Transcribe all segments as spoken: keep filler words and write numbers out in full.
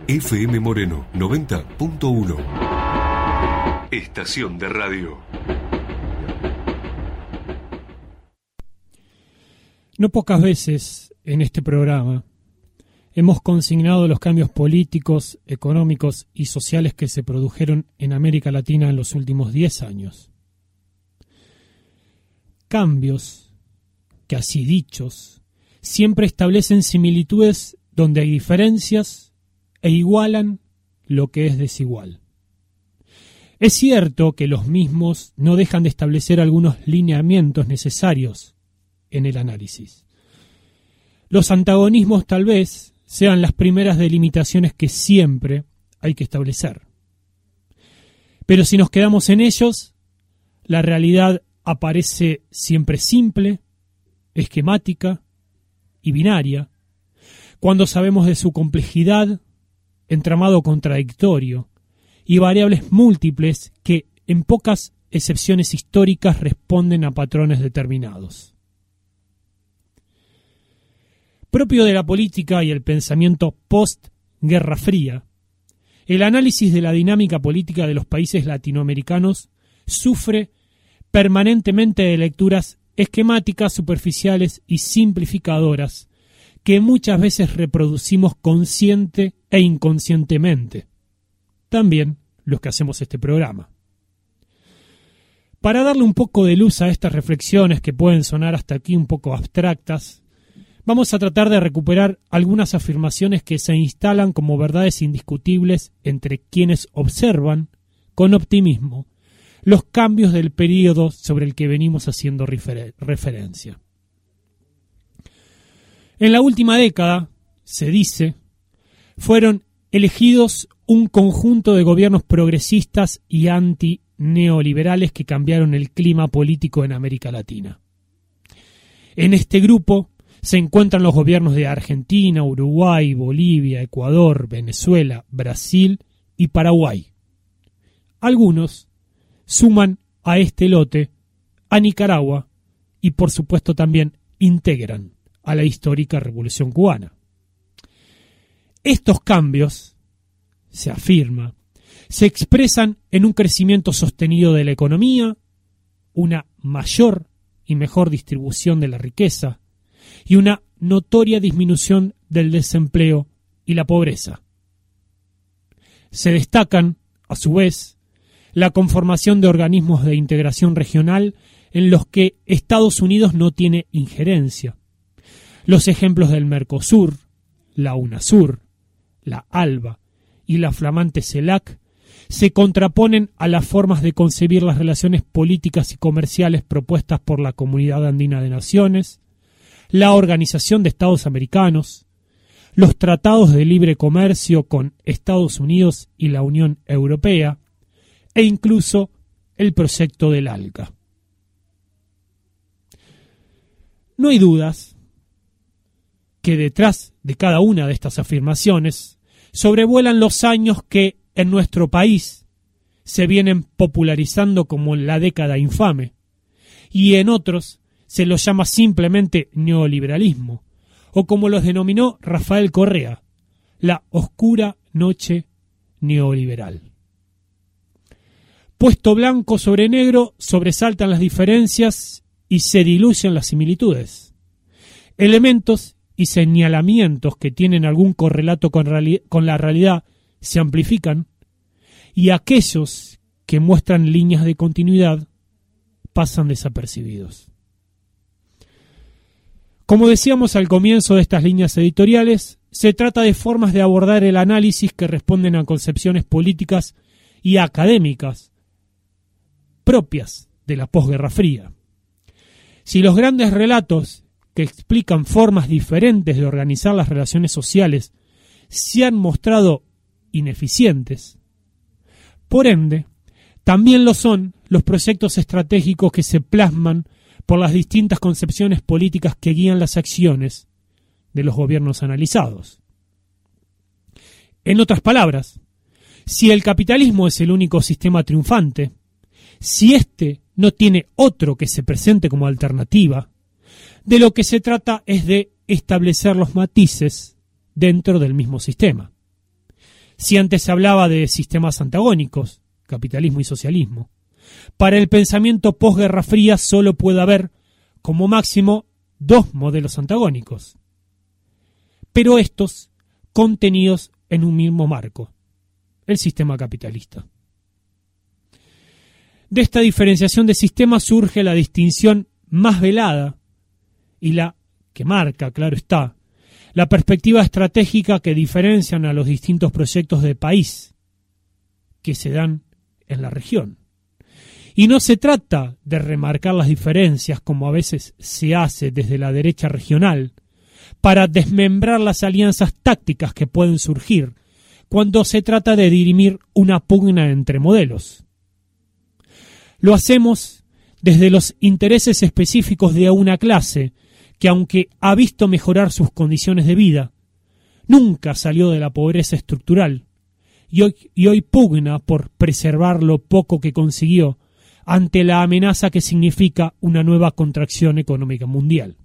F M Moreno noventa punto uno. Estación de radio. No pocas veces en este programa hemos consignado los cambios políticos, económicos y sociales que se produjeron en América Latina en los últimos diez años. Cambios que, así dichos, siempre establecen similitudes donde hay diferencias e igualan lo que es desigual. Es cierto que los mismos no dejan de establecer algunos lineamientos necesarios en el análisis. Los antagonismos tal vez sean las primeras delimitaciones que siempre hay que establecer. Pero si nos quedamos en ellos, la realidad aparece siempre simple, esquemática y binaria, cuando sabemos de su complejidad, entramado contradictorio y variables múltiples que, en pocas excepciones históricas, responden a patrones determinados. Propio de la política y el pensamiento post-Guerra Fría, el análisis de la dinámica política de los países latinoamericanos sufre permanentemente de lecturas esquemáticas, superficiales y simplificadoras que muchas veces reproducimos consciente e inconscientemente. También los que hacemos este programa. Para darle un poco de luz a estas reflexiones que pueden sonar hasta aquí un poco abstractas, vamos a tratar de recuperar algunas afirmaciones que se instalan como verdades indiscutibles entre quienes observan con optimismo los cambios del período sobre el que venimos haciendo refer- referencia. En la última década, se dice, fueron elegidos un conjunto de gobiernos progresistas y anti-neoliberales que cambiaron el clima político en América Latina. En este grupo se encuentran los gobiernos de Argentina, Uruguay, Bolivia, Ecuador, Venezuela, Brasil y Paraguay. Algunos suman a este lote a Nicaragua y, por supuesto, también integran a la histórica Revolución Cubana. Estos cambios, se afirma, se expresan en un crecimiento sostenido de la economía, una mayor y mejor distribución de la riqueza y una notoria disminución del desempleo y la pobreza. Se destacan, a su vez, la conformación de organismos de integración regional en los que Estados Unidos no tiene injerencia. Los ejemplos del Mercosur, la UNASUR, la ALBA y la flamante CELAC se contraponen a las formas de concebir las relaciones políticas y comerciales propuestas por la Comunidad Andina de Naciones, la Organización de Estados Americanos, los tratados de libre comercio con Estados Unidos y la Unión Europea, e incluso el proyecto del ALCA. No hay dudas que detrás de cada una de estas afirmaciones sobrevuelan los años que en nuestro país se vienen popularizando como la década infame, y en otros se los llama simplemente neoliberalismo, o como los denominó Rafael Correa, la oscura noche neoliberal. Puesto blanco sobre negro, sobresaltan las diferencias y se diluyen las similitudes. Elementos y señalamientos que tienen algún correlato con, reali- con la realidad se amplifican, y aquellos que muestran líneas de continuidad pasan desapercibidos. Como decíamos al comienzo de estas líneas editoriales, se trata de formas de abordar el análisis que responden a concepciones políticas y académicas propias de la posguerra fría. Si los grandes relatos que explican formas diferentes de organizar las relaciones sociales se han mostrado ineficientes, por ende, también lo son los proyectos estratégicos que se plasman por las distintas concepciones políticas que guían las acciones de los gobiernos analizados. En otras palabras, si el capitalismo es el único sistema triunfante, si éste no tiene otro que se presente como alternativa, de lo que se trata es de establecer los matices dentro del mismo sistema. Si antes se hablaba de sistemas antagónicos, capitalismo y socialismo, para el pensamiento posguerra fría solo puede haber, como máximo, dos modelos antagónicos, pero estos contenidos en un mismo marco, el sistema capitalista. De esta diferenciación de sistemas surge la distinción más velada y la que marca, claro está, la perspectiva estratégica que diferencian a los distintos proyectos de país que se dan en la región. Y no se trata de remarcar las diferencias como a veces se hace desde la derecha regional para desmembrar las alianzas tácticas que pueden surgir cuando se trata de dirimir una pugna entre modelos. Lo hacemos desde los intereses específicos de una clase que, aunque ha visto mejorar sus condiciones de vida, nunca salió de la pobreza estructural y hoy, y hoy pugna por preservar lo poco que consiguió ante la amenaza que significa una nueva contracción económica mundial.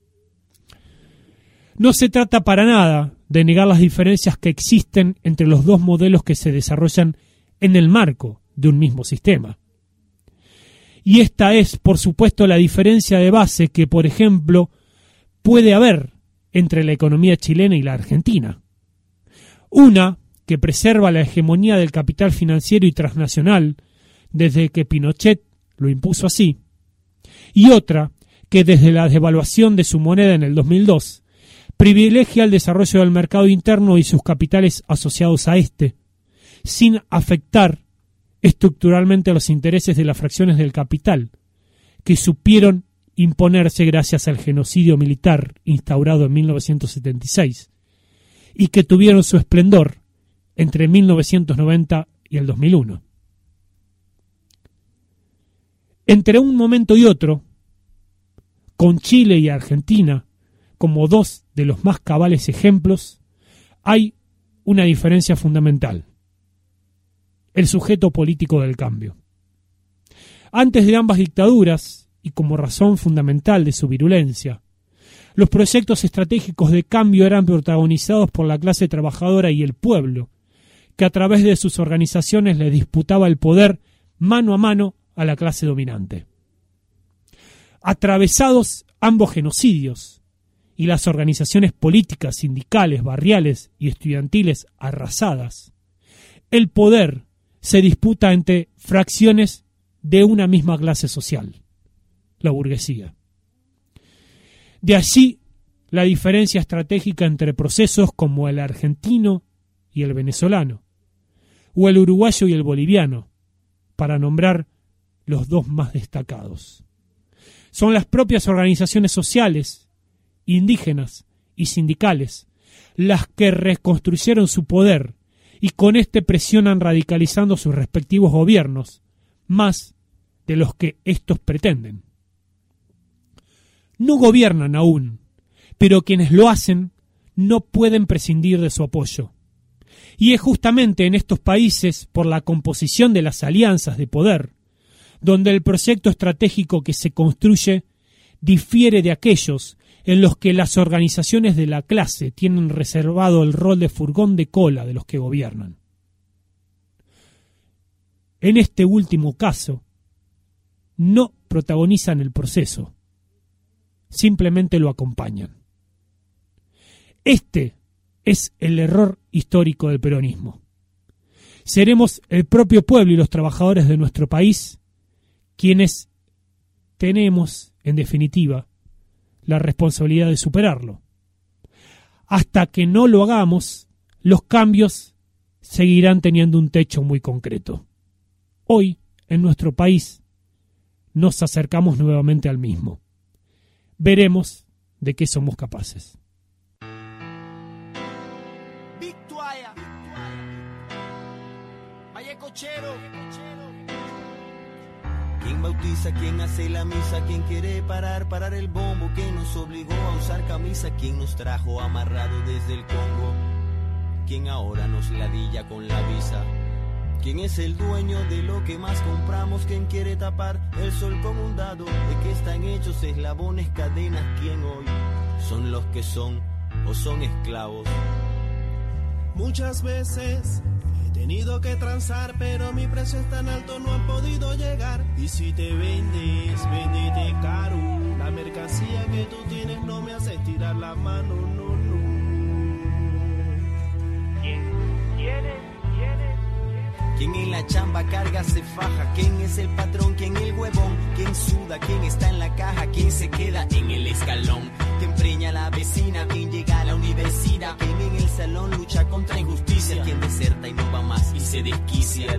No se trata para nada de negar las diferencias que existen entre los dos modelos que se desarrollan en el marco de un mismo sistema. Y esta es, por supuesto, la diferencia de base que, por ejemplo, puede haber entre la economía chilena y la argentina. Una que preserva la hegemonía del capital financiero y transnacional desde que Pinochet lo impuso así, y otra que desde la devaluación de su moneda en el dos mil dos privilegia el desarrollo del mercado interno y sus capitales asociados a este, sin afectar estructuralmente los intereses de las fracciones del capital, que supieron imponerse gracias al genocidio militar instaurado en mil novecientos setenta y seis y que tuvieron su esplendor entre mil novecientos noventa y el dos mil uno. Entre un momento y otro, con Chile y Argentina como dos de los más cabales ejemplos, hay una diferencia fundamental: el sujeto político del cambio. Antes de ambas dictaduras, y como razón fundamental de su virulencia, los proyectos estratégicos de cambio eran protagonizados por la clase trabajadora y el pueblo, que a través de sus organizaciones le disputaba el poder mano a mano a la clase dominante. Atravesados ambos genocidios y las organizaciones políticas, sindicales, barriales y estudiantiles arrasadas, el poder se disputa entre fracciones de una misma clase social, la burguesía. De allí la diferencia estratégica entre procesos como el argentino y el venezolano, o el uruguayo y el boliviano, para nombrar los dos más destacados. Son las propias organizaciones sociales, indígenas y sindicales las que reconstruyeron su poder y con este presionan radicalizando sus respectivos gobiernos, más de los que estos pretenden. No gobiernan aún, pero quienes lo hacen no pueden prescindir de su apoyo. Y es justamente en estos países, por la composición de las alianzas de poder, donde el proyecto estratégico que se construye difiere de aquellos en los que las organizaciones de la clase tienen reservado el rol de furgón de cola de los que gobiernan. En este último caso, no protagonizan el proceso, simplemente lo acompañan. Este es el error histórico del peronismo. Seremos el propio pueblo y los trabajadores de nuestro país quienes tenemos, en definitiva, la responsabilidad de superarlo. Hasta que no lo hagamos, los cambios seguirán teniendo un techo muy concreto. Hoy, en nuestro país, nos acercamos nuevamente al mismo. Veremos de qué somos capaces. Victoria. Valle Cochero. ¿Quién bautiza? ¿Quién hace la misa? ¿Quién quiere parar, parar el bombo? ¿Quién nos obligó a usar camisa? ¿Quién nos trajo amarrado desde el Congo? ¿Quién ahora nos ladilla con la visa? ¿Quién es el dueño de lo que más compramos? ¿Quién quiere tapar el sol con un dado? ¿De qué están hechos eslabones, cadenas? ¿Quién hoy son los que son o son esclavos? Muchas veces he tenido que transar, pero mi precio es tan alto, no han podido llegar. Y si te vendes, véndete caro. La mercancía que tú tienes no me hace estirar la mano, no, no. ¿Quién? ¿Quién es? ¿Quién es? ¿Quién en la chamba carga se faja? ¿Quién es el patrón? ¿Quién el huevón? ¿Quién suda? ¿Quién está en la caja? ¿Quién se queda en el escalón? ¿Quién preña a la vecina? ¿Quién llega a la universidad? ¿Quién en el salón lucha contra injusticia? ¿Quién deserta y no va más y se desquicia?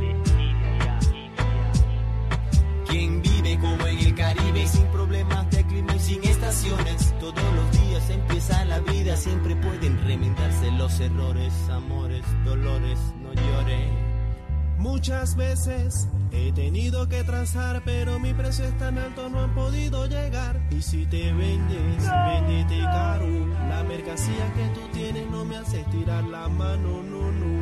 ¿Quién vive como en el Caribe sin problemas de clima y sin estaciones? Todos los días empieza la vida, siempre pueden remendarse los errores, amores, dolores, no llores. Muchas veces he tenido que transar, pero mi precio es tan alto, no han podido llegar. Y si te vendes, véndete caro. La mercancía que tú tienes no me hace estirar la mano, no, no.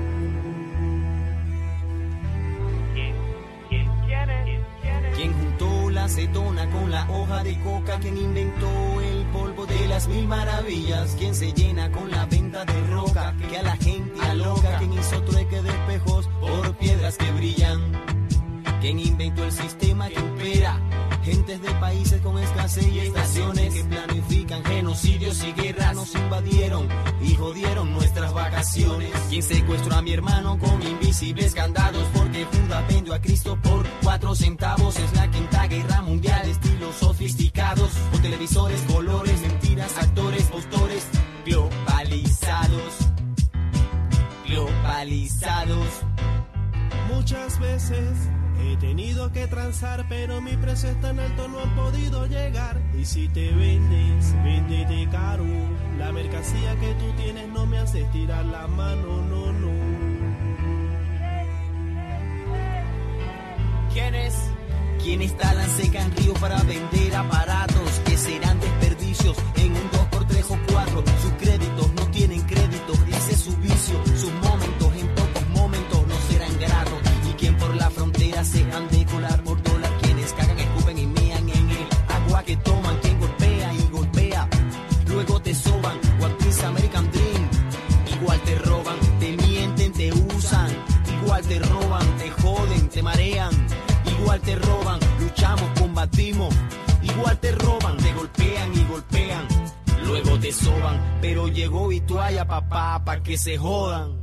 ¿Quién? ¿Quién? ¿Quién es? ¿Quién es? ¿Quién juntó la acetona con la hoja de coca? ¿Quién inventó el polvo de las mil maravillas? ¿Quién se llena con la venta de roca que a la gente aloca? ¿Quién hizo trueque de espejos por piedras que brillan? ¿Quién inventó el sistema que opera? Gentes de países con escasez y estaciones que planifican genocidios y guerras. Nos invadieron y jodieron nuestras vacaciones. ¿Quién secuestró a mi hermano con invisibles candados? Porque Judas vendió a Cristo por cuatro centavos. Es la quinta guerra mundial, estilos sofisticados, con televisores, colores, mentiras, actores, postores, globalizados, globalizados. Muchas veces he tenido que transar, pero mi precio es tan alto, no han podido llegar. Y si te vendes, véndete caro. La mercancía que tú tienes no me hace estirar la mano, no, no. ¿Quién es? ¿Quién instalan seca en río para vender aparatos que serán desperdicios en un dos por tres o cuatro? Sus créditos no tienen crédito, ese es su vicio. Sus momentos en pocos momentos no serán gratos. Y quien por la frontera se han de colar por dólar, quienes cagan, escupen y mean en el agua que toman. Quien golpea y golpea, luego te soban. What is American Dream? Igual te roban, te mienten, te usan. Igual te roban, te joden, te marean. Igual te roban, luchamos, combatimos. Igual te roban, te golpean y golpean. Luego te soban, pero llegó y toalla papá pa' que se jodan.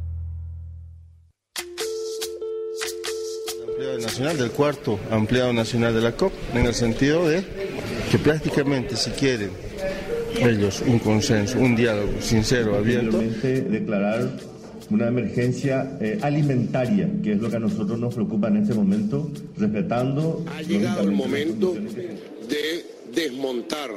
Ampliado nacional del cuarto ampliado nacional de la C O P, en el sentido de que prácticamente si quieren ellos un consenso, un diálogo sincero, abierto. Declarar una emergencia eh, alimentaria, que es lo que a nosotros nos preocupa en este momento, respetando... Ha llegado el momento de desmontar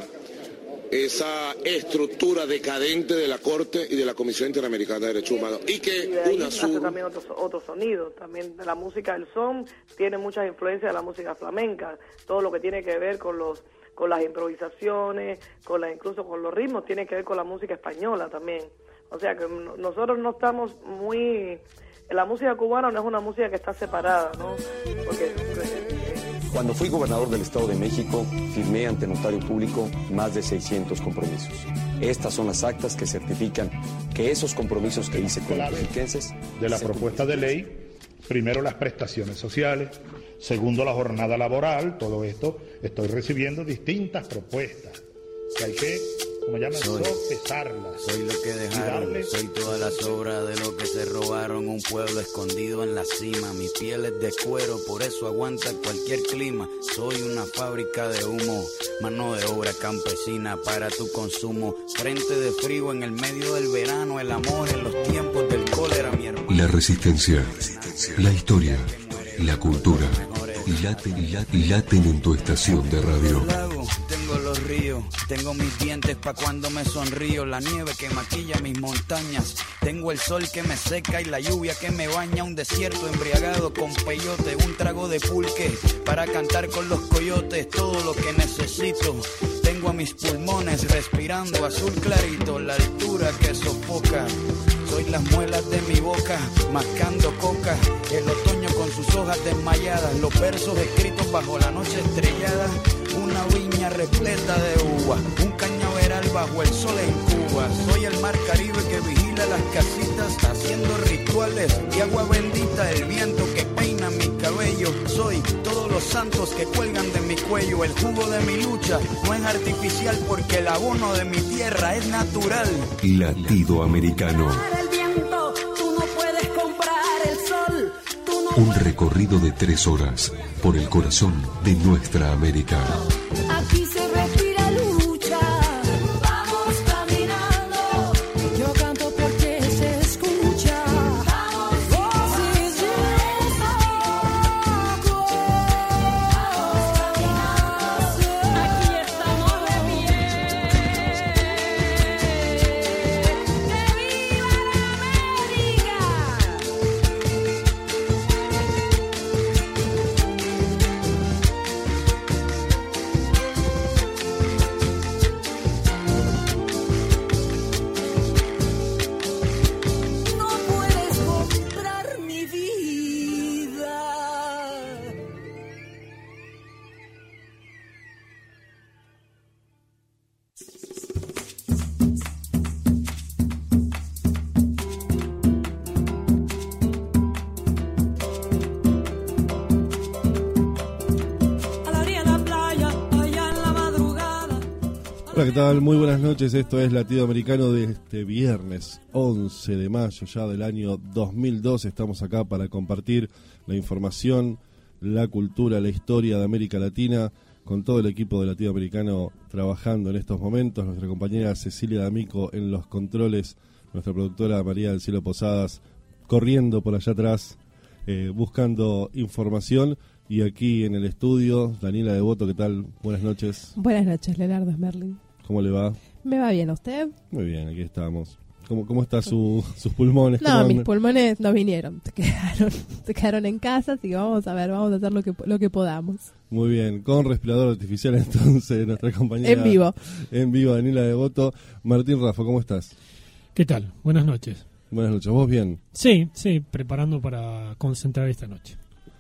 esa estructura decadente de la Corte y de la Comisión Interamericana de Derechos Humanos. Y que y de ahí UNASUR... hace también otros otro sonidos, también de la música del son, tiene muchas influencias de la música flamenca, todo lo que tiene que ver con los con las improvisaciones, con la, incluso con los ritmos, tiene que ver con la música española también. O sea que nosotros no estamos muy... La música cubana no es una música que está separada, ¿no? Porque... Cuando fui gobernador del Estado de México, firmé ante notario público más de seiscientos compromisos. Estas son las actas que certifican que esos compromisos que hice con los mexiquenses... De la propuesta de ley, primero las prestaciones sociales, segundo la jornada laboral, todo esto, estoy recibiendo distintas propuestas que hay que... como llaman, soy, sopesarlas. Soy lo que dejaron, soy toda la sobra de lo que se robaron. Un pueblo escondido en la cima. Mi piel es de cuero, por eso aguanta cualquier clima. Soy una fábrica de humo, mano de obra campesina para tu consumo. Frente de frío en el medio del verano, el amor en los tiempos del cólera, mi hermano. La resistencia, la historia, la cultura. Y laten, y laten, y laten en tu estación de radio. Tengo los ríos, tengo mis dientes pa' cuando me sonrío. La nieve que maquilla mis montañas. Tengo el sol que me seca y la lluvia que me baña. Un desierto embriagado con peyote. Un trago de pulque para cantar con los coyotes. Todo lo que necesito. Tengo a mis pulmones respirando azul clarito. La altura que sofoca. Soy las muelas de mi boca, mascando coca. El otoño con sus hojas desmayadas. Los versos escritos bajo la noche estrellada. Una viña repleta de uva. Un cañaveral bajo el sol en Cuba. Soy el mar Caribe que vigila las casitas haciendo espirituales y agua bendita el viento que peina mi cabello. Soy todos los santos que cuelgan de mi cuello. El jugo de mi lucha no es artificial porque el abono de mi tierra es natural. Latido Americano. Un recorrido de tres horas por el corazón de nuestra América. Aquí se respira lucha. Vamos caminando. Yo canto porque se escucha. Vamos, oh, sí, sí, loco. Vamos caminando. Aquí estamos de pie. ¡Que viva la América! Hola, ¿qué tal? Muy buenas noches, esto es Latido Americano de este viernes once de mayo ya del año dos mil dos. Estamos acá para compartir la información, la cultura, la historia de América Latina con todo el equipo de Latido Americano trabajando en estos momentos. Nuestra compañera Cecilia D'Amico en los controles, nuestra productora María del Cielo Posadas corriendo por allá atrás eh, buscando información. Y aquí en el estudio, Daniela Devoto, ¿qué tal? Buenas noches. Buenas noches, Leonardo Smerling. ¿Cómo le va? ¿Me va bien a usted? Muy bien, aquí estamos. ¿Cómo, cómo están su, sus pulmones? No, mis pulmones no vinieron, se quedaron, se quedaron en casa, así que vamos a ver, vamos a hacer lo que lo que podamos. Muy bien, con respirador artificial entonces, nuestra compañera... En vivo. En vivo, Daniela Devoto. Martín Rafa, ¿cómo estás? ¿Qué tal? Buenas noches. Buenas noches, ¿vos bien? Sí, sí, preparando para concentrar esta noche.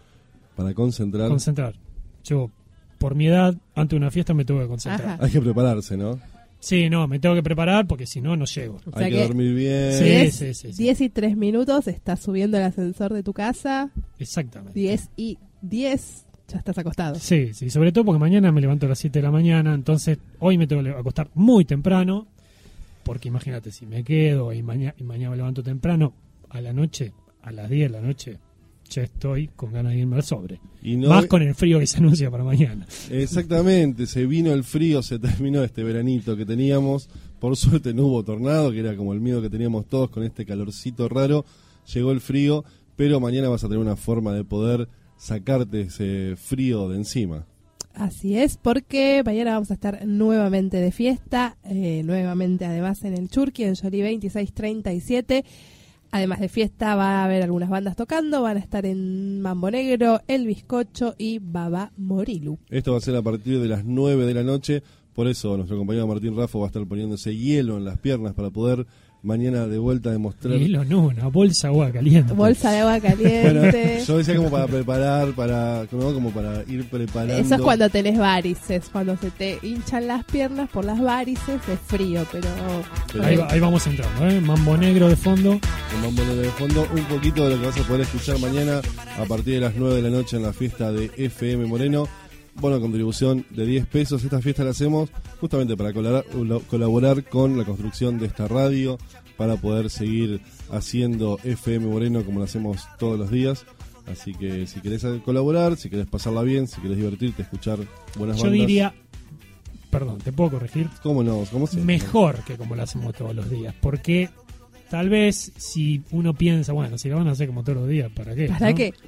Para concentrar. Concentrar. Yo, por mi edad, antes de una fiesta me tengo que concentrar. Ajá. Hay que prepararse, ¿no? Sí, no, me tengo que preparar porque si no, no llego. O sea Hay que, que dormir bien. Sí, diez, sí, sí, sí. diez y tres minutos, estás subiendo el ascensor de tu casa. Exactamente. diez y diez, ya estás acostado. Sí, sí, sobre todo porque mañana me levanto a las siete de la mañana, entonces hoy me tengo que acostar muy temprano, porque imagínate, si me quedo y, maña, y mañana me levanto temprano, a la noche, a las diez de la noche, ya estoy con ganas de irme al sobre. Y no Más con el frío que se anuncia para mañana. Exactamente, se vino el frío, se terminó este veranito que teníamos. Por suerte no hubo tornado, que era como el miedo que teníamos todos con este calorcito raro. Llegó el frío, pero mañana vas a tener una forma de poder sacarte ese frío de encima. Así es, porque mañana vamos a estar nuevamente de fiesta, eh, nuevamente además en el Churqui, en Jolie veintiséis treinta y siete. Además de fiesta va a haber algunas bandas tocando, van a estar en Mambo Negro, El Bizcocho y Baba Morilu. Esto va a ser a partir de las nueve de la noche, por eso nuestro compañero Martín Raffo va a estar poniéndose hielo en las piernas para poder mañana de vuelta demostrar... Hielo no, una bolsa de agua caliente. Bolsa de agua caliente. Bueno, yo decía como para preparar, para ¿no? como para ir preparando. Eso es cuando tenés varices, cuando se te hinchan las piernas por las varices, es frío, pero... pero ahí, ahí vamos entrando, ¿eh? Mambo Negro de fondo. El Mambo Negro de fondo, un poquito de lo que vas a poder escuchar mañana a partir de las nueve de la noche en la fiesta de F M Moreno. Bono contribución de diez pesos. Esta fiesta la hacemos justamente para colaborar, colaborar con la construcción de esta radio, para poder seguir haciendo F M Moreno como lo hacemos todos los días. Así que si querés colaborar, si querés pasarla bien, si querés divertirte, escuchar buenas Yo bandas. Yo diría, perdón, ¿te puedo corregir? ¿Cómo no? ¿Cómo se Mejor que como lo hacemos todos los días, porque tal vez si uno piensa, bueno, si lo van a hacer como todos los días, ¿para qué? ¿Para ¿no? qué?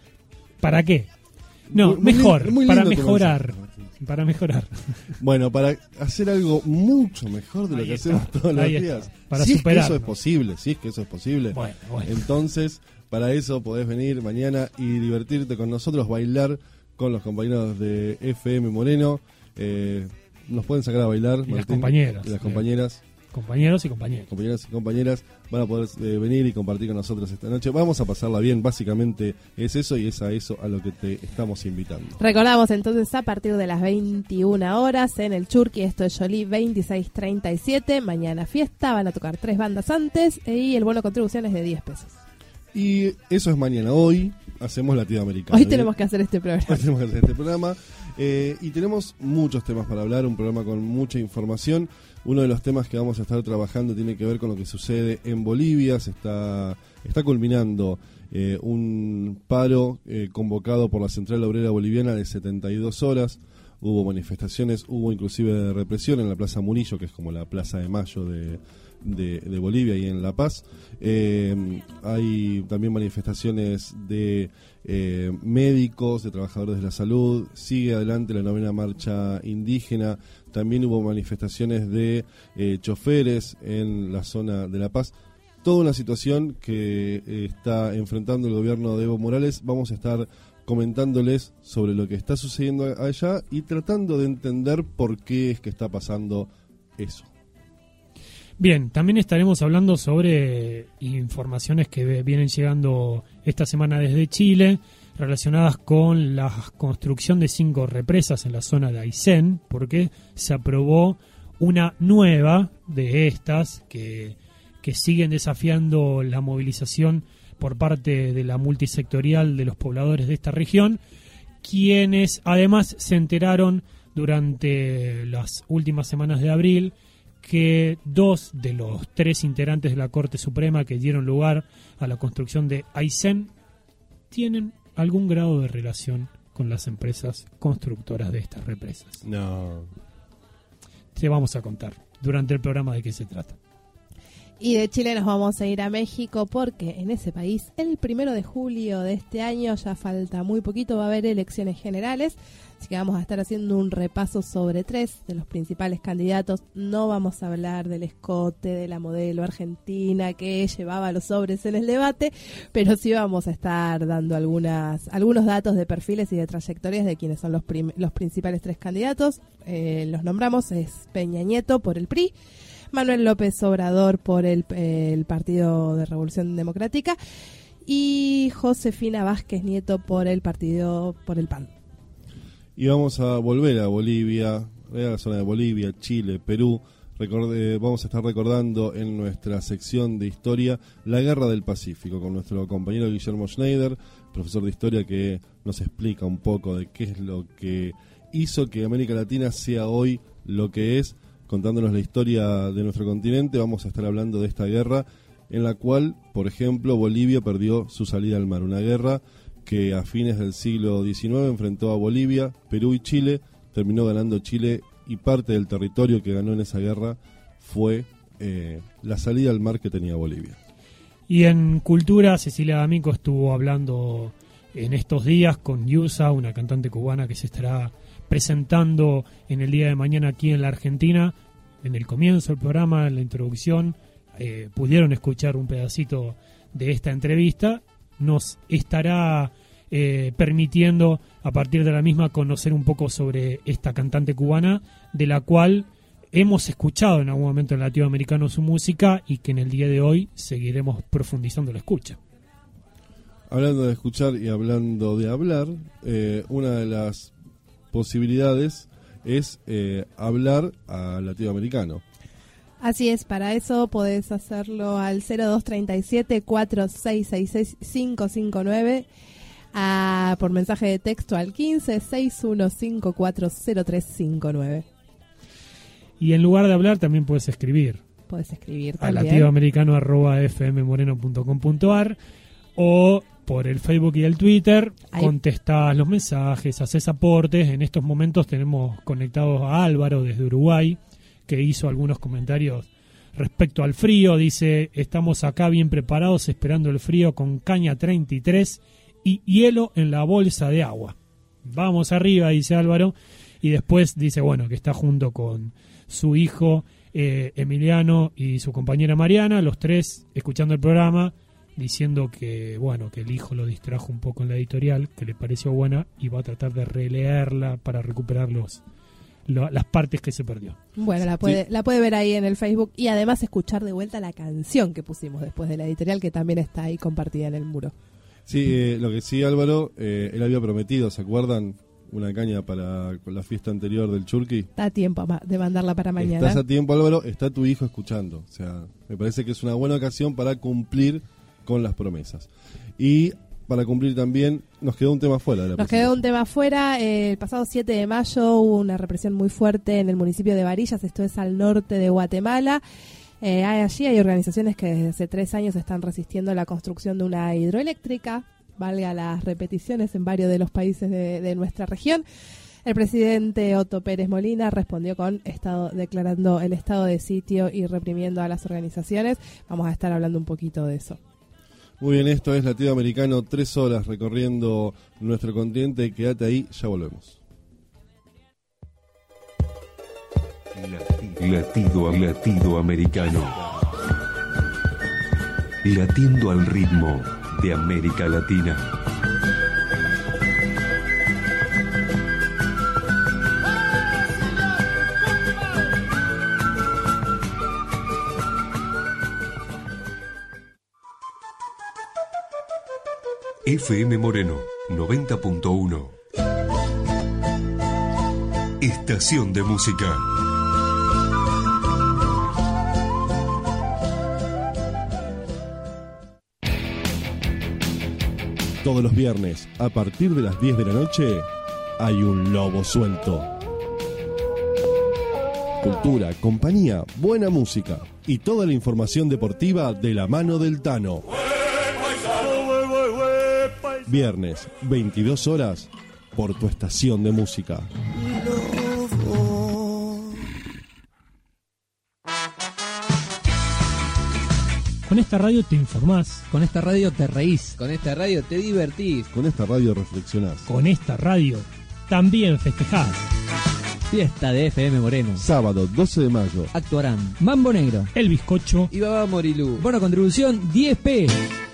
¿Para qué? No, muy, muy mejor, lindo, muy para lindo mejorar. Para mejorar. Bueno, para hacer algo mucho mejor de lo Ahí que está, hacemos todos los ahí días. está, para si es que superarnos. eso es posible, si es que eso es posible. Bueno, bueno. Entonces, para eso podés venir mañana y divertirte con nosotros, bailar con los compañeros de F M Moreno. Eh, nos pueden sacar a bailar, Y Martín, las compañeras. y las compañeras. Compañeros y compañeras. Compañeras y compañeras van a poder eh, venir y compartir con nosotros esta noche. Vamos a pasarla bien, básicamente es eso y es a eso a lo que te estamos invitando. Recordamos entonces a partir de las veintiuna horas en el Churqui, esto es Jolie veintiséis treinta y siete. Mañana fiesta, van a tocar tres bandas antes y el bono contribución es de diez pesos. Y eso es mañana. Hoy hacemos Latinoamericano. Hoy tenemos que hacer este programa. Hoy tenemos que hacer este programa. Eh, y tenemos muchos temas para hablar, un programa con mucha información. Uno de los temas que vamos a estar trabajando tiene que ver con lo que sucede en Bolivia. Se está, está culminando eh, un paro eh, convocado por la Central Obrera Boliviana de setenta y dos horas. Hubo manifestaciones, hubo inclusive represión en la Plaza Murillo, que es como la Plaza de Mayo de, de, de Bolivia y en La Paz. Eh, hay también manifestaciones de eh, médicos, de trabajadores de la salud. Sigue adelante la novena marcha indígena. También hubo manifestaciones de eh, choferes en la zona de La Paz. Toda una situación que eh, está enfrentando el gobierno de Evo Morales. Vamos a estar comentándoles sobre lo que está sucediendo allá y tratando de entender por qué es que está pasando eso. Bien, también estaremos hablando sobre informaciones que vienen llegando esta semana desde Chile, relacionadas con la construcción de cinco represas en la zona de Aysén, porque se aprobó una nueva de estas que, que siguen desafiando la movilización por parte de la multisectorial de los pobladores de esta región, quienes además se enteraron durante las últimas semanas de abril que dos de los tres integrantes de la Corte Suprema que dieron lugar a la construcción de Aysén tienen algún grado de relación con las empresas constructoras de estas represas. No. Te vamos a contar durante el programa de qué se trata. Y de Chile nos vamos a ir a México porque en ese país el primero de julio de este año, ya falta muy poquito, va a haber elecciones generales. Así que vamos a estar haciendo un repaso sobre tres de los principales candidatos. No vamos a hablar del escote de la modelo argentina que llevaba los sobres en el debate, pero sí vamos a estar dando algunas algunos datos de perfiles y de trayectorias de quienes son los, prim- los principales tres candidatos. Eh, los nombramos, es Peña Nieto por el P R I, Manuel López Obrador por el, eh, el Partido de Revolución Democrática y Josefina Vázquez Nieto por el partido por el P A N. Y vamos a volver a Bolivia, a la zona de Bolivia, Chile, Perú. Recorde, vamos a estar recordando en nuestra sección de historia la Guerra del Pacífico con nuestro compañero Guillermo Schneider, profesor de historia, que nos explica un poco de qué es lo que hizo que América Latina sea hoy lo que es. Contándonos la historia de nuestro continente, vamos a estar hablando de esta guerra en la cual, por ejemplo, Bolivia perdió su salida al mar. Una guerra que a fines del siglo diecinueve enfrentó a Bolivia, Perú y Chile. Terminó ganando Chile y parte del territorio que ganó en esa guerra fue eh, la salida al mar que tenía Bolivia. Y en cultura, Cecilia D'Amico estuvo hablando en estos días con Yusa, una cantante cubana que se estará presentando en el día de mañana aquí en la Argentina. En el comienzo del programa, en la introducción, eh, pudieron escuchar un pedacito de esta entrevista. Nos estará eh, permitiendo a partir de la misma conocer un poco sobre esta cantante cubana, de la cual hemos escuchado en algún momento en Latinoamericano su música y que en el día de hoy seguiremos profundizando la escucha. Hablando de escuchar y hablando de hablar, eh, una de las posibilidades es eh, hablar a latinoamericano. Así es, para eso podés hacerlo al cero dos tres siete, cuatro seis seis seis, cinco cinco nueve, a, por mensaje de texto al quince, seis uno cinco cuatro cero tres cinco nueve. Y en lugar de hablar también puedes escribir. Puedes escribir a también. latinoamericano arroba f m moreno punto com punto a r o por el Facebook y el Twitter. Ahí contestás los mensajes, haces aportes. En estos momentos tenemos conectados a Álvaro desde Uruguay, que hizo algunos comentarios respecto al frío. Dice, estamos acá bien preparados esperando el frío con caña treinta y tres y hielo en la bolsa de agua. Vamos arriba, dice Álvaro. Y después dice, bueno, que está junto con su hijo eh, Emiliano y su compañera Mariana, los tres escuchando el programa, diciendo que, bueno, que el hijo lo distrajo un poco en la editorial, que le pareció buena y va a tratar de releerla para recuperar los, lo, las partes que se perdió. Bueno, la puede, Sí. la puede ver ahí en el Facebook y además escuchar de vuelta la canción que pusimos después de la editorial, que también está ahí compartida en el muro. Sí, eh, lo que sí, Álvaro, eh, él había prometido, ¿se acuerdan? Una caña para con la fiesta anterior del Churqui. Está a tiempo ma- de mandarla para mañana. Estás a tiempo, Álvaro, está tu hijo escuchando. O sea, me parece que es una buena ocasión para cumplir con las promesas. Y para cumplir también, nos quedó un tema fuera de la Nos quedó un tema fuera. Eh, el pasado siete de mayo hubo una represión muy fuerte en el municipio de Varillas, esto es al norte de Guatemala. Eh, allí hay organizaciones que desde hace tres años están resistiendo la construcción de una hidroeléctrica, valga las repeticiones, en varios de los países de, de nuestra región. El presidente Otto Pérez Molina respondió con estado declarando el estado de sitio y reprimiendo a las organizaciones. Vamos a estar hablando un poquito de eso. Muy bien, esto es Latido Americano, tres horas recorriendo nuestro continente. Quédate ahí, ya volvemos. Latido, latido americano. Latiendo al ritmo de América Latina. F M Moreno noventa punto uno. Estación de música. Todos los viernes, a partir de las diez de la noche, hay un lobo suelto. Cultura, compañía, buena música y toda la información deportiva de la mano del Tano. Viernes, veintidós horas, por tu estación de música. Con esta radio te informás. Con esta radio te reís. Con esta radio te divertís. Con esta radio reflexionás. Con esta radio también festejás. Fiesta de F M Moreno. Sábado doce de mayo. Actuarán Mambo Negro, El Bizcocho y Baba Morilú. Bono contribución diez pe.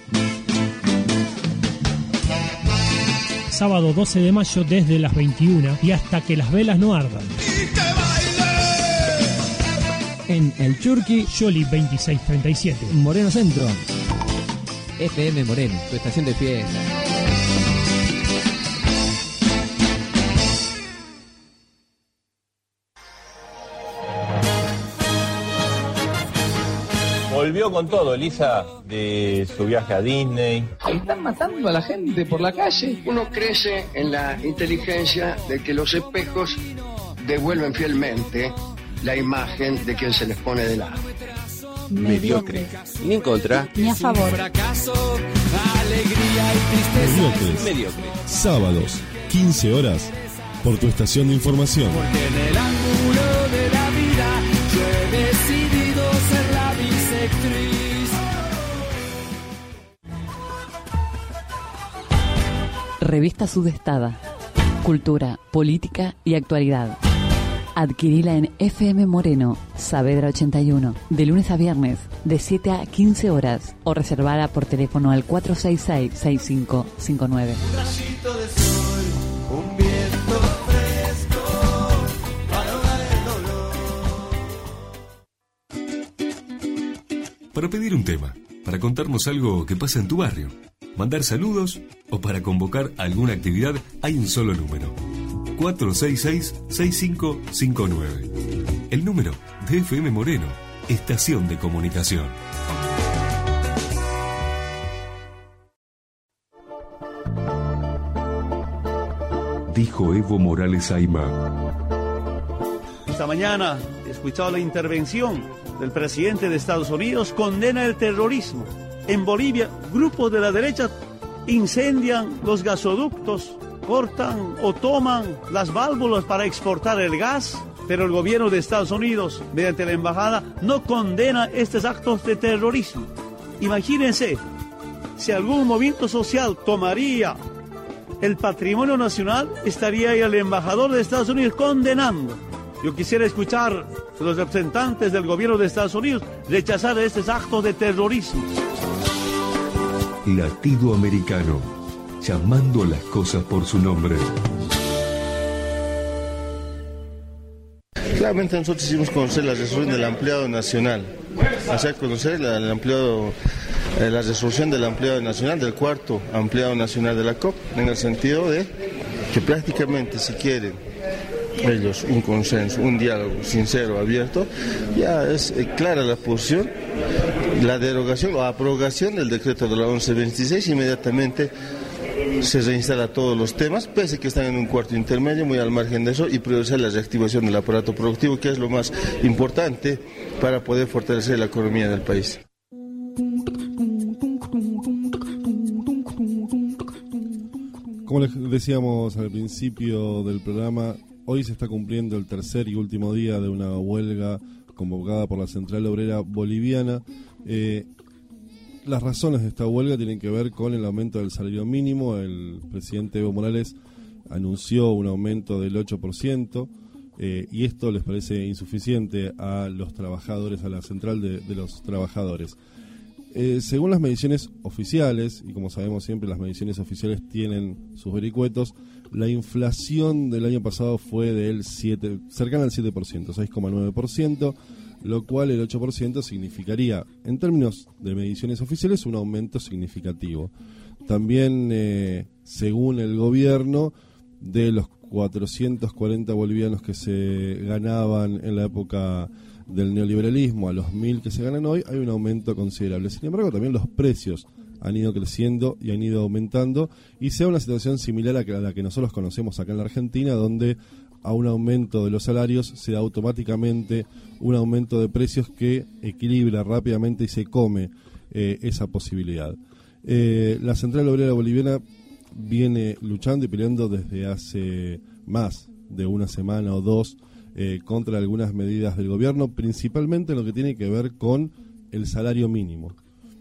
Sábado doce de mayo desde las veintiuna y hasta que las velas no ardan. En El Churqui, Yoli veintiséis treinta y siete. Moreno Centro. F M Moreno, tu estación de fiesta. Volvió con todo, Elisa, de su viaje a Disney. Ahí están matando a la gente por la calle. Uno crece en la inteligencia de que los espejos devuelven fielmente la imagen de quien se les pone de lado. Mediocre. Ni en contra. Ni a favor. Mediocres. Mediocre. Sábados, quince horas, por tu estación de información. Porque en el ángulo de la vida yo he decidido ser la bisectriz. Revista Sudestada. Cultura, política y actualidad. Adquirila en F M Moreno, Saavedra ochenta y uno, de lunes a viernes, de siete a quince horas, o reservada por teléfono al cuatro seis seis, seis cinco cinco nueve. Un rayito de sol, un viento fresco, para ahogar el dolor. Para pedir un tema, para contarnos algo que pasa en tu barrio, mandar saludos o para convocar alguna actividad, hay un solo número. cuatro seis seis, seis cinco cinco nueve. El número de F M Moreno, estación de comunicación. Dijo Evo Morales Ayma. Esta mañana he escuchado la intervención del presidente de Estados Unidos, condena el terrorismo. En Bolivia, grupos de la derecha incendian los gasoductos, cortan o toman las válvulas para exportar el gas, pero el gobierno de Estados Unidos, mediante la embajada, no condena estos actos de terrorismo. Imagínense, si algún movimiento social tomaría el patrimonio nacional, estaría ahí el embajador de Estados Unidos condenando. Yo quisiera escuchar a los representantes del gobierno de Estados Unidos rechazar estos actos de terrorismo. Latido americano, llamando a las cosas por su nombre. Claramente nosotros hicimos conocer la resolución del empleado nacional, hacer conocer la, el empleado, eh, la resolución del empleado nacional, del cuarto empleado nacional de la C O P, en el sentido de que prácticamente si quieren ellos un consenso, un diálogo sincero, abierto, ya es eh, clara la posición la derogación o abrogación del decreto de la once veintiséis, inmediatamente se reinstala todos los temas, pese que están en un cuarto intermedio, muy al margen de eso, y priorizar la reactivación del aparato productivo, que es lo más importante para poder fortalecer la economía del país. Como les decíamos al principio del programa, hoy se está cumpliendo el tercer y último día de una huelga convocada por la Central Obrera Boliviana. Eh, las razones de esta huelga tienen que ver con el aumento del salario mínimo. El presidente Evo Morales anunció un aumento del ocho por ciento eh, y esto les parece insuficiente a los trabajadores, a la Central de, de los Trabajadores. Eh, según las mediciones oficiales, y como sabemos siempre las mediciones oficiales tienen sus vericuetos, la inflación del año pasado fue del siete, cercana al siete por ciento, seis coma nueve por ciento, lo cual el ocho por ciento significaría, en términos de mediciones oficiales, un aumento significativo. También, eh, según el gobierno, de los cuatrocientos cuarenta bolivianos que se ganaban en la época del neoliberalismo a los mil que se ganan hoy, hay un aumento considerable. Sin embargo, también los precios han ido creciendo y han ido aumentando, y sea una situación similar a la que nosotros conocemos acá en la Argentina, donde a un aumento de los salarios se da automáticamente un aumento de precios que equilibra rápidamente y se come eh, esa posibilidad. Eh, la Central Obrera Boliviana viene luchando y peleando desde hace más de una semana o dos eh, contra algunas medidas del gobierno, principalmente en lo que tiene que ver con el salario mínimo.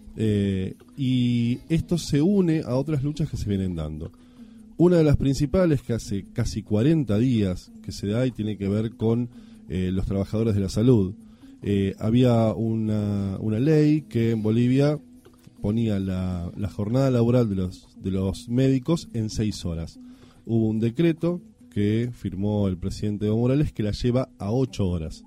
Eh, y esto se une a otras luchas que se vienen dando. Una de las principales, que hace casi cuarenta días que se da, y tiene que ver con eh, los trabajadores de la salud. Eh, había una, una ley que en Bolivia ponía la, la jornada laboral de los, de los médicos en seis horas. Hubo un decreto que firmó el presidente Evo Morales que la lleva a ocho horas.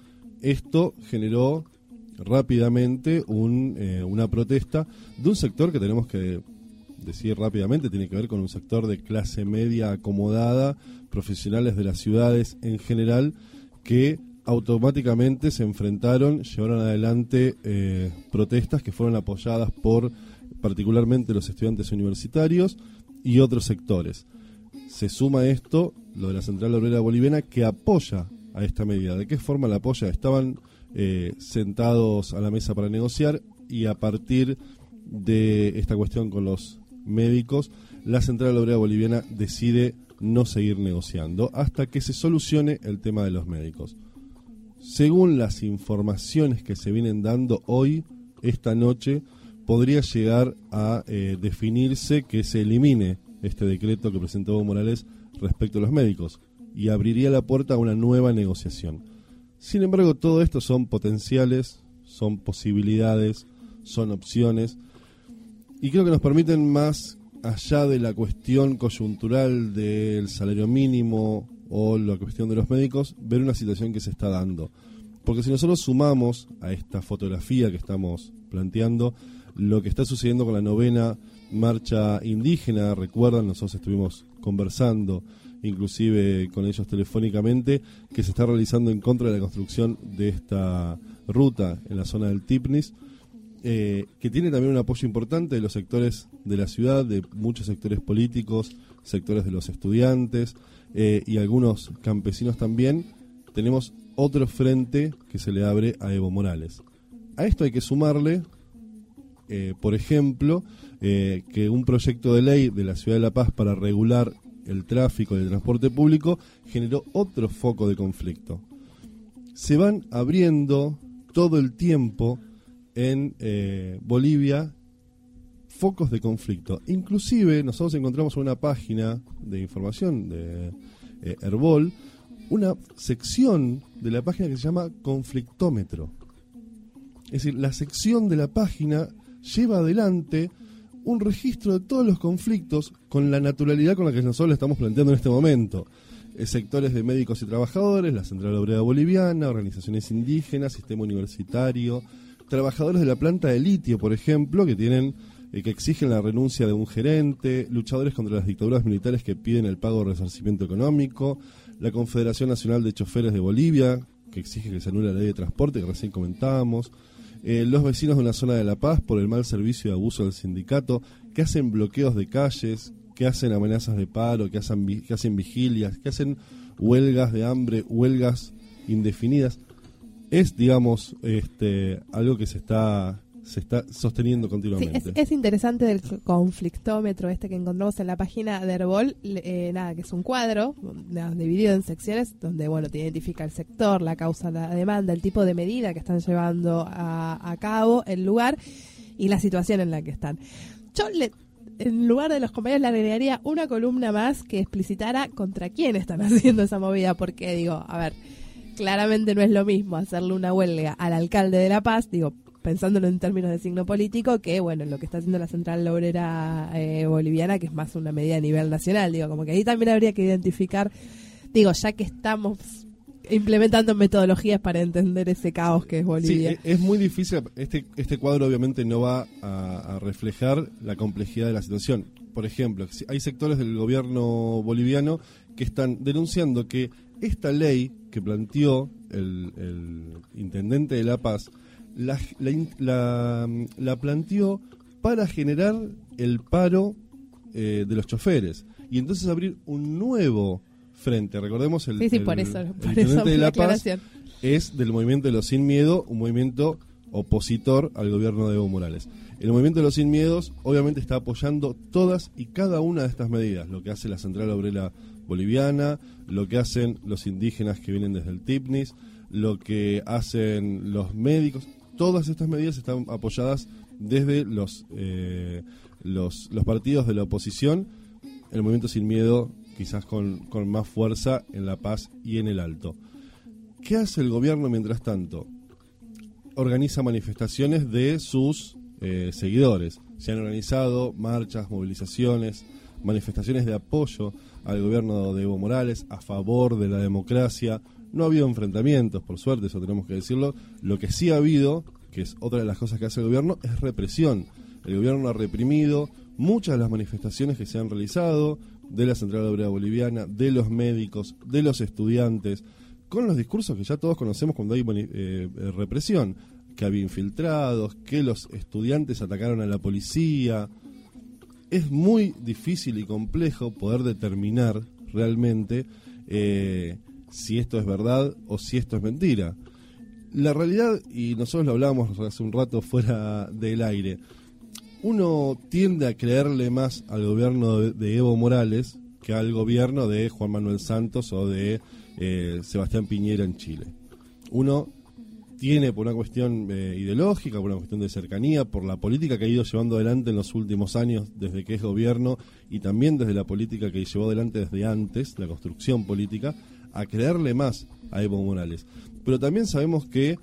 Esto generó rápidamente un, eh, una protesta de un sector que tenemos que decir rápidamente, tiene que ver con un sector de clase media acomodada, profesionales de las ciudades en general, que automáticamente se enfrentaron, llevaron adelante eh, protestas que fueron apoyadas por particularmente los estudiantes universitarios y otros sectores. Se suma a esto lo de la Central Obrera Boliviana, que apoya a esta medida. ¿De qué forma la apoya? Estaban eh, sentados a la mesa para negociar, y a partir de esta cuestión con los médicos, la Central Obrera Boliviana decide no seguir negociando hasta que se solucione el tema de los médicos. Según las informaciones que se vienen dando hoy, esta noche, podría llegar a eh, definirse que se elimine este decreto que presentó Evo Morales respecto a los médicos, y abriría la puerta a una nueva negociación. Sin embargo, todo esto son potenciales, son posibilidades, son opciones, y creo que nos permiten, más allá de la cuestión coyuntural del salario mínimo o la cuestión de los médicos, ver una situación que se está dando. Porque si nosotros sumamos a esta fotografía que estamos planteando lo que está sucediendo con la novena marcha indígena, recuerdan, nosotros estuvimos conversando inclusive con ellos telefónicamente, que se está realizando en contra de la construcción de esta ruta en la zona del Tipnis, eh, que tiene también un apoyo importante de los sectores de la ciudad, de muchos sectores políticos, sectores de los estudiantes eh, y algunos campesinos también. Tenemos otro frente que se le abre a Evo Morales. A esto hay que sumarle, eh, por ejemplo, eh, que un proyecto de ley de la Ciudad de La Paz para regular el tráfico y el transporte público generó otro foco de conflicto. Se van abriendo todo el tiempo en eh, Bolivia focos de conflicto. Inclusive nosotros encontramos en una página de información de eh, Herbol una sección de la página que se llama Conflictómetro. Es decir, la sección de la página lleva adelante un registro de todos los conflictos con la naturalidad con la que nosotros le estamos planteando en este momento. Eh, sectores de médicos y trabajadores, la Central Obrera Boliviana, organizaciones indígenas, sistema universitario, trabajadores de la planta de litio, por ejemplo, que tienen eh, que exigen la renuncia de un gerente, luchadores contra las dictaduras militares que piden el pago de resarcimiento económico, la Confederación Nacional de Choferes de Bolivia, que exige que se anule la ley de transporte, que recién comentábamos, eh, los vecinos de una zona de La Paz por el mal servicio y abuso del sindicato, que hacen bloqueos de calles, que hacen amenazas de paro, que hacen, que hacen vigilias, que hacen huelgas de hambre, huelgas indefinidas. Es, digamos, este, algo que se está se está sosteniendo continuamente. Sí, es, es interesante del conflictómetro este que encontramos en la página de Herbol, eh, nada, que es un cuadro nada, dividido en secciones donde, bueno, te identifica el sector, la causa, la demanda, el tipo de medida que están llevando a, a cabo, el lugar y la situación en la que están. Yo le en lugar de los compañeros le agregaría una columna más que explicitara contra quién están haciendo esa movida, porque digo, a ver, claramente no es lo mismo hacerle una huelga al alcalde de La Paz, digo, pensándolo en términos de signo político, que bueno, lo que está haciendo la Central Obrera eh, Boliviana, que es más una medida a nivel nacional, digo, como que ahí también habría que identificar, digo, ya que estamos implementando metodologías para entender ese caos que es Bolivia. Sí, es muy difícil, este este cuadro obviamente no va a, a reflejar la complejidad de la situación. Por ejemplo, hay sectores del gobierno boliviano que están denunciando que esta ley que planteó el, el intendente de La Paz, la, la, la, la planteó para generar el paro eh, de los choferes y entonces abrir un nuevo frente. Recordemos el, sí, sí, el, por eso, el por intendente eso, de La Paz aclaración. Es del movimiento de los Sin Miedo, un movimiento opositor al gobierno de Evo Morales. El movimiento de los Sin Miedos obviamente está apoyando todas y cada una de estas medidas, lo que hace la Central Obrera Boliviana, lo que hacen los indígenas que vienen desde el TIPNIS, lo que hacen los médicos. Todas estas medidas están apoyadas desde los, eh, los, los partidos de la oposición. El movimiento Sin Miedo quizás con, con más fuerza en La Paz y en el Alto. ¿Qué hace el gobierno mientras tanto? Organiza manifestaciones de sus eh, seguidores. Se han organizado marchas, movilizaciones, manifestaciones de apoyo al gobierno de Evo Morales, a favor de la democracia. No ha habido enfrentamientos, por suerte, eso tenemos que decirlo. Lo que sí ha habido, que es otra de las cosas que hace el gobierno, es represión. El gobierno ha reprimido muchas de las manifestaciones que se han realizado, de la Central Obrera Boliviana, de los médicos, de los estudiantes, con los discursos que ya todos conocemos cuando hay eh, represión, que había infiltrados, que los estudiantes atacaron a la policía. Es muy difícil y complejo poder determinar realmente eh, si esto es verdad o si esto es mentira. La realidad, y nosotros lo hablábamos hace un rato fuera del aire, uno tiende a creerle más al gobierno de, de Evo Morales que al gobierno de Juan Manuel Santos o de eh, Sebastián Piñera en Chile. Uno tiene, por una cuestión eh, ideológica, por una cuestión de cercanía, por la política que ha ido llevando adelante en los últimos años desde que es gobierno y también desde la política que llevó adelante desde antes, la construcción política, a creerle más a Evo Morales. Pero también sabemos que,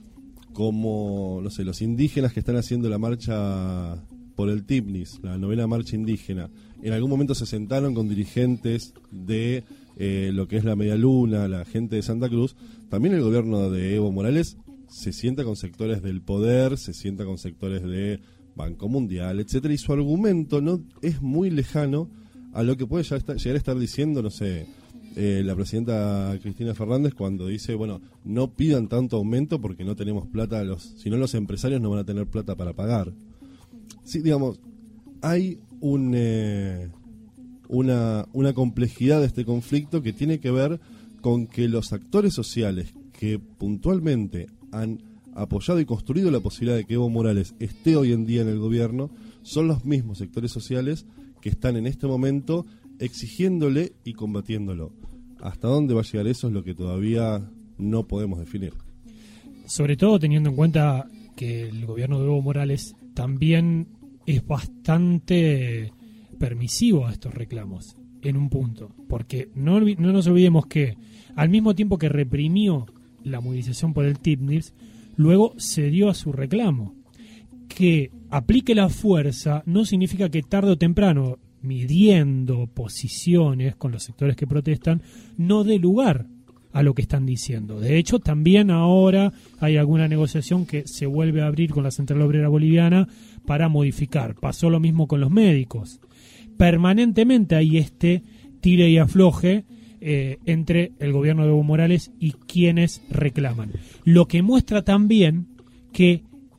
como, no sé, los indígenas que están haciendo la marcha por el TIPNIS, la novena marcha indígena, en algún momento se sentaron con dirigentes de eh, lo que es la Media Luna, la gente de Santa Cruz. También el gobierno de Evo Morales se sienta con sectores del poder, se sienta con sectores de Banco Mundial, etcétera, y su argumento no es muy lejano a lo que puede ya estar, llegar a estar diciendo, no sé, eh, la presidenta Cristina Fernández cuando dice, bueno, no pidan tanto aumento porque no tenemos plata, los, si no los empresarios no van a tener plata para pagar. Sí, digamos, hay un, eh, una, una complejidad de este conflicto que tiene que ver con que los actores sociales que puntualmente han apoyado y construido la posibilidad de que Evo Morales esté hoy en día en el gobierno son los mismos sectores sociales que están en este momento exigiéndole y combatiéndolo. ¿Hasta dónde va a llegar eso? Es lo que todavía no podemos definir. Sobre todo teniendo en cuenta que el gobierno de Evo Morales también es bastante permisivo a estos reclamos, en un punto. Porque no, no nos olvidemos que al mismo tiempo que reprimió la movilización por el TIPNIS, luego cedió a su reclamo. Que aplique la fuerza no significa que tarde o temprano, midiendo posiciones con los sectores que protestan, no dé lugar a lo que están diciendo. De hecho, también ahora hay alguna negociación que se vuelve a abrir con la Central Obrera Boliviana para modificar. Pasó lo mismo con los médicos. Permanentemente hay este tire y afloje eh, entre el gobierno de Evo Morales y quienes reclaman. Lo que muestra también que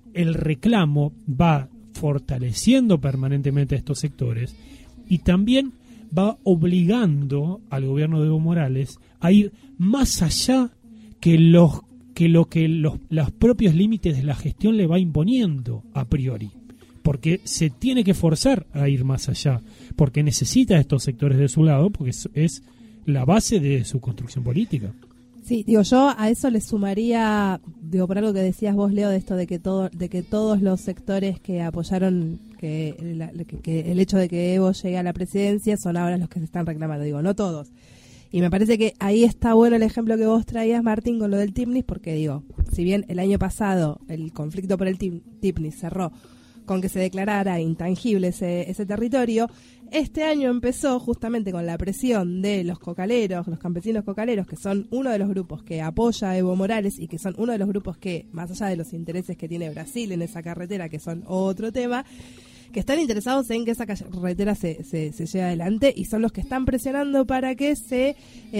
el reclamo va fortaleciendo permanentemente a estos sectores y también va obligando al gobierno de Evo Morales a ir más allá que los que lo que los, los propios límites de la gestión le va imponiendo a priori, porque se tiene que forzar a ir más allá, porque necesita a estos sectores de su lado, porque es, es la base de su construcción política. Sí, digo, yo a eso le sumaría, digo, por algo que decías vos, Leo, de esto de que todo, de que todos los sectores que apoyaron que, la, que, que el hecho de que Evo llegue a la presidencia son ahora los que se están reclamando, digo, no todos. Y me parece que ahí está bueno el ejemplo que vos traías, Martín, con lo del Tipnis, porque digo, si bien el año pasado el conflicto por el Tipnis cerró con que se declarara intangible ese, ese territorio, este año empezó justamente con la presión de los cocaleros, los campesinos cocaleros, que son uno de los grupos que apoya a Evo Morales y que son uno de los grupos que, más allá de los intereses que tiene Brasil en esa carretera, que son otro tema, que están interesados en que esa carretera se, se, se lleve adelante y son los que están presionando para que se...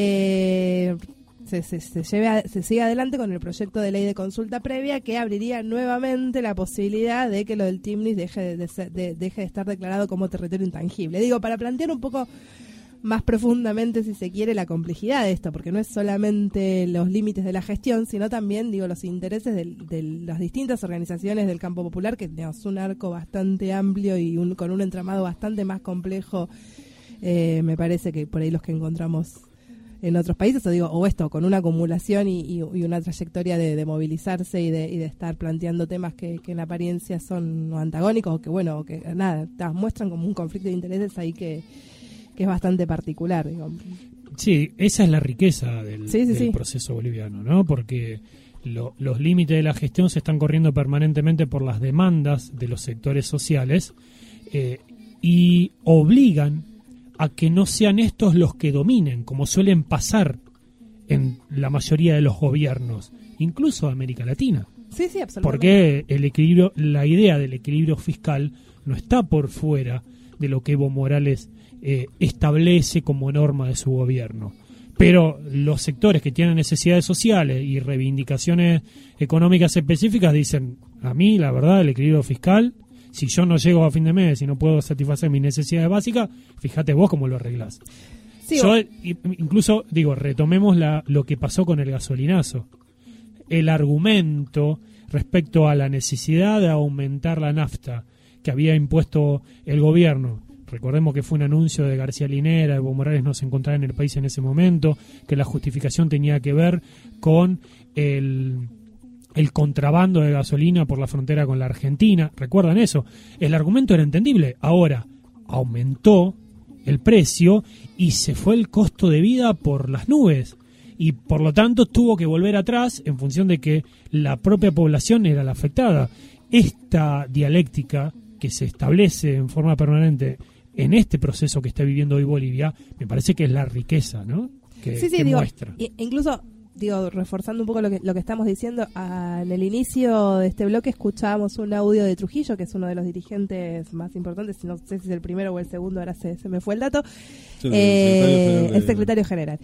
Eh, Se, se, se, lleve a, se siga adelante con el proyecto de ley de consulta previa que abriría nuevamente la posibilidad de que lo del Tipnis deje de, de, ser, de, deje de estar declarado como territorio intangible. Digo, para plantear un poco más profundamente, si se quiere, la complejidad de esto, porque no es solamente los límites de la gestión, sino también, digo, los intereses de, de las distintas organizaciones del campo popular, que tenemos un arco bastante amplio y un, con un entramado bastante más complejo, eh, me parece que por ahí los que encontramos en otros países, o digo, o esto, con una acumulación y, y, y una trayectoria de, de movilizarse y de, y de estar planteando temas que, que en apariencia son antagónicos, o que bueno, o que nada, muestran como un conflicto de intereses ahí que, que es bastante particular, digo. Sí, esa es la riqueza del, sí, sí, del sí. proceso boliviano, ¿no? Porque lo, los límites de la gestión se están corriendo permanentemente por las demandas de los sectores sociales eh, y obligan a que no sean estos los que dominen, como suelen pasar en la mayoría de los gobiernos, incluso de América Latina. Sí, sí, absolutamente. Porque el equilibrio, la idea del equilibrio fiscal no está por fuera de lo que Evo Morales eh, establece como norma de su gobierno. Pero los sectores que tienen necesidades sociales y reivindicaciones económicas específicas dicen, a mí, la verdad, el equilibrio fiscal, si yo no llego a fin de mes y no puedo satisfacer mis necesidades básicas, fíjate vos cómo lo arreglás. Sí, yo, incluso, digo, retomemos la, lo que pasó con el gasolinazo. El argumento respecto a la necesidad de aumentar la nafta que había impuesto el gobierno. Recordemos que fue un anuncio de García Linera, Evo Morales no se encontraba en el país en ese momento, que la justificación tenía que ver con el... el contrabando de gasolina por la frontera con la Argentina. ¿Recuerdan eso? El argumento era entendible. Ahora, aumentó el precio y se fue el costo de vida por las nubes. Y por lo tanto tuvo que volver atrás en función de que la propia población era la afectada. Esta dialéctica que se establece en forma permanente en este proceso que está viviendo hoy Bolivia, me parece que es la riqueza, ¿no? Que, sí, sí, que digo, muestra. Incluso... Digo, reforzando un poco lo que lo que estamos diciendo, a, en el inicio de este bloque escuchábamos un audio de Trujillo, que es uno de los dirigentes más importantes, no sé si es el primero o el segundo, ahora se, se me fue el dato, sí, eh, el secretario general,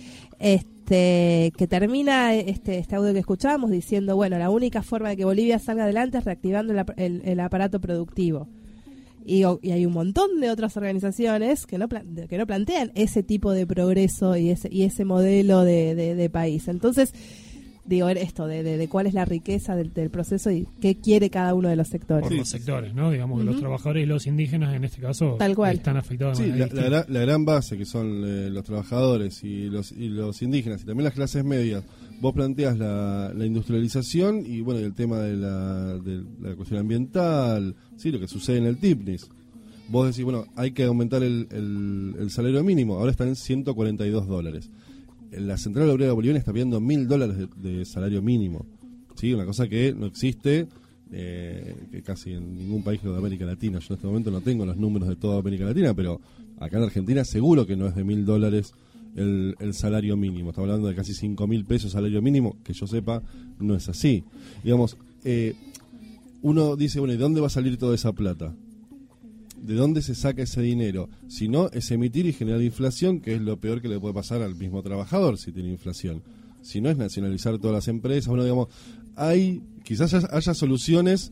este que termina este, este audio que escuchábamos diciendo, bueno, la única forma de que Bolivia salga adelante es reactivando el, el, el aparato productivo. Y, y hay un montón de otras organizaciones que no que no plantean ese tipo de progreso y ese y ese modelo de, de, de país. Entonces, digo, esto de, de, de cuál es la riqueza del, del proceso y qué quiere cada uno de los sectores. Por los sectores, ¿no? Digamos que uh-huh. los trabajadores y los indígenas en este caso Tal cual. están afectados. Sí, la, la, gran, la gran base que son eh, los trabajadores y los, y los indígenas y también las clases medias. Vos planteas la, la industrialización y bueno, el tema de la, de la cuestión ambiental, sí, lo que sucede en el Tipnis. Vos decís, bueno, hay que aumentar el, el, el salario mínimo, ahora está en ciento cuarenta y dos dólares. La Central Obrera Boliviana está pidiendo mil dólares de, de salario mínimo. Sí, una cosa que no existe eh, que casi en ningún país de América Latina. Yo en este momento no tengo los números de toda América Latina, pero acá en Argentina seguro que no es de mil dólares el, el salario mínimo. Estamos hablando de casi cinco mil pesos salario mínimo, que yo sepa no es así. Digamos, eh, uno dice, bueno, ¿y dónde va a salir toda esa plata? ¿De dónde se saca ese dinero? Si no, es emitir y generar inflación, que es lo peor que le puede pasar al mismo trabajador si tiene inflación. Si no, es nacionalizar todas las empresas. Bueno, digamos, hay quizás haya, haya soluciones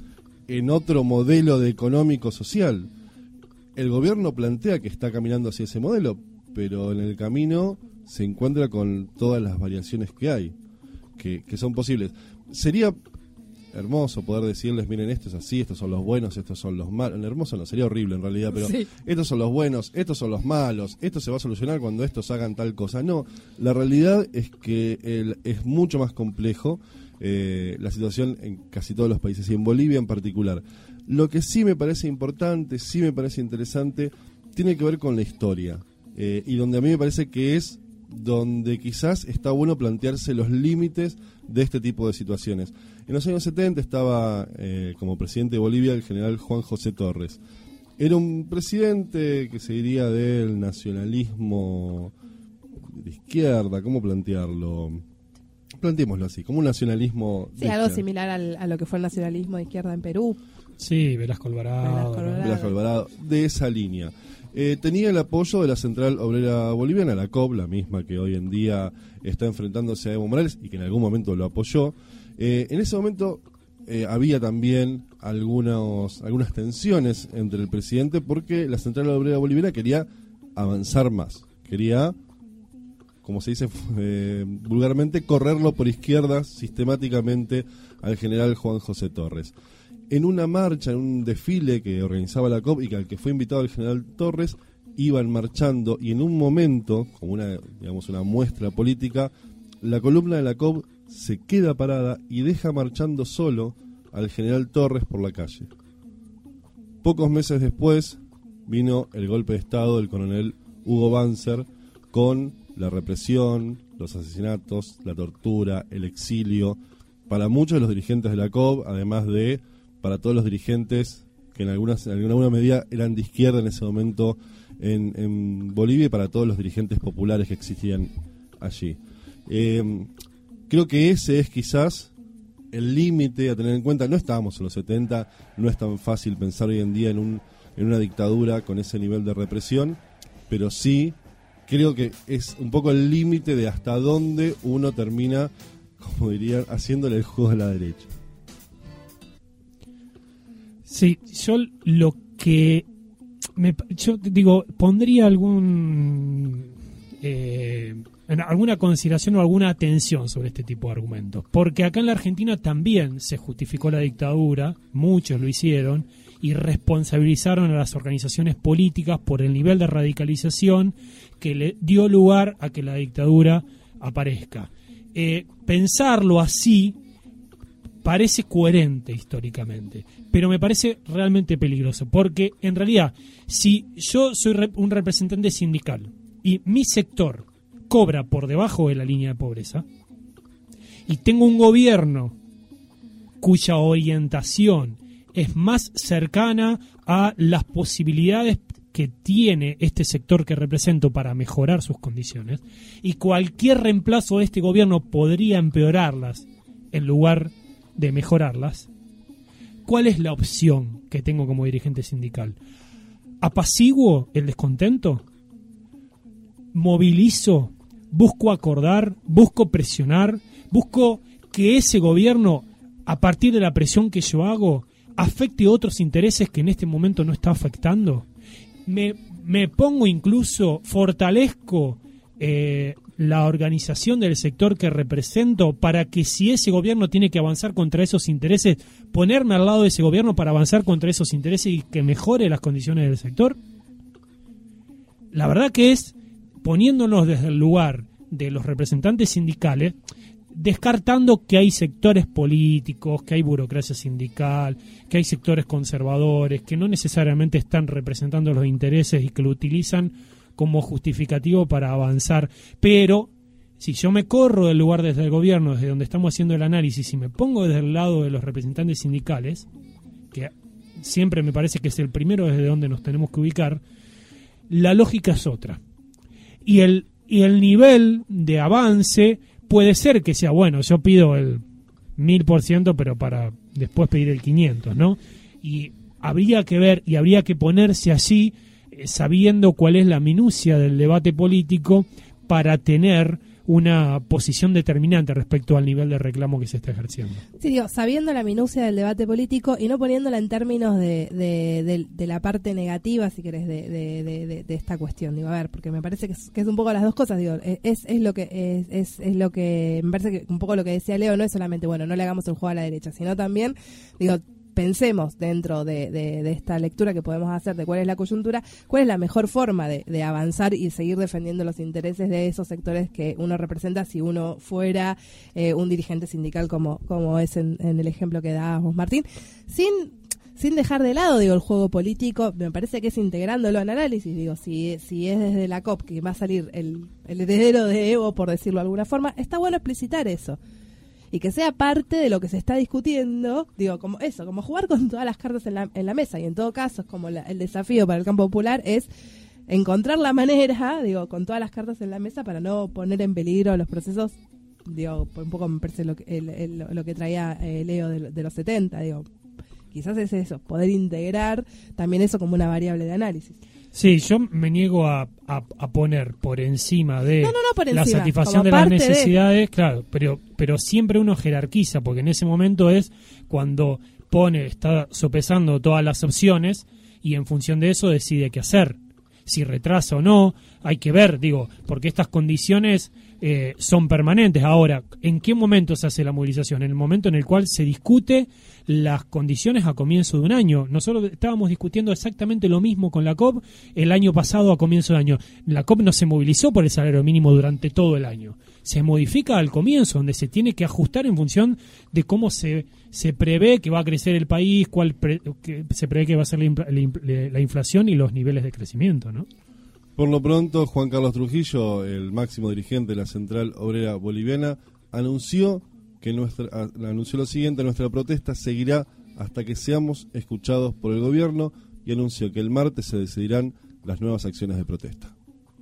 en otro modelo de económico-social. El gobierno plantea que está caminando hacia ese modelo, pero en el camino se encuentra con todas las variaciones que hay, que, que son posibles. Sería hermoso poder decirles, miren, esto es así, estos son los buenos, estos son los malos. Hermoso no, sería horrible en realidad, pero sí. Estos son los buenos, estos son los malos, esto se va a solucionar cuando estos hagan tal cosa. No, la realidad es que el, es mucho más complejo eh, la situación en casi todos los países y en Bolivia en particular. Lo que sí me parece importante, sí me parece interesante, tiene que ver con la historia. Eh, y donde a mí me parece que es donde quizás está bueno plantearse los límites de este tipo de situaciones. En los años setenta estaba eh, como presidente de Bolivia el general Juan José Torres. Era un presidente que se diría del nacionalismo de izquierda, ¿cómo plantearlo? Planteémoslo así, como un nacionalismo Sí, algo izquierda. Similar al, a lo que fue el nacionalismo de izquierda en Perú. Sí, Velasco Alvarado. Velasco Alvarado, Velasco Alvarado de esa línea. Eh, tenía el apoyo de la Central Obrera Boliviana, la C O B, la misma que hoy en día está enfrentándose a Evo Morales y que en algún momento lo apoyó. Eh, en ese momento eh, había también algunos, algunas tensiones entre el presidente porque la Central Obrera Boliviana quería avanzar más, quería, como se dice eh, vulgarmente, correrlo por izquierda sistemáticamente al general Juan José Torres. En una marcha, en un desfile que organizaba la C O B y que al que fue invitado el general Torres, iban marchando y en un momento, como una, digamos, una muestra política, la columna de la C O B se queda parada y deja marchando solo al general Torres por la calle. Pocos meses después vino el golpe de estado del coronel Hugo Banzer con la represión, los asesinatos, la tortura, el exilio, para muchos de los dirigentes de la C O B, además de para todos los dirigentes que en, algunas, en alguna medida eran de izquierda en ese momento en, en Bolivia y para todos los dirigentes populares que existían allí. Eh, creo que ese es quizás el límite a tener en cuenta. No estábamos en los setenta, no es tan fácil pensar hoy en día en, un, en una dictadura con ese nivel de represión, pero sí creo que es un poco el límite de hasta dónde uno termina, como dirían, haciéndole el juego a la derecha. Sí, yo lo que me, yo digo, pondría algún eh, alguna consideración o alguna atención sobre este tipo de argumentos, porque acá en la Argentina también se justificó la dictadura, muchos lo hicieron y responsabilizaron a las organizaciones políticas por el nivel de radicalización que le dio lugar a que la dictadura aparezca. Eh, pensarlo así parece coherente históricamente, pero me parece realmente peligroso, porque en realidad, si yo soy rep- un representante sindical y mi sector cobra por debajo de la línea de pobreza, y tengo un gobierno cuya orientación es más cercana a las posibilidades que tiene este sector que represento para mejorar sus condiciones, y cualquier reemplazo de este gobierno podría empeorarlas en lugar de mejorarlas, ¿cuál es la opción que tengo como dirigente sindical? ¿Apaciguo el descontento? ¿Movilizo? ¿Busco acordar? ¿Busco presionar? ¿Busco que ese gobierno, a partir de la presión que yo hago, afecte otros intereses que en este momento no está afectando? ¿Me, me pongo incluso, fortalezco eh, la organización del sector que represento para que si ese gobierno tiene que avanzar contra esos intereses, ponerme al lado de ese gobierno para avanzar contra esos intereses y que mejore las condiciones del sector? La verdad que es, poniéndonos desde el lugar de los representantes sindicales, descartando que hay sectores políticos, que hay burocracia sindical, que hay sectores conservadores, que no necesariamente están representando los intereses y que lo utilizan como justificativo para avanzar, pero si yo me corro del lugar desde el gobierno, desde donde estamos haciendo el análisis, y me pongo desde el lado de los representantes sindicales, que siempre me parece que es el primero desde donde nos tenemos que ubicar, la lógica es otra. Y el, y el nivel de avance puede ser que sea, bueno, yo pido el mil por ciento, pero para después pedir el quinientos, ¿no? Y habría que ver y habría que ponerse allí sabiendo cuál es la minucia del debate político para tener una posición determinante respecto al nivel de reclamo que se está ejerciendo. Sí, digo, sabiendo la minucia del debate político y no poniéndola en términos de, de, de, de la parte negativa, si querés, de, de, de, de, de esta cuestión. Digo, a ver, porque me parece que es, que es un poco las dos cosas. Digo, es, es lo que es, es, es lo que me parece que un poco lo que decía Leo, no es solamente, bueno, no le hagamos el juego a la derecha, sino también, digo, pensemos dentro de, de, de esta lectura que podemos hacer de cuál es la coyuntura, cuál es la mejor forma de, de avanzar y seguir defendiendo los intereses de esos sectores que uno representa si uno fuera eh, un dirigente sindical como, como es en, en el ejemplo que dábamos, Martín, sin sin dejar de lado, digo, el juego político. Me parece que es integrándolo en análisis, digo, si, si es desde la C O P que va a salir el, el heredero de Evo, por decirlo de alguna forma, está bueno explicitar eso. Y que sea parte de lo que se está discutiendo, digo, como eso, como jugar con todas las cartas en la, en la mesa. Y en todo caso, es como la, el desafío para el campo popular es encontrar la manera, digo, con todas las cartas en la mesa para no poner en peligro los procesos, digo, un poco me parece lo que, el, el, lo que traía eh, Leo de, de los setenta, digo, quizás es eso, poder integrar también eso como una variable de análisis. Sí, yo me niego a, a, a poner por encima de no, no, no por la encima, satisfacción de las necesidades, de... claro, pero pero siempre uno jerarquiza, porque en ese momento es cuando pone, está sopesando todas las opciones y en función de eso decide qué hacer. Si retrasa o no, hay que ver, digo, porque estas condiciones eh, son permanentes. Ahora, ¿en qué momento se hace la movilización? En el momento en el cual se discute las condiciones a comienzo de un año. Nosotros estábamos discutiendo exactamente lo mismo con la C O P el año pasado a comienzo de año. La C O P no se movilizó por el salario mínimo durante todo el año. Se modifica al comienzo, donde se tiene que ajustar en función de cómo se, se prevé que va a crecer el país, cuál pre, que se prevé que va a ser la, la, la inflación y los niveles de crecimiento, ¿no? Por lo pronto, Juan Carlos Trujillo, el máximo dirigente de la Central Obrera Boliviana, anunció que nuestra anunció lo siguiente: nuestra protesta seguirá hasta que seamos escuchados por el gobierno, y anunció que el martes se decidirán las nuevas acciones de protesta.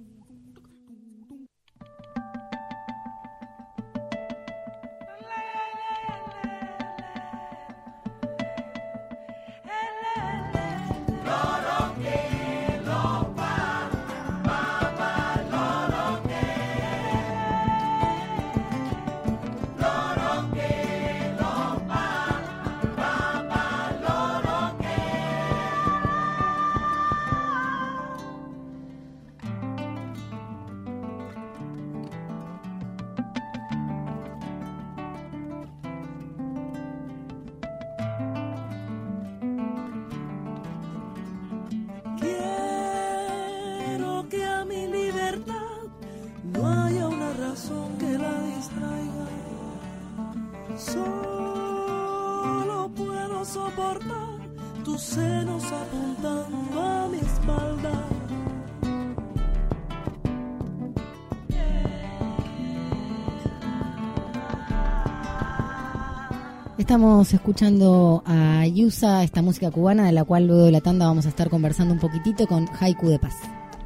Estamos escuchando a Yusa, esta música cubana, de la cual luego de la tanda vamos a estar conversando un poquitito con Haiku de Paz.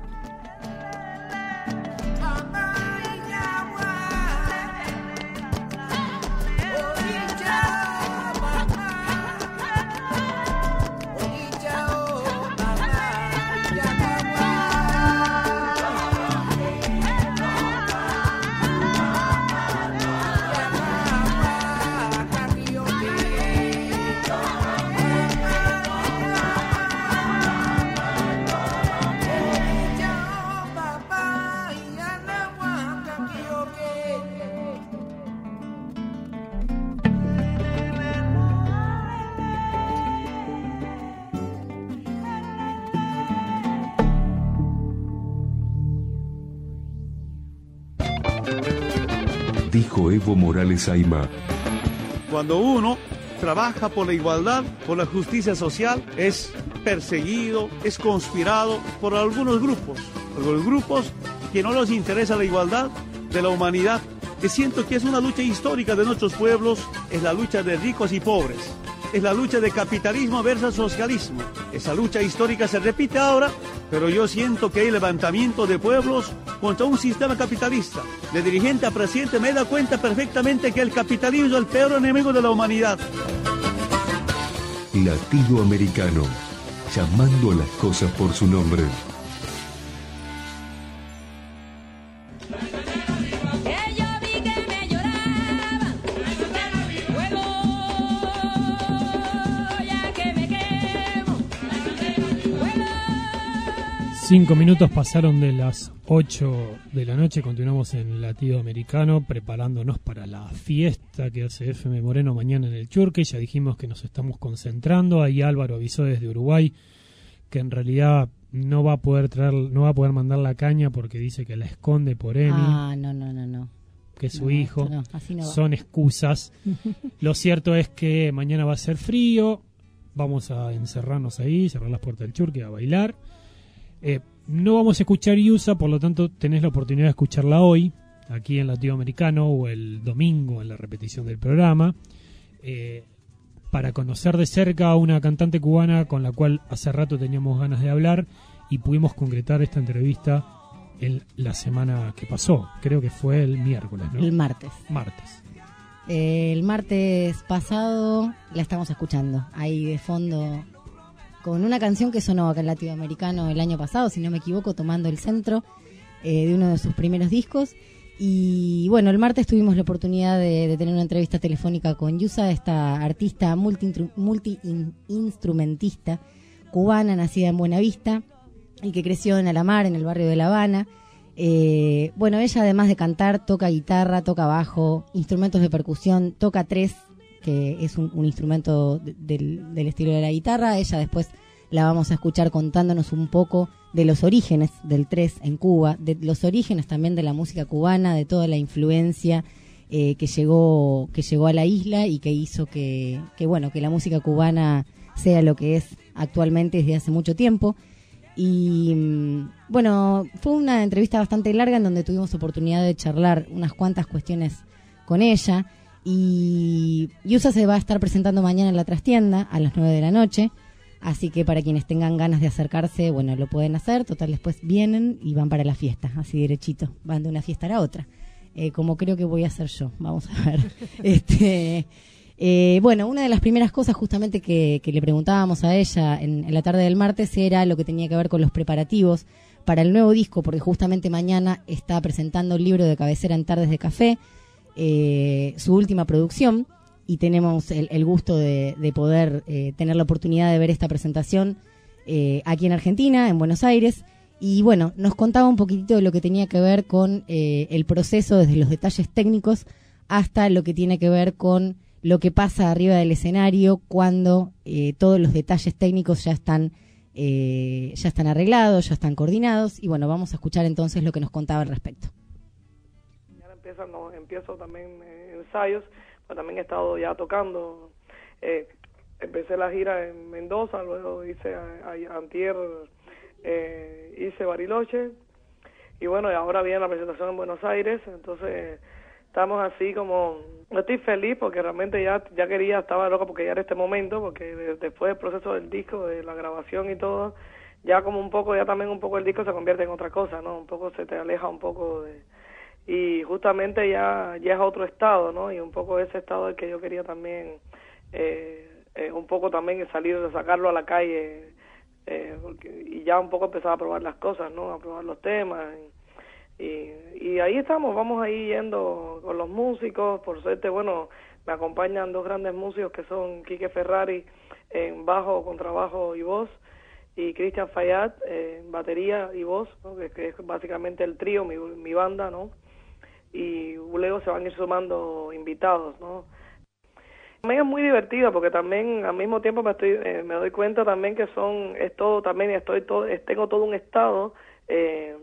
Dijo Evo Morales Aymá. Cuando uno trabaja por la igualdad, por la justicia social, es perseguido, es conspirado por algunos grupos, por los grupos que no les interesa la igualdad de la humanidad, que siento que es una lucha histórica de nuestros pueblos, es la lucha de ricos y pobres, es la lucha de capitalismo versus socialismo. Esa lucha histórica se repite ahora, pero yo siento que hay levantamiento de pueblos contra un sistema capitalista. De dirigente a presidente me da cuenta perfectamente que el capitalismo es el peor enemigo de la humanidad. Latido Americano, llamando a las cosas por su nombre. ¡Ey! Cinco minutos pasaron de las ocho de la noche. Continuamos en Latido Americano preparándonos para la fiesta que hace F M Moreno mañana en el Churque. Ya dijimos que nos estamos concentrando. Ahí Álvaro avisó desde Uruguay que en realidad no va a poder traer, no va a poder mandar la caña porque dice que la esconde por Emi. Ah, no, no, no, no. Que es su no, hijo. No, así no va. Son excusas. Lo cierto es que mañana va a ser frío. Vamos a encerrarnos ahí, cerrar las puertas del Churque, a bailar. Eh, no vamos a escuchar Yusa, por lo tanto tenés la oportunidad de escucharla hoy, aquí en Latinoamericano, o el domingo en la repetición del programa, eh, para conocer de cerca a una cantante cubana con la cual hace rato teníamos ganas de hablar y pudimos concretar esta entrevista en la semana que pasó. Creo que fue el miércoles, ¿no? El martes. Martes. Eh, el martes pasado la estamos escuchando ahí de fondo con una canción que sonó acá en Latinoamericano el año pasado, si no me equivoco, Tomando el Centro, eh, de uno de sus primeros discos. Y bueno, el martes tuvimos la oportunidad de, de tener una entrevista telefónica con Yusa, esta artista multi-instrumentista cubana, nacida en Buenavista y que creció en Alamar, en el barrio de La Habana. Eh, bueno, ella además de cantar, toca guitarra, toca bajo, instrumentos de percusión, toca tres, que es un, un instrumento de, del, del estilo de la guitarra. Ella después la vamos a escuchar contándonos un poco de los orígenes del tres en Cuba, de los orígenes también de la música cubana, de toda la influencia eh, que llegó que llegó a la isla y que hizo que, que bueno que la música cubana sea lo que es actualmente desde hace mucho tiempo. Y bueno, fue una entrevista bastante larga en donde tuvimos oportunidad de charlar unas cuantas cuestiones con ella. Y Yusa se va a estar presentando mañana en la trastienda a las nueve de la noche. Así que para quienes tengan ganas de acercarse, bueno, lo pueden hacer. Total, después vienen y van para la fiesta, así derechito. Van de una fiesta a la otra. Eh, como creo que voy a hacer yo. Vamos a ver. este... Eh, bueno, una de las primeras cosas justamente que, que le preguntábamos a ella en, en la tarde del martes era lo que tenía que ver con los preparativos para el nuevo disco, porque justamente mañana está presentando el libro de cabecera en Tardes de Café, eh, su última producción, y tenemos el, el gusto de, de poder eh, tener la oportunidad de ver esta presentación eh, aquí en Argentina, en Buenos Aires. Y bueno, nos contaba un poquitito de lo que tenía que ver con eh, el proceso, desde los detalles técnicos hasta lo que tiene que ver con lo que pasa arriba del escenario cuando eh, todos los detalles técnicos ya están eh, ya están arreglados, ya están coordinados. Y bueno, vamos a escuchar entonces lo que nos contaba al respecto. Ya empiezan, no, empiezo también eh, ensayos, pero también he estado ya tocando. Eh, empecé la gira en Mendoza, luego hice a, a, antier eh, hice Bariloche, y bueno, y ahora viene la presentación en Buenos Aires. Entonces estamos así como, no estoy feliz porque realmente ya ya quería, estaba loca porque ya era este momento, porque de, después del proceso del disco, de la grabación y todo, ya como un poco, ya también un poco el disco se convierte en otra cosa, ¿no? Un poco se te aleja un poco de, y justamente ya ya es otro estado, ¿no? Y un poco ese estado del que yo quería también, eh, eh, un poco también salir, de sacarlo a la calle, eh, porque, y ya un poco empezar a probar las cosas, ¿no? A probar los temas. Y, Y, y ahí estamos, vamos ahí yendo con los músicos. Por suerte, bueno, me acompañan dos grandes músicos que son Quique Ferrari en bajo, contrabajo y voz, y Cristian Fayad en batería y voz, ¿no? que, que es básicamente el trío, mi, mi banda, ¿no? Y luego se van a ir sumando invitados, ¿no? También es muy divertido porque también al mismo tiempo me estoy eh, me doy cuenta también que son es todo también estoy todo tengo todo un estado eh,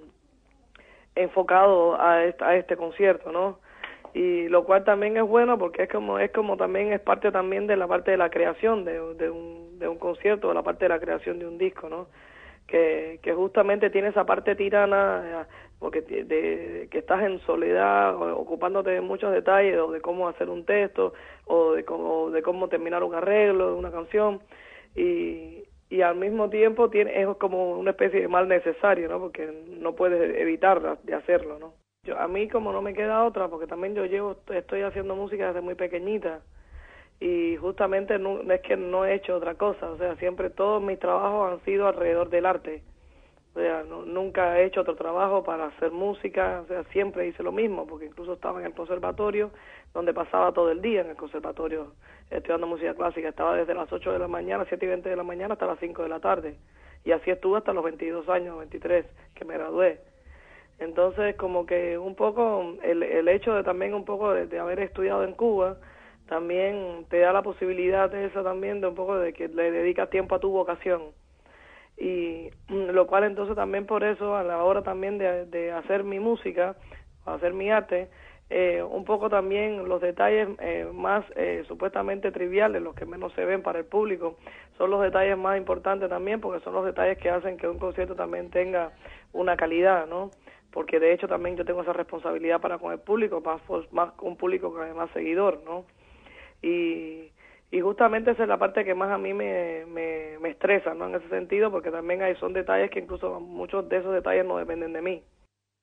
enfocado a este, a este concierto, ¿no? Y lo cual también es bueno porque es como es como también es parte también de la parte de la creación de, de un de un concierto, de la parte de la creación de un disco, ¿no? Que que justamente tiene esa parte tirana, porque de, de que estás en soledad, ocupándote de muchos detalles, o de cómo hacer un texto, o de cómo de cómo terminar un arreglo de una canción, y y al mismo tiempo tiene es como una especie de mal necesario, ¿no? Porque no puedes evitar de hacerlo, ¿no? Yo, a mí como no me queda otra, porque también yo llevo estoy haciendo música desde muy pequeñita, y justamente no, no es que no he hecho otra cosa, o sea, siempre todos mis trabajos han sido alrededor del arte, O sea, no, nunca he hecho otro trabajo para hacer música, o sea, siempre hice lo mismo, porque incluso estaba en el conservatorio, donde pasaba todo el día en el conservatorio estudiando música clásica. Estaba desde las ocho de la mañana, siete y veinte de la mañana, hasta las cinco de la tarde. Y así estuve hasta los veintidós años, veintitrés, que me gradué. Entonces, como que un poco, el, el hecho de también un poco de, de haber estudiado en Cuba, también te da la posibilidad de eso también, de un poco de que le dedicas tiempo a tu vocación. Y lo cual entonces también por eso, a la hora también de, de hacer mi música, hacer mi arte, eh, un poco también los detalles eh, más eh, supuestamente triviales, los que menos se ven para el público, son los detalles más importantes también, porque son los detalles que hacen que un concierto también tenga una calidad, ¿no? Porque de hecho también yo tengo esa responsabilidad para con el público, más, más un público que más seguidor, ¿no? Y, y justamente esa es la parte que más a mí me, me, me estresa, ¿no? En ese sentido, porque también hay, son detalles que incluso muchos de esos detalles no dependen de mí.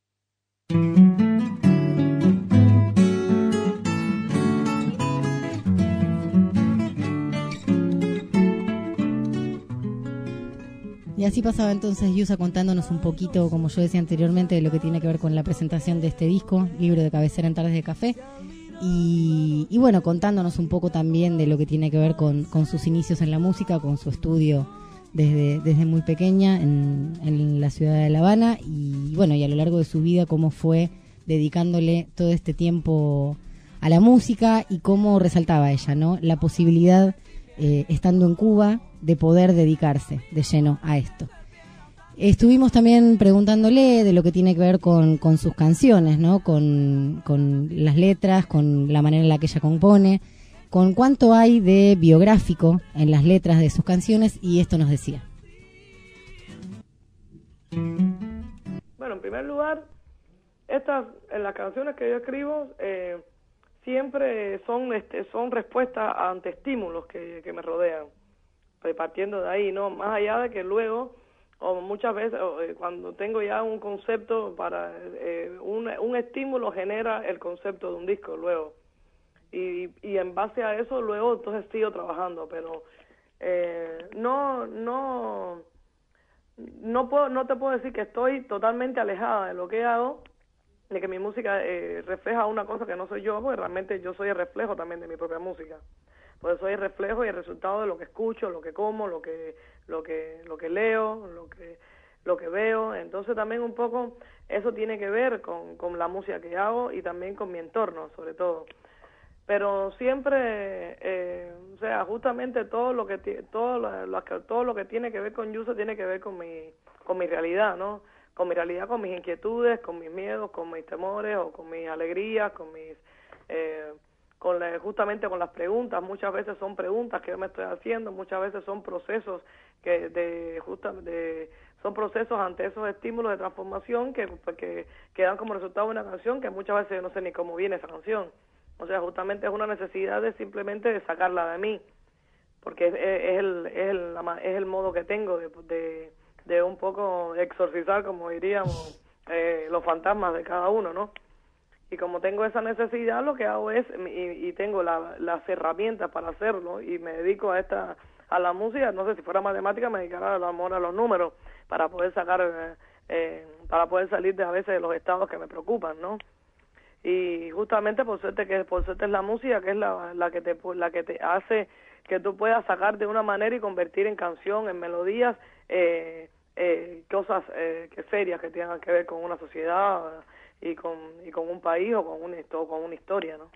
Y así pasaba entonces Yusa contándonos un poquito, como yo decía anteriormente, de lo que tiene que ver con la presentación de este disco, libro de cabecera en Tardes de Café. Y, y bueno, contándonos un poco también de lo que tiene que ver con, con sus inicios en la música, con su estudio desde, desde muy pequeña en, en la ciudad de La Habana. Y bueno, y a lo largo de su vida, cómo fue dedicándole todo este tiempo a la música y cómo resaltaba ella, ¿no? La posibilidad, eh, estando en Cuba, de poder dedicarse de lleno a esto. Estuvimos también preguntándole de lo que tiene que ver con, con sus canciones, ¿no? Con, con las letras, con la manera en la que ella compone, con cuánto hay de biográfico en las letras de sus canciones, y esto nos decía. Bueno, en primer lugar, estas, en las canciones que yo escribo, eh, siempre son, este, son respuestas ante estímulos que, que me rodean. Pues partiendo de ahí, ¿no? Más allá de que luego, o muchas veces, o, eh, cuando tengo ya un concepto para, eh, un, un estímulo genera el concepto de un disco luego. Y, y en base a eso luego entonces sigo trabajando, pero eh, no, no, no puedo, no te puedo decir que estoy totalmente alejada de lo que hago, de que mi música eh, refleja una cosa que no soy yo, porque realmente yo soy el reflejo también de mi propia música. Pues soy el reflejo y el resultado de lo que escucho, lo que como, lo que lo que lo que leo, lo que lo que veo. Entonces también un poco eso tiene que ver con, con la música que hago y también con mi entorno, sobre todo. Pero siempre, eh, o sea, justamente todo lo que todo lo, lo, todo lo que tiene que ver con Yusa tiene que ver con mi con mi realidad, ¿no? Con mi realidad, con mis inquietudes, con mis miedos, con mis temores o con mis alegrías, con mis eh, con la, justamente con las preguntas. Muchas veces son preguntas que yo me estoy haciendo, muchas veces son procesos que de justa, de son procesos ante esos estímulos de transformación que, que, que dan como resultado una canción que muchas veces yo no sé ni cómo viene esa canción. O sea, justamente es una necesidad de simplemente de sacarla de mí, porque es, es, el, es, el, es el modo que tengo de, de, de un poco exorcizar, como diríamos, eh, los fantasmas de cada uno, ¿no? Y como tengo esa necesidad, lo que hago es, y, y tengo la, las herramientas para hacerlo, y me dedico a esta a la música. No sé, si fuera matemática me dedicara a, amor a los números, para poder sacar, eh, eh, para poder salir de a veces de los estados que me preocupan, ¿no? Y justamente por suerte que por suerte es la música que es la, la que te la que te hace que tú puedas sacar de una manera y convertir en canción, en melodías, eh, eh, cosas eh, que serias que tengan que ver con una sociedad y con y con un país o con una o con una historia, ¿no?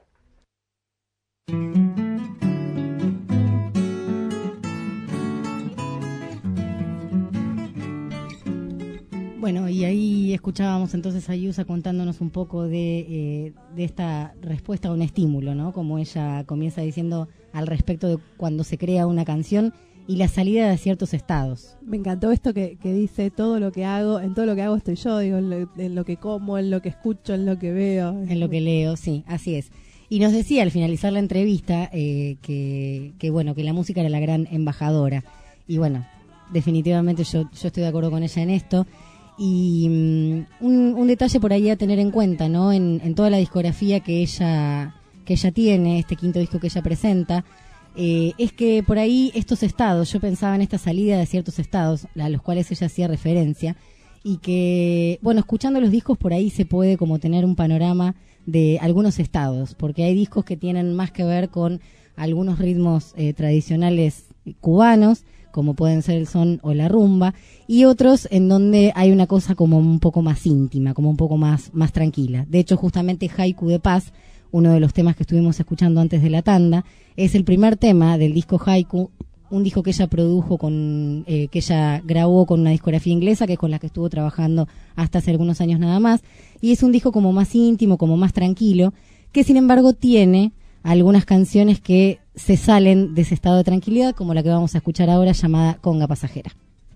Bueno, y ahí escuchábamos entonces a Yusa contándonos un poco de, eh, de esta respuesta a un estímulo, ¿no? Como ella comienza diciendo al respecto de cuando se crea una canción y la salida de ciertos estados. Me encantó esto que, que dice, todo lo que hago, en todo lo que hago estoy yo, digo, en lo, en lo que como, en lo que escucho, en lo que veo. En lo que leo, sí, así es. Y nos decía al finalizar la entrevista eh, que, que, bueno, que la música era la gran embajadora. Y bueno, definitivamente yo, yo estoy de acuerdo con ella en esto. Y um, un, un detalle por ahí a tener en cuenta, ¿no? En, en toda la discografía que ella que ella tiene, este quinto disco que ella presenta, eh, es que por ahí estos estados, yo pensaba en esta salida de ciertos estados a los cuales ella hacía referencia, y que, bueno, escuchando los discos por ahí se puede como tener un panorama de algunos estados, porque hay discos que tienen más que ver con algunos ritmos eh, tradicionales cubanos, como pueden ser el son o la rumba, y otros en donde hay una cosa como un poco más íntima, como un poco más, más tranquila. De hecho, justamente Haiku de Paz, uno de los temas que estuvimos escuchando antes de la tanda, es el primer tema del disco Haiku, un disco que ella produjo, con eh, que ella grabó con una discografía inglesa, que es con la que estuvo trabajando hasta hace algunos años nada más, y es un disco como más íntimo, como más tranquilo, que sin embargo tiene algunas canciones que se salen de ese estado de tranquilidad, como la que vamos a escuchar ahora, llamada Conga Pasajera.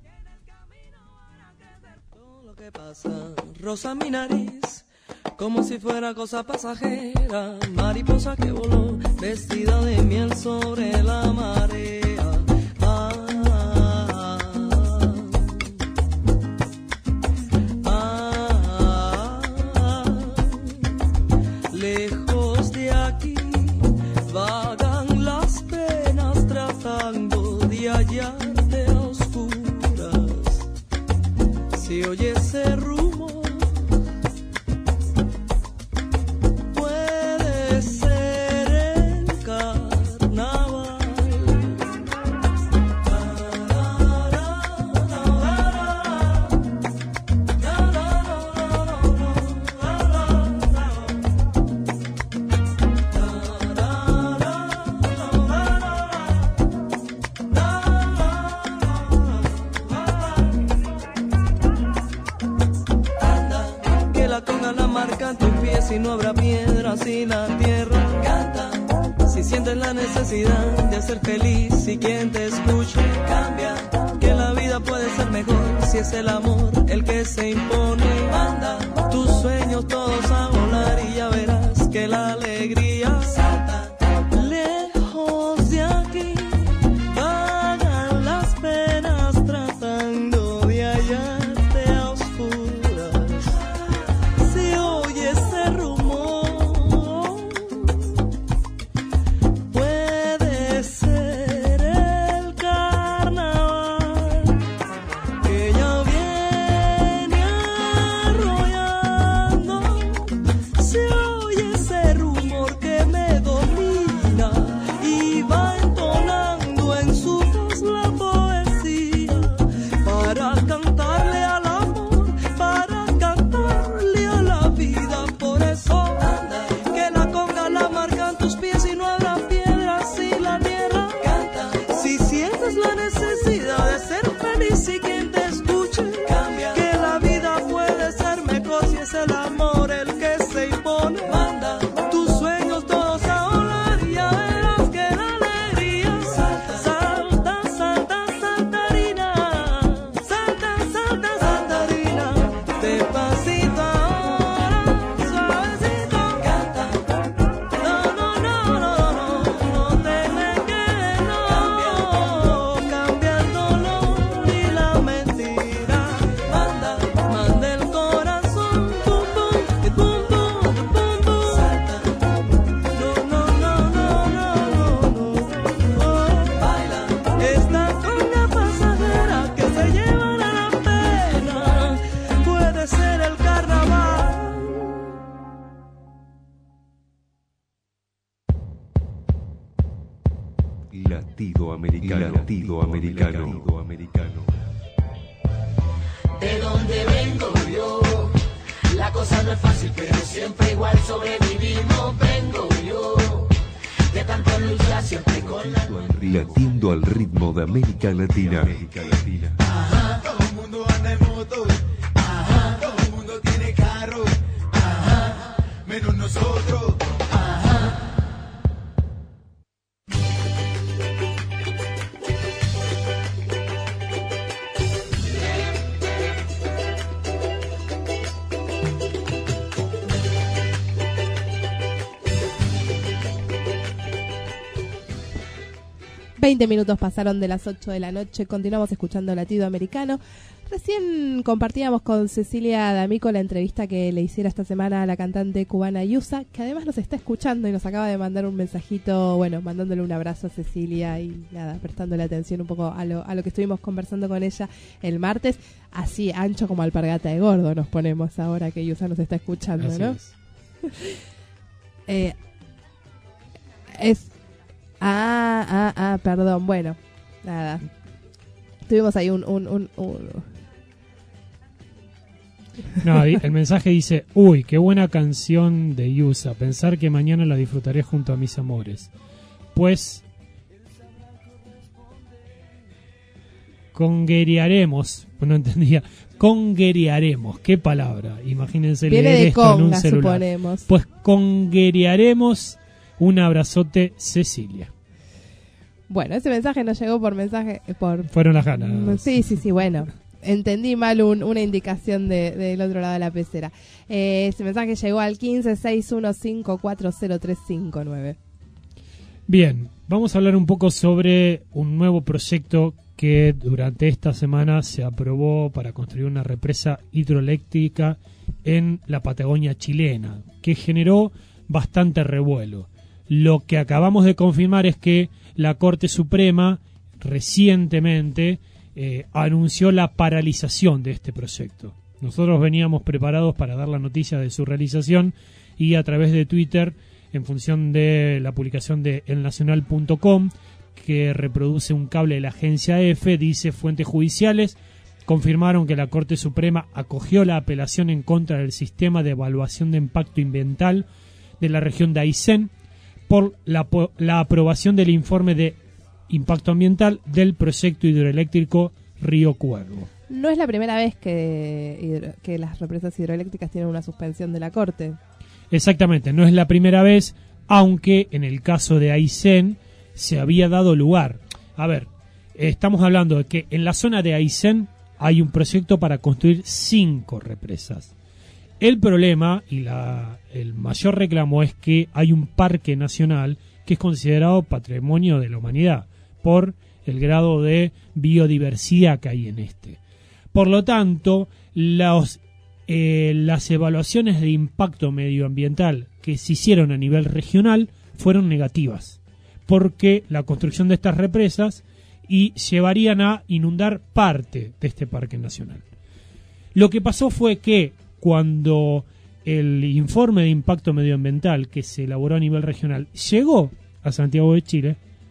Lo que pasa, rosa mi nariz, como si fuera cosa pasajera, mariposa que voló, vestida de miel sobre la marea. Ah, ah, ah, lejos de aquí vagan las penas tratando de hallarte a oscuras. Si oyes ese rumor, puede ser el carnaval. Si no habrá piedras y la tierra canta, si sientes la necesidad de ser feliz y quien te escuche cambia, que la vida puede ser mejor si es el amor el que se impone. Manda tus sueños todos a volar y ya verás que la alegría salta. Lejos de aquí vagan las penas tratando de hallarte a oscuras. Si oyes ese rumor, puede ser el carnaval que ya viene arrollando. Si oyes ese rumor que me domina y va entonando en su voz la poesía, para cantarle al amor, para cantarle a la vida. Por eso anda, que la conga la marcan tus pies y no habrá piedras y la tierra canta. Si sientes la necesidad de ser feliz y quien te escuche cambia, que la vida puede ser mejor si es el amor el que se impone. Manda tus sueños todos a volar y ya verás que la alegría salta, salta, salta, saltarina, salta, salta, saltarina, despacito ahora, suavecito, canta. No, no, no, no, no, no te me quedes, no, cambia el dolor y la mentira. Manda, manda el corazón, pum, pum, que pum, pum, pum, pum, salta. No, no, no, no, no, no, no, baila esta conga pasajera que se llevará la pena, puede ser el carnaval. Latido americano. Latido americano. americano. De donde vengo yo, la cosa no es fácil, pero siempre igual sobrevivimos. Vengo yo, de tanto luchar siempre con la... Latiendo al ritmo de América Latina. Ajá, todo el mundo anda en moto, ajá, todo el mundo tiene carro, ajá, menos nosotros, ajá. veinte minutos pasaron de las ocho de la noche, continuamos escuchando Latido Americano. Recién compartíamos con Cecilia D'Amico la entrevista que le hiciera esta semana a la cantante cubana Yusa, que además nos está escuchando y nos acaba de mandar un mensajito, bueno, mandándole un abrazo a Cecilia y nada, prestándole atención un poco a lo, a lo que estuvimos conversando con ella el martes. Así, ancho como alpargata de gordo nos ponemos ahora que Yusa nos está escuchando, Así ¿no? es. eh, es... Ah, ah, ah, perdón, bueno, nada. Tuvimos ahí un... un, un, un... No, el mensaje dice: uy, qué buena canción de Yusa. Pensar que mañana la disfrutaré junto a mis amores. Pues conguerearemos. No entendía. Conguerearemos. ¿Qué palabra? Imagínense Viene leer de esto en un conga, celular. suponemos. Pues conguerearemos. Un abrazote, Cecilia. Bueno, ese mensaje nos llegó por mensaje... por Fueron las ganas. Sí, sí, sí, bueno. Entendí mal un, una indicación de, del otro lado de la pecera. Eh, ese mensaje llegó al quince seis uno cinco cuatro cero tres cinco nueve. Bien, vamos a hablar un poco sobre un nuevo proyecto que durante esta semana se aprobó para construir una represa hidroeléctrica en la Patagonia chilena, que generó bastante revuelo. Lo que acabamos de confirmar es que la Corte Suprema recientemente eh, anunció la paralización de este proyecto. Nosotros veníamos preparados para dar la noticia de su realización y a través de Twitter, en función de la publicación de el nacional punto com, que reproduce un cable de la agencia EFE, dice: fuentes judiciales confirmaron que la Corte Suprema acogió la apelación en contra del sistema de evaluación de impacto ambiental de la región de Aysén por la, la aprobación del informe de impacto ambiental del proyecto hidroeléctrico Río Cuervo. No es la primera vez que, hidro, que las represas hidroeléctricas tienen una suspensión de la Corte. Exactamente, no es la primera vez, aunque en el caso de Aysén se había dado lugar. A ver, estamos hablando de que en la zona de Aysén hay un proyecto para construir cinco represas. El problema y la, el mayor reclamo es que hay un parque nacional que es considerado patrimonio de la humanidad por el grado de biodiversidad que hay en este. Por lo tanto, los, eh, las evaluaciones de impacto medioambiental que se hicieron a nivel regional fueron negativas, porque la construcción de estas represas y llevarían a inundar parte de este parque nacional. Lo que pasó fue que cuando el informe de impacto medioambiental que se elaboró a nivel regional llegó a Santiago de Chile,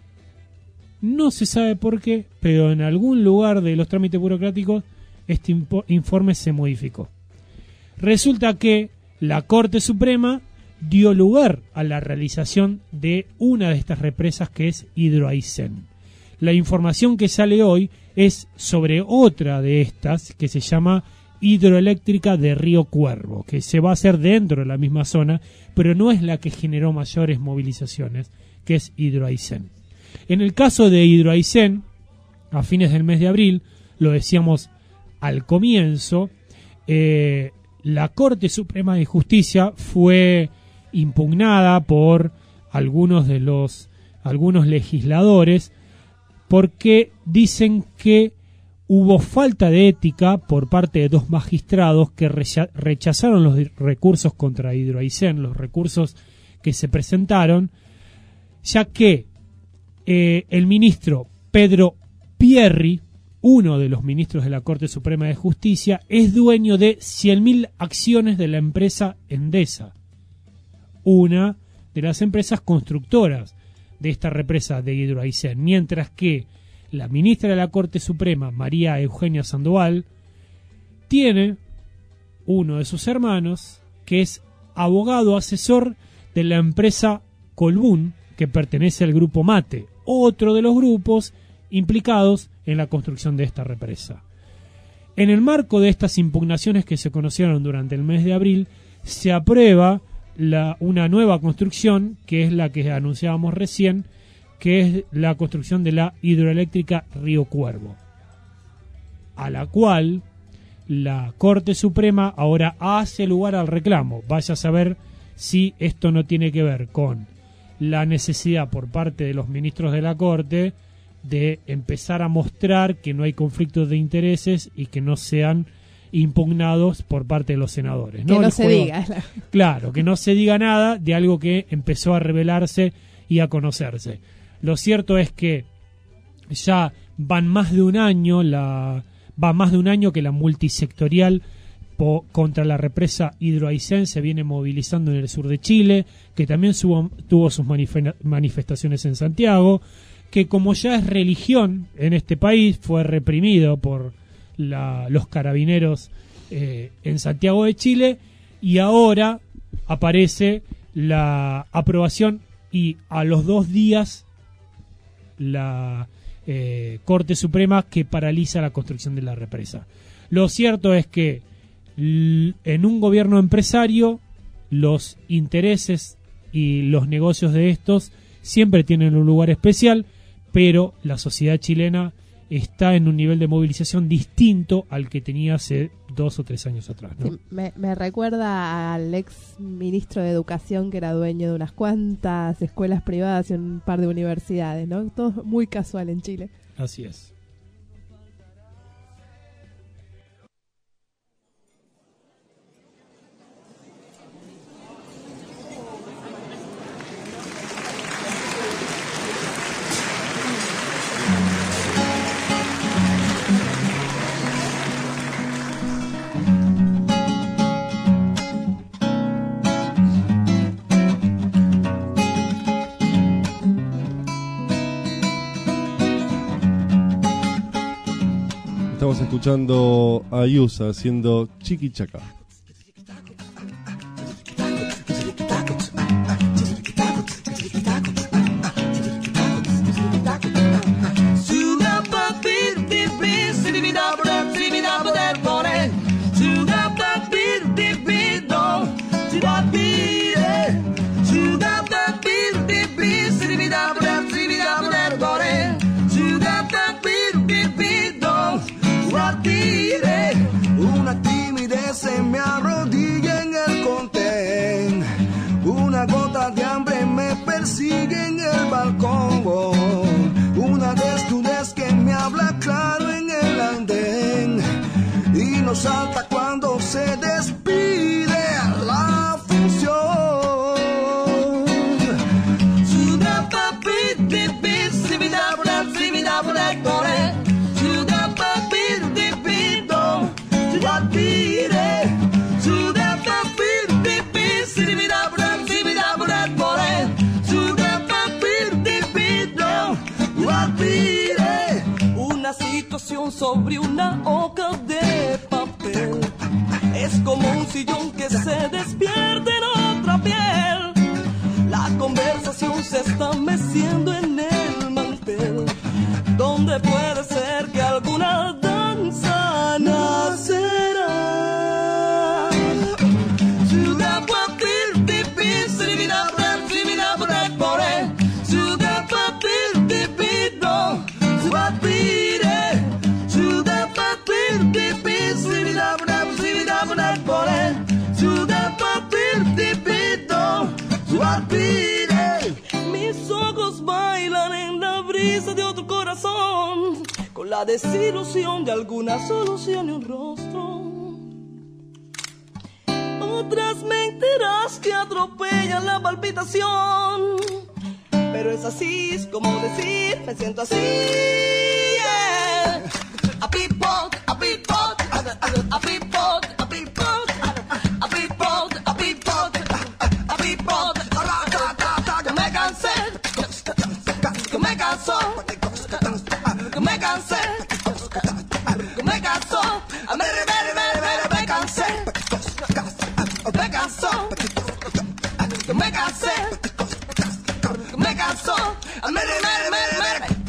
no se sabe por qué, pero en algún lugar de los trámites burocráticos este informe se modificó. Resulta que la Corte Suprema dio lugar a la realización de una de estas represas, que es Hidroaysén. La información que sale hoy es sobre otra de estas, que se llama hidroeléctrica de Río Cuervo, que se va a hacer dentro de la misma zona, pero no es la que generó mayores movilizaciones, que es Hidroaysén. En el caso de Hidroaysén, a fines del mes de abril, lo decíamos al comienzo, eh, la Corte Suprema de Justicia fue impugnada por algunos de los algunos legisladores porque dicen que hubo falta de ética por parte de dos magistrados que rechazaron los recursos contra Hidroaysén, los recursos que se presentaron, ya que eh, el ministro Pedro Pierri, uno de los ministros de la Corte Suprema de Justicia, es dueño de cien mil acciones de la empresa Endesa, una de las empresas constructoras de esta represa de Hidroaysén, mientras que la ministra de la Corte Suprema, María Eugenia Sandoval, tiene uno de sus hermanos que es abogado asesor de la empresa Colbún, que pertenece al grupo Mate, otro de los grupos implicados en la construcción de esta represa. En el marco de estas impugnaciones que se conocieron durante el mes de abril, se aprueba la, una nueva construcción, que es la que anunciábamos recién, que es la construcción de la hidroeléctrica Río Cuervo, a la cual la Corte Suprema ahora hace lugar al reclamo. Vaya a saber si esto no tiene que ver con la necesidad por parte de los ministros de la Corte de empezar a mostrar que no hay conflictos de intereses y que no sean impugnados por parte de los senadores, ¿no? Que no El se juego- diga. Claro, que no se diga nada de algo que empezó a revelarse y a conocerse. Lo cierto es que ya van más de un año, la va más de un año que la multisectorial po- contra la represa Hidroaicén se viene movilizando en el sur de Chile, que también subo- tuvo sus manife- manifestaciones en Santiago, que como ya es religión en este país, fue reprimido por la- los carabineros eh, en Santiago de Chile, y ahora aparece la aprobación y a los dos días la eh, Corte Suprema que paraliza la construcción de la represa. Lo cierto es que l- en un gobierno empresario los intereses y los negocios de estos siempre tienen un lugar especial, pero la sociedad chilena está en un nivel de movilización distinto al que tenía hace dos o tres años atrás, ¿no? Sí, me, me recuerda al ex ministro de Educación que era dueño de unas cuantas escuelas privadas y un par de universidades, ¿no? Todo muy casual en Chile. Así es. Estamos escuchando a Yusa haciendo Chiquichaca. Una timidez se me arrodilla en el contén, una gota de hambre me persigue en el balcón, una desnudez que me habla claro en el andén y nos salta cuando se despide la función. Una situación sobre una hoja de papel es como un sillón que se despierte en otra piel. La conversación se está meciendo en el mantel, donde puede ser que alguna danza nacerá. Mis ojos bailan en la brisa de otro corazón, con la desilusión de alguna solución y un rostro. Otras mentiras que atropellan la palpitación, pero es así, es como decir, me siento así. Yeah. A pipot, a pipot, a pipot, a pipot, a pipot, a pipot, a pipot. Que me cansé, que me cansó, que me cansé, que me cansó, a me, me, me, me, me cansé, me cansó, que me cansé, que me cansó, a me, me, me, me, me.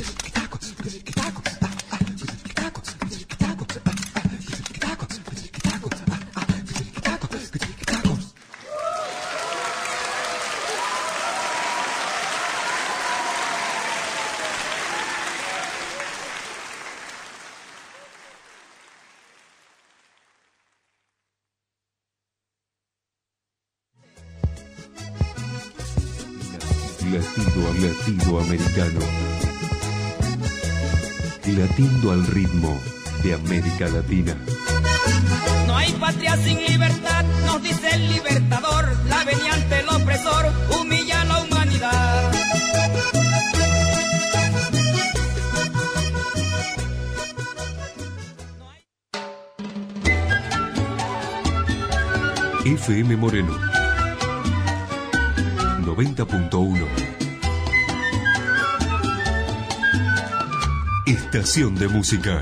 Latido, latinoamericano. latiendo al ritmo de América Latina. No hay patria sin libertad, nos dice el libertador. La venia ante el opresor humilla a la humanidad. F M Moreno noventa punto uno. Estación de música.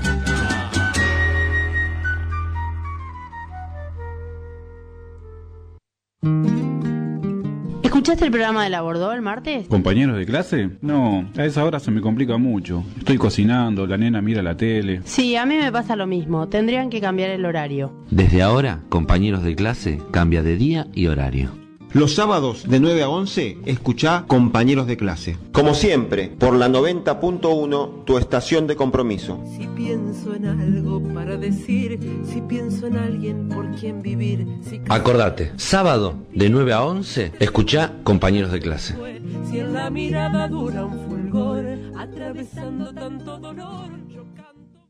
¿Escuchaste el programa de la Bordó el martes? ¿Compañeros de clase? No, a esa hora se me complica mucho. Estoy cocinando, la nena mira la tele. Sí, a mí me pasa lo mismo. Tendrían que cambiar el horario. Desde ahora, compañeros de clase, cambia de día y horario. Los sábados de nueve a once, escuchá Compañeros de Clase. Como siempre, por la noventa punto uno, tu estación de compromiso. Si pienso en algo para decir, si pienso en alguien por quien vivir. Si Acordate, sábado de nueve a once, escuchá Compañeros de Clase. Si en la mirada dura un fulgor, atravesando tanto dolor, yo canto.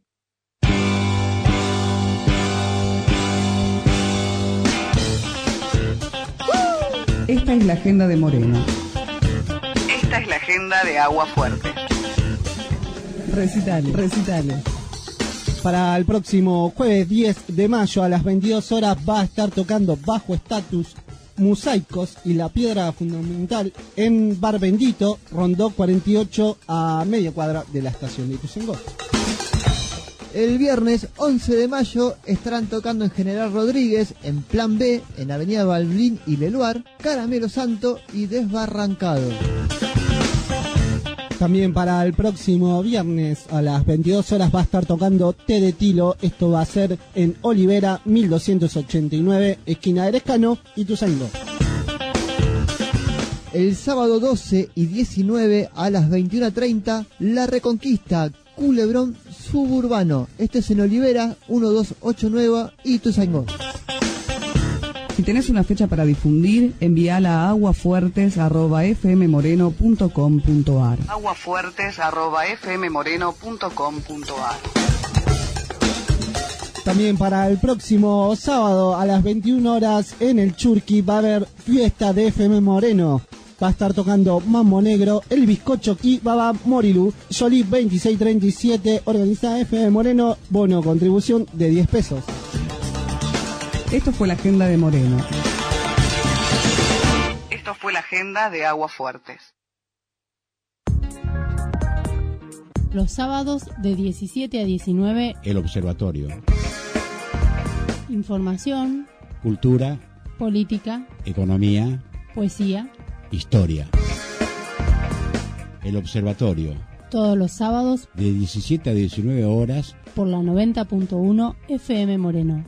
Esta es la agenda de Moreno. Esta es la agenda de Agua Fuerte. Recitales. Recitales. Para el próximo jueves diez de mayo a las veintidós horas va a estar tocando Bajo Estatus, Mosaicos y La Piedra Fundamental en Bar Bendito, Rondó cuarenta y ocho, a media cuadra de la estación de Ituzaingó. El viernes once de mayo estarán tocando en General Rodríguez, en Plan B, en Avenida Balblín y Leluar, Caramelo Santo y Desbarrancado. También para el próximo viernes a las veintidós horas va a estar tocando Té de Tilo. Esto va a ser en Olivera mil doscientos ochenta y nueve, esquina de Erescano, Ituzaingó. El sábado doce y diecinueve a las veintiuna treinta, La Reconquista, Culebrón Suburbano. Este es en Olivera mil doscientos ochenta y nueve, Ituzaingó. Si tenés una fecha para difundir, envíala a aguafuertes arroba f m moreno punto com punto a r. aguafuertes arroba f m moreno punto com punto a r. También para el próximo sábado a las veintiuna horas en el Churqui va a haber fiesta de F M Moreno. Va a estar tocando Mambo Negro, El Bizcocho y Baba Morilú. Jolie veintiséis treinta y siete, organiza F M Moreno, bono contribución de diez pesos. Esto fue la agenda de Moreno. Esto fue la agenda de Aguas Fuertes. Los sábados de diecisiete a diecinueve, El Observatorio. información, Cultura, política, economía, poesía. historia. El Observatorio. Todos los sábados De diecisiete a diecinueve horas. por la noventa punto uno F M Moreno.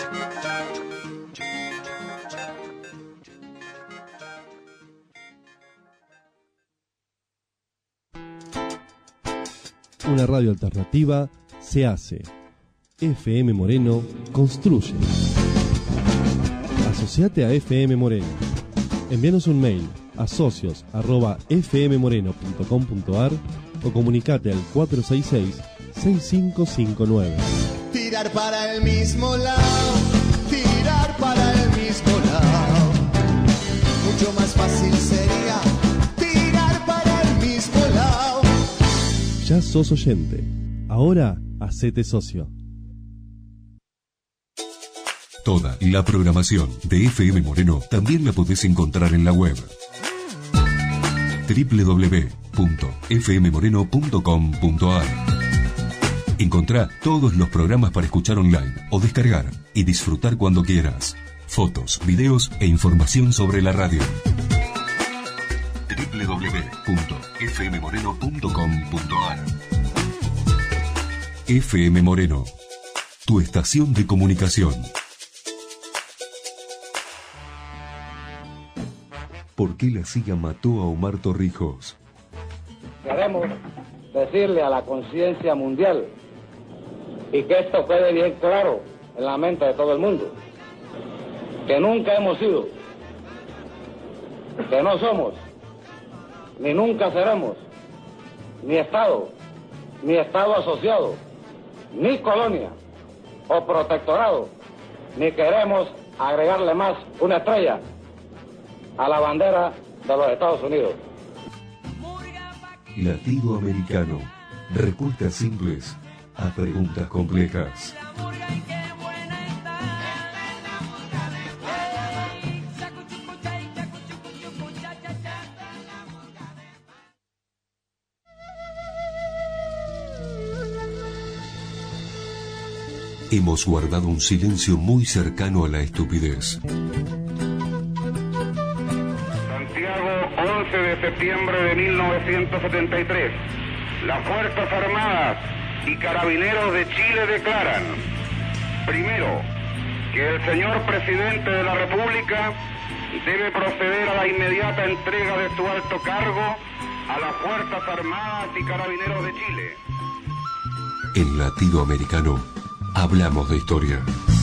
Una radio alternativa se hace. F M Moreno construye. Asociate a F M Moreno. Envíanos un mail a socios arroba f m moreno punto com punto a r o comunicate al cuatro seis seis, seis cinco cinco nueve. Tirar para el mismo lado, tirar para el mismo lado. Mucho más fácil sería tirar para el mismo lado. Ya sos oyente. Ahora hacete socio. Toda la programación de F M Moreno también la podés encontrar en la web doble u doble u doble u punto f m moreno punto com punto a r. Encontrá todos los programas para escuchar online o descargar y disfrutar cuando quieras. Fotos, videos e información sobre la radio. doble u doble u doble u punto f m moreno punto com punto a r. F M Moreno, tu estación de comunicación. ¿Por qué la C I A mató a Omar Torrijos? Queremos decirle a la conciencia mundial y que esto quede bien claro en la mente de todo el mundo, que nunca hemos sido, que no somos, ni nunca seremos, ni Estado, ni Estado asociado, ni colonia o protectorado, ni queremos agregarle más una estrella a la bandera de los Estados Unidos. Latido Americano. Respuestas simples a preguntas complejas. Hemos guardado un silencio muy cercano a la estupidez. Santiago, once de septiembre de mil novecientos setenta y tres. Las Fuerzas Armadas y Carabineros de Chile declaran, primero, que el señor Presidente de la República debe proceder a la inmediata entrega de su alto cargo a las Fuerzas Armadas y Carabineros de Chile. En Latido Americano hablamos de historia.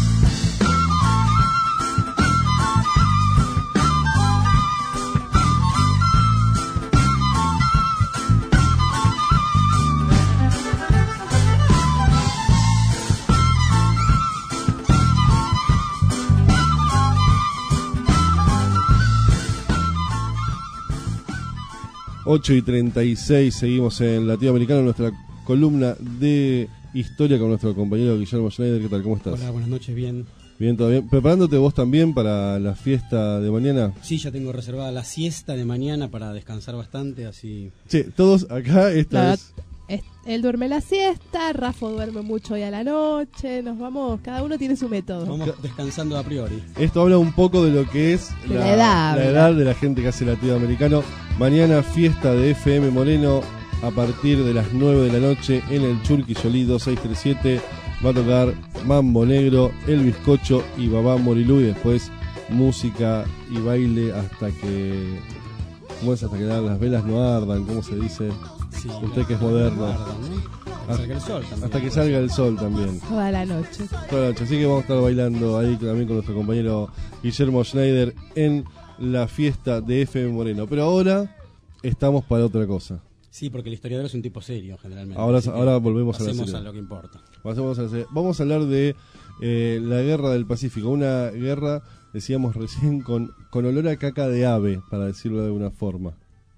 ocho y treinta y seis, seguimos en Latido Americano, nuestra columna de historia con nuestro compañero Guillermo Schneider. ¿Qué tal? ¿Cómo estás? Hola, buenas noches, bien. Bien, todo bien. ¿Preparándote vos también para la fiesta de mañana? Sí, ya tengo reservada la siesta de mañana para descansar bastante, así... Sí, todos acá, esta No, es... es- Él duerme la siesta, Rafa duerme mucho hoy a la noche, nos vamos, cada uno tiene su método. Vamos descansando a priori. Esto habla un poco de lo que es De la edad, la ¿verdad? edad de la gente que hace Latido Americano. Mañana fiesta de F M Moreno a partir de las nueve de la noche en el Churqui Solí dos seis tres siete. Va a tocar Mambo Negro, El Bizcocho y Babá Morilú, y después música y baile hasta que... ¿Cómo es? Hasta que las velas no ardan, ¿cómo se dice? Sí, Usted que es no moderno. ardan, ¿no? Hasta que salga el sol también. Hasta que salga el sol también. Toda la noche. Toda la noche. Así que vamos a estar bailando ahí también con nuestro compañero Guillermo Schneider en la fiesta de F M Moreno. Pero ahora estamos para otra cosa. Sí, porque el historiador es un tipo serio, generalmente. Ahora, Así que ahora volvemos a la pasemos serie. a lo que importa. Pasemos a la serie. Vamos a hablar de eh, la guerra del Pacífico. Una guerra, decíamos recién, con, con olor a caca de ave, para decirlo de alguna forma.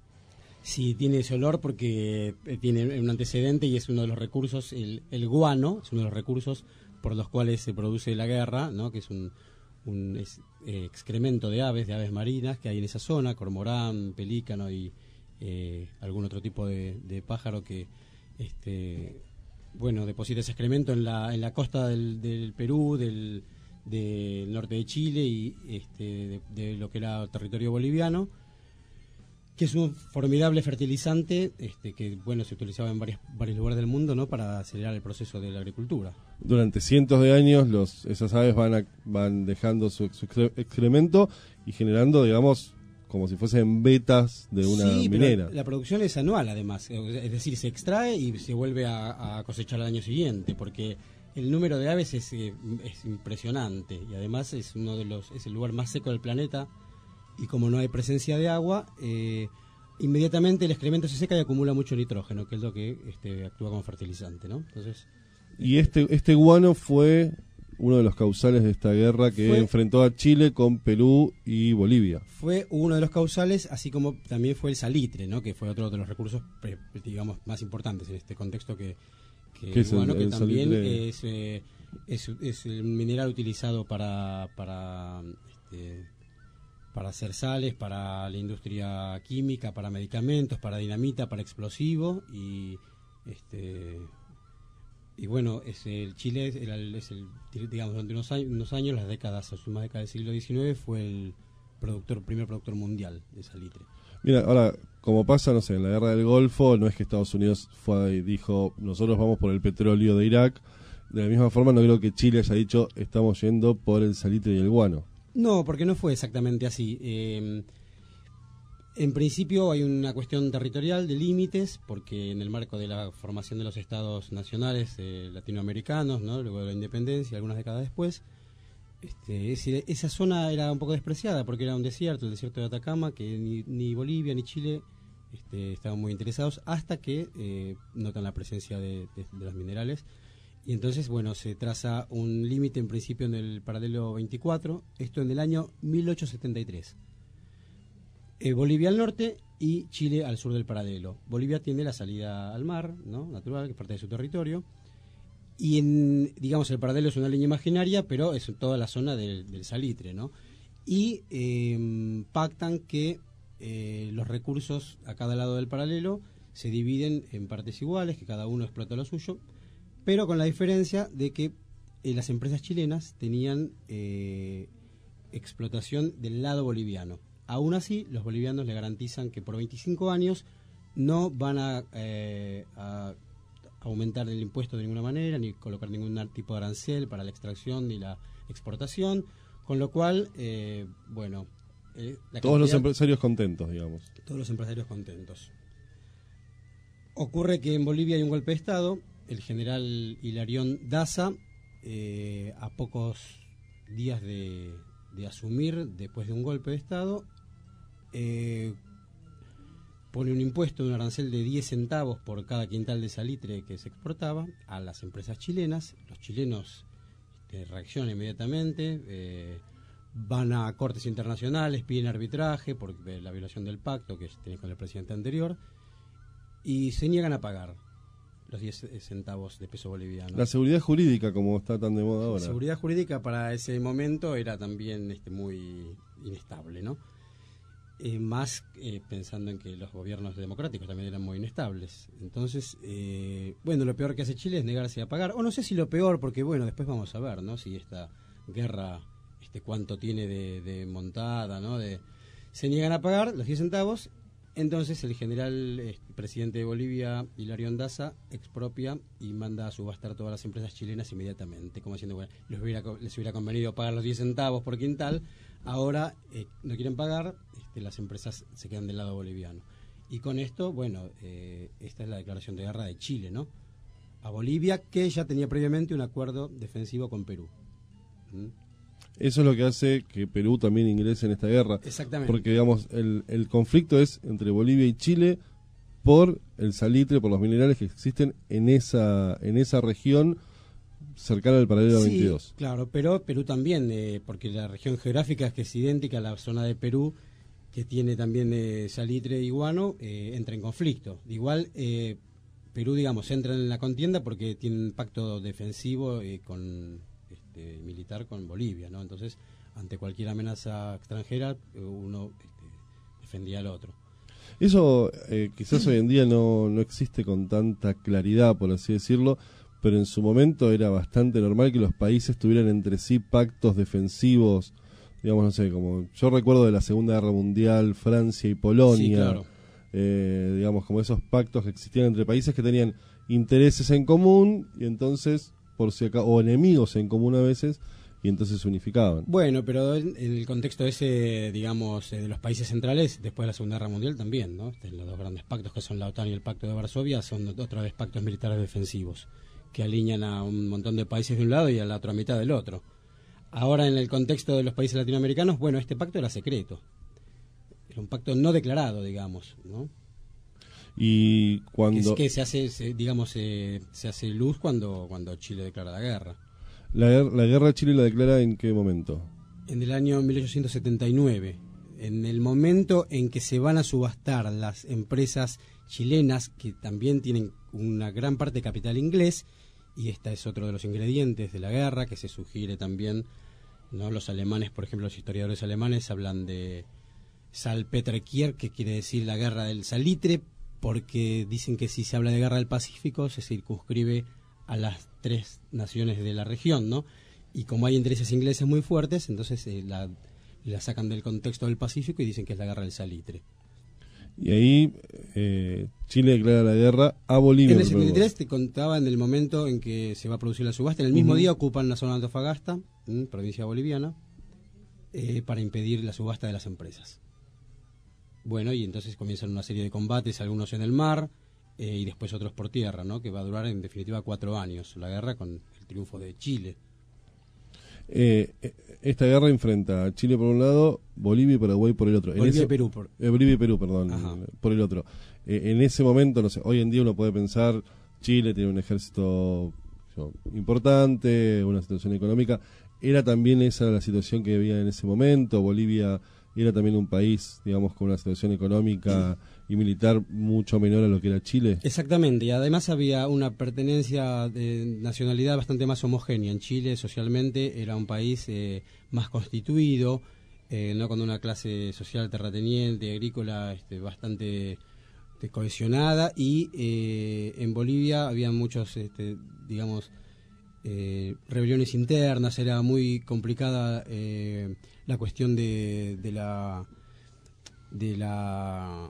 Sí, tiene ese olor porque eh, tiene un antecedente y es uno de los recursos, el, el guano, es uno de los recursos por los cuales se produce la guerra, ¿no? Que es un, un es, eh, excremento de aves, de aves marinas que hay en esa zona, cormorán, pelícano y eh, algún otro tipo de, de pájaro que, este, bueno, deposita ese excremento en la, en la costa del, del Perú, del, del norte de Chile y este, de, de lo que era territorio boliviano, que es un formidable fertilizante este, que bueno se utilizaba en varios, varios lugares del mundo, ¿no? Para acelerar el proceso de la agricultura. Durante cientos de años los, esas aves van, a- van dejando su, su excre- excremento y generando, digamos, como si fuesen vetas de una Sí, pero minera. la producción es anual además, es decir, se extrae y se vuelve a, a cosechar al año siguiente, porque el número de aves es, eh, es impresionante y además es uno de los es el lugar más seco del planeta. Y como no hay presencia de agua, eh, inmediatamente el excremento se seca y acumula mucho nitrógeno, que es lo que este, actúa como fertilizante, ¿no? Entonces, Y este, este guano fue uno de los causales de esta guerra que Fue- enfrentó a Chile con Perú y Bolivia. fue uno de los causales, así como también fue el salitre, ¿no? Que fue otro de los recursos, pre- digamos, más importantes en este contexto que, que ¿Qué es el- guano, que el también salitre? es, eh, es, es el mineral utilizado para... para este, para hacer sales, para la industria química, para medicamentos, para dinamita, para explosivo y este y bueno, es el Chile es el, es el digamos durante unos años, unos años, las décadas, las últimas décadas del siglo diecinueve fue el productor primer productor mundial de salitre. Mira, ahora, como pasa, no sé, en la guerra del Golfo, no es que Estados Unidos fue y dijo, nosotros vamos por el petróleo de Irak. De la misma forma, no creo que Chile haya dicho, estamos yendo por el salitre y el guano. No, porque no fue exactamente así. Eh, en principio hay una cuestión territorial de límites, porque en el marco de la formación de los estados nacionales eh, latinoamericanos, ¿no? Luego de la independencia, algunas décadas después, este, ese- esa zona era un poco despreciada porque era un desierto, el desierto de Atacama, que ni, ni Bolivia ni Chile este, estaban muy interesados hasta que eh, notan la presencia de, de, de los minerales. Y entonces, bueno, se traza un límite en principio en el paralelo veinticuatro, esto en el año mil ochocientos setenta y tres. Eh, Bolivia al norte y Chile al sur del paralelo. Bolivia tiene la salida al mar, ¿no?, natural, que es parte de su territorio. Y, en, digamos, el paralelo es una línea imaginaria, pero es toda la zona del, del salitre, ¿no? Y eh, pactan que eh, los recursos a cada lado del paralelo se dividen en partes iguales, que cada uno explota lo suyo, pero con la diferencia de que eh, las empresas chilenas tenían eh, explotación del lado boliviano. Aún así, los bolivianos le garantizan que por veinticinco años no van a, eh, a aumentar el impuesto de ninguna manera, ni colocar ningún tipo de arancel para la extracción ni la exportación, con lo cual, eh, bueno... Eh, la todos los cantidad, empresarios contentos, digamos. Todos los empresarios contentos. Ocurre que en Bolivia hay un golpe de Estado. El general Hilarión Daza, eh, a pocos días de, de asumir, después de un golpe de Estado, eh, pone un impuesto, un arancel de diez centavos por cada quintal de salitre que se exportaba a las empresas chilenas. Los chilenos este, reaccionan inmediatamente, eh, van a cortes internacionales, piden arbitraje por la violación del pacto que tiene con el presidente anterior y se niegan a pagar los diez centavos de peso boliviano. La seguridad jurídica, como está tan de moda ahora. La seguridad jurídica para ese momento era también este, muy inestable, ¿no? Eh, más eh, pensando en que los gobiernos democráticos también eran muy inestables. Entonces, eh, bueno, lo peor que hace Chile es negarse a pagar, o no sé si lo peor, porque bueno, después vamos a ver, ¿no?, si esta guerra, este cuánto tiene de, de montada, ¿no?, de, se niegan a pagar los diez centavos. Entonces el general eh, presidente de Bolivia, Hilarión Daza, expropia y manda a subastar todas las empresas chilenas inmediatamente, como diciendo, bueno, les hubiera, les hubiera convenido pagar los diez centavos por quintal, ahora eh, no quieren pagar, este, las empresas se quedan del lado boliviano. Y con esto, bueno, eh, esta es la declaración de guerra de Chile, ¿no?, a Bolivia, que ya tenía previamente un acuerdo defensivo con Perú. ¿Mm? Eso es lo que hace que Perú también ingrese en esta guerra. Exactamente. Porque, digamos, el, el conflicto es entre Bolivia y Chile por el salitre, por los minerales que existen en esa en esa región cercana al paralelo sí, veintidós. Claro, pero Perú también, eh, porque la región geográfica es que es idéntica a la zona de Perú, que tiene también eh, salitre y guano, eh, entra en conflicto. Igual, eh, Perú, digamos, entra en la contienda porque tiene un pacto defensivo eh, con... Este, militar con Bolivia, ¿no? Entonces, ante cualquier amenaza extranjera, uno este, defendía al otro. Eso eh, quizás hoy en día no, no existe con tanta claridad, por así decirlo, pero en su momento era bastante normal que los países tuvieran entre sí pactos defensivos, digamos, no sé, como yo recuerdo de la Segunda Guerra Mundial, Francia y Polonia, sí, claro. eh, digamos, como esos pactos que existían entre países que tenían intereses en común y entonces... por si acá, o enemigos en común a veces, y entonces se unificaban. Bueno, pero en, en el contexto ese, digamos, eh, de los países centrales, después de la Segunda Guerra Mundial también, ¿no? Este, los dos grandes pactos que son la OTAN y el Pacto de Varsovia son otra vez pactos militares defensivos, que alinean a un montón de países de un lado y a la otra mitad del otro. Ahora, en el contexto de los países latinoamericanos, bueno, este pacto era secreto. Era un pacto no declarado, digamos, ¿no? Y cuando que, que se hace se, digamos eh, se hace luz cuando cuando Chile declara la guerra. La, la guerra de Chile la declara ¿en qué momento? En el año mil ochocientos setenta y nueve, en el momento en que se van a subastar las empresas chilenas que también tienen una gran parte de capital inglés, y esta es otro de los ingredientes de la guerra que se sugiere también, ¿no? Los alemanes, por ejemplo, los historiadores alemanes hablan de Salpeterkrieg, que quiere decir la guerra del salitre, porque dicen que si se habla de guerra del Pacífico se circunscribe a las tres naciones de la región, ¿no? Y como hay intereses ingleses muy fuertes, entonces eh, la, la sacan del contexto del Pacífico y dicen que es la guerra del salitre. Y ahí eh, Chile declara la guerra a Bolivia. En el setenta y tres te contaba en el momento en que se va a producir la subasta, en el mismo uh-huh. día ocupan la zona de Antofagasta, ¿m? provincia boliviana, eh, para impedir la subasta de las empresas. Bueno, y entonces comienzan una serie de combates, algunos en el mar eh, y después otros por tierra, ¿no? Que va a durar en definitiva cuatro años, la guerra con el triunfo de Chile. Eh, esta guerra enfrenta a Chile por un lado, Bolivia y Paraguay por el otro. Bolivia en ese, y Perú. Por... Eh, Bolivia y Perú, perdón, Ajá. por el otro. Eh, en ese momento, no sé, hoy en día uno puede pensar, Chile tiene un ejército yo, importante, una situación económica. ¿Era también esa la situación que había en ese momento? Bolivia era también un país, digamos, con una situación económica y militar mucho menor a lo que era Chile. Exactamente, y además había una pertenencia de nacionalidad bastante más homogénea. En Chile, socialmente, era un país eh, más constituido, eh, no con una clase social terrateniente, agrícola, este, bastante este, cohesionada, y eh, en Bolivia había muchos, este, digamos, eh, rebeliones internas, era muy complicada eh, la cuestión de, de la... de la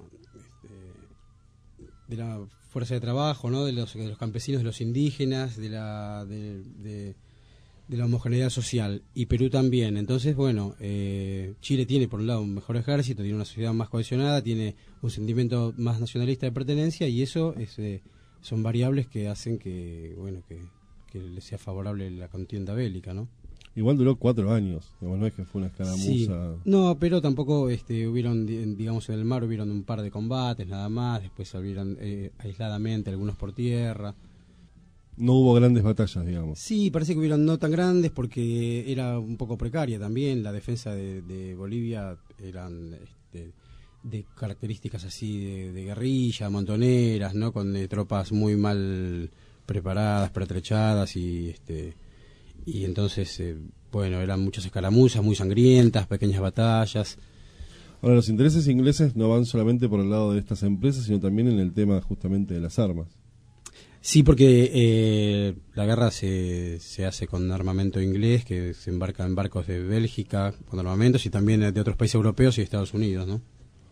de la fuerza de trabajo, ¿no? de, los, de los campesinos, de los indígenas, de la de, de, de la homogeneidad social, y Perú también. Entonces, bueno, eh, Chile tiene por un lado un mejor ejército, tiene una sociedad más cohesionada, tiene un sentimiento más nacionalista de pertenencia, y eso es, eh, son variables que hacen que, bueno, que, que le sea favorable la contienda bélica, ¿no? Igual duró cuatro años, digamos, no es que fue una escaramuza. Sí. No, pero tampoco este, hubieron, digamos, en el mar hubieron un par de combates nada más, después hubieron eh, aisladamente algunos por tierra. No hubo grandes batallas, digamos. Sí, parece que hubieron no tan grandes porque era un poco precaria también, la defensa de, de Bolivia eran este, de características así de, de guerrilla, montoneras, ¿no? Con eh, tropas muy mal preparadas, pertrechadas y... este y entonces, eh, bueno, eran muchas escaramuzas muy sangrientas, pequeñas batallas. Ahora, los intereses ingleses no van solamente por el lado de estas empresas, sino también en el tema justamente de las armas. Sí, porque eh, la guerra se, se hace con armamento inglés, que se embarca en barcos de Bélgica con armamentos, y también de otros países europeos y Estados Unidos, ¿no?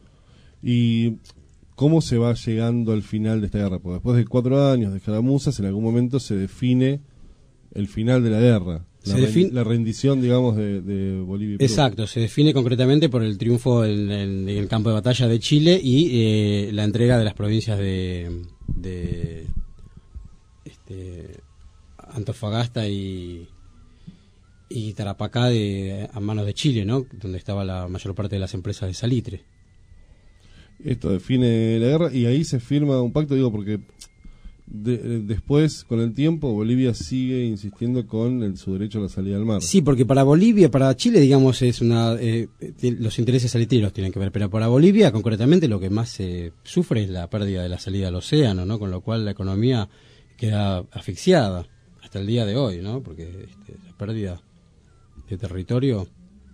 ¿Y cómo se va llegando al final de esta guerra? Porque después de cuatro años de escaramuzas, en algún momento se define el final de la guerra, la, defin- la rendición, digamos, de, de Bolivia y Perú. Exacto, se define concretamente por el triunfo en, en, en el campo de batalla de Chile y eh, la entrega de las provincias de, de este, Antofagasta y, y Tarapacá de, a manos de Chile, ¿no? Donde estaba la mayor parte de las empresas de salitre. Esto define la guerra y ahí se firma un pacto, digo, porque... De, después, con el tiempo, Bolivia sigue insistiendo con el, su derecho a la salida al mar. Sí, porque para Bolivia, para Chile, digamos, es una eh, los intereses salitreros tienen que ver, pero para Bolivia, concretamente, lo que más se eh, sufre es la pérdida de la salida al océano, ¿no? Con lo cual la economía queda asfixiada hasta el día de hoy, ¿no? Porque este, la pérdida de territorio,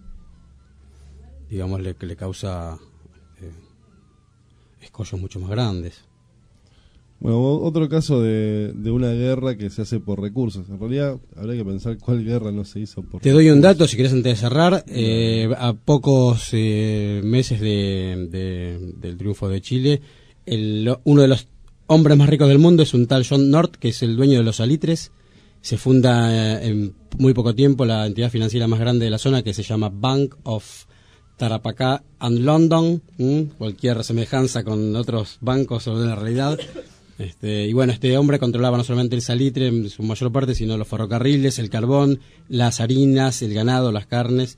digamos, le, le causa eh, escollos mucho más grandes. Bueno, otro caso de, de una guerra que se hace por recursos. En realidad, habría que pensar cuál guerra no se hizo por Te doy un dato, si querés, antes de cerrar. Eh, a pocos eh, meses de, de, del triunfo de Chile, el, uno de los hombres más ricos del mundo es un tal John North, que es el dueño de los salitres. Se funda eh, en muy poco tiempo la entidad financiera más grande de la zona, que se llama Bank of Tarapacá and London. ¿Mm? Cualquier semejanza con otros bancos sobre la realidad. Este, y bueno, este hombre controlaba no solamente el salitre en su mayor parte, sino los ferrocarriles, el carbón, las harinas, el ganado, las carnes.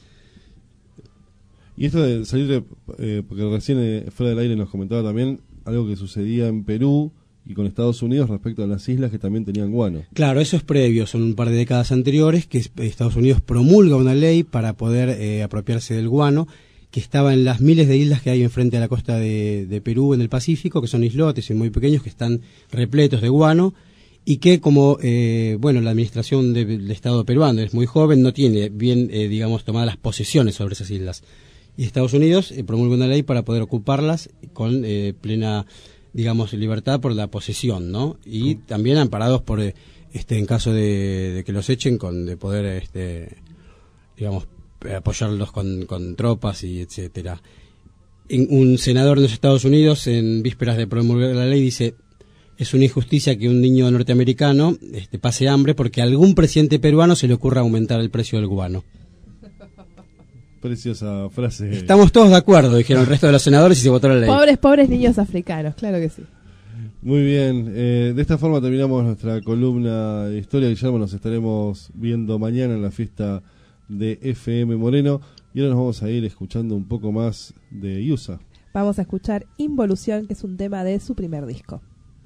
Y esto del salitre, eh, porque recién eh, fuera del aire nos comentaba también algo que sucedía en Perú y con Estados Unidos respecto a las islas que también tenían guano. Claro, eso es previo, son un par de décadas anteriores que Estados Unidos promulga una ley para poder eh, apropiarse del guano, que estaba en las miles de islas que hay enfrente a la costa de, de Perú en el Pacífico, que son islotes y muy pequeños, que están repletos de guano, y que como, eh, bueno, la administración de, del Estado peruano es muy joven, no tiene bien, eh, digamos, tomadas las posesiones sobre esas islas. Y Estados Unidos eh, promulga una ley para poder ocuparlas con eh, plena, digamos, libertad por la posesión, ¿no? Y ¿Cómo? También amparados por, eh, este, en caso de, de que los echen, con de poder, este, digamos, apoyarlos con, con tropas y etcétera. En, un senador de los Estados Unidos, en vísperas de promulgar la ley, dice: es una injusticia que un niño norteamericano este, pase hambre porque a algún presidente peruano se le ocurra aumentar el precio del guano. Preciosa frase. Estamos todos de acuerdo, dijeron el resto de los senadores, y se votó la ley. Pobres, pobres niños africanos, claro que sí. Muy bien, eh, de esta forma terminamos nuestra columna de historia. Guillermo, nos estaremos viendo mañana en la fiesta de F M Moreno. Y ahora nos vamos a ir escuchando un poco más de Yusa. Vamos a escuchar Involución, que es un tema de su primer disco.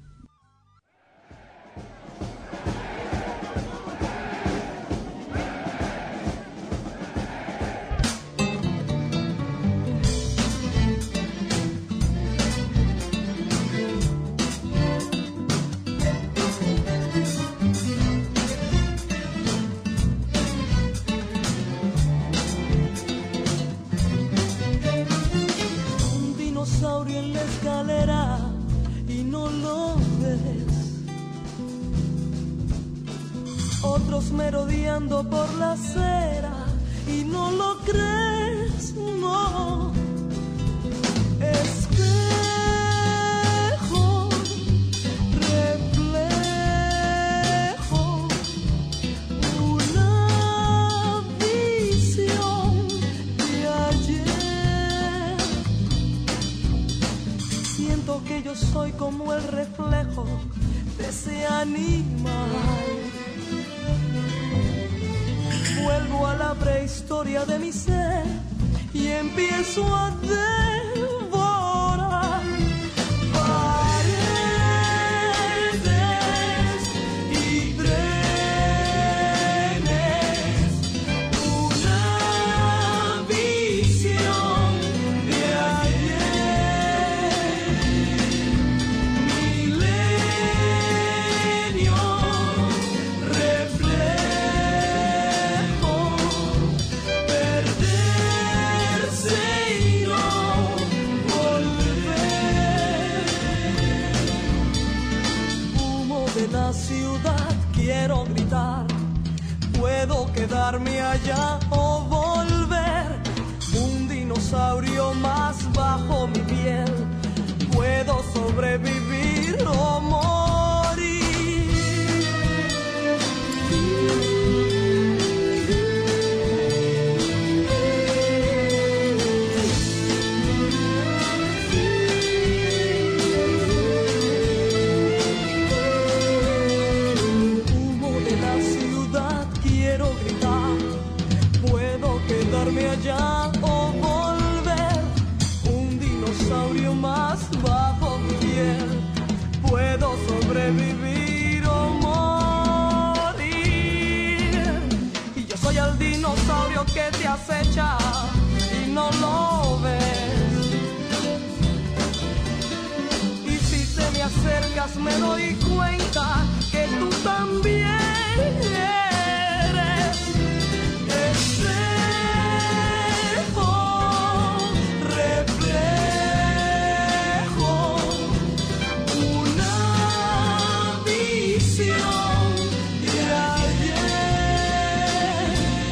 En la escalera y no lo ves, otros merodeando por la acera y no lo crees, no. Espejo, reflejo, una visión de ayer. Siento que yo soy como el reflejo de ese animal. Vuelvo a la prehistoria de mi ser y empiezo a devorar paredes y trenes, una visión de ayer, milenio, reflejo, perderse y no volver. Humo de la ciudad, quiero gritar, puedo quedarme allá o volver. Un dinosaurio más bajo mi piel, puedo sobrevivir o morir. Humo de la ciudad, quiero gritar, puedo quedarme allá o volver. Un dinosaurio más bajo mi piel, puedo sobrevivir o morir. Y yo soy el dinosaurio que te acecha y no lo ves. Y si te me acercas me doy cuenta que tú también eres espejo, reflejo, una visión de ayer.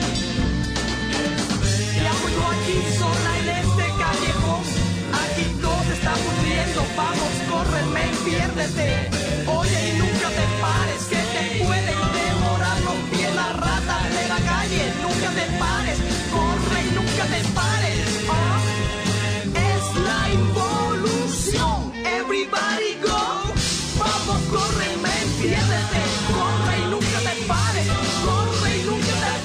¿Qué hago yo aquí sola en este callejón? Aquí todo se está pudriendo, vamos, córreme y piérdete. Oye, y nunca te pares, que te pueden devorar los pies las ratas de la calle. Nunca te pares, corre y nunca te pares. Ah, es la involución. Everybody go. Vamos, córreme y piérdete. Corre y nunca te pares, corre y nunca te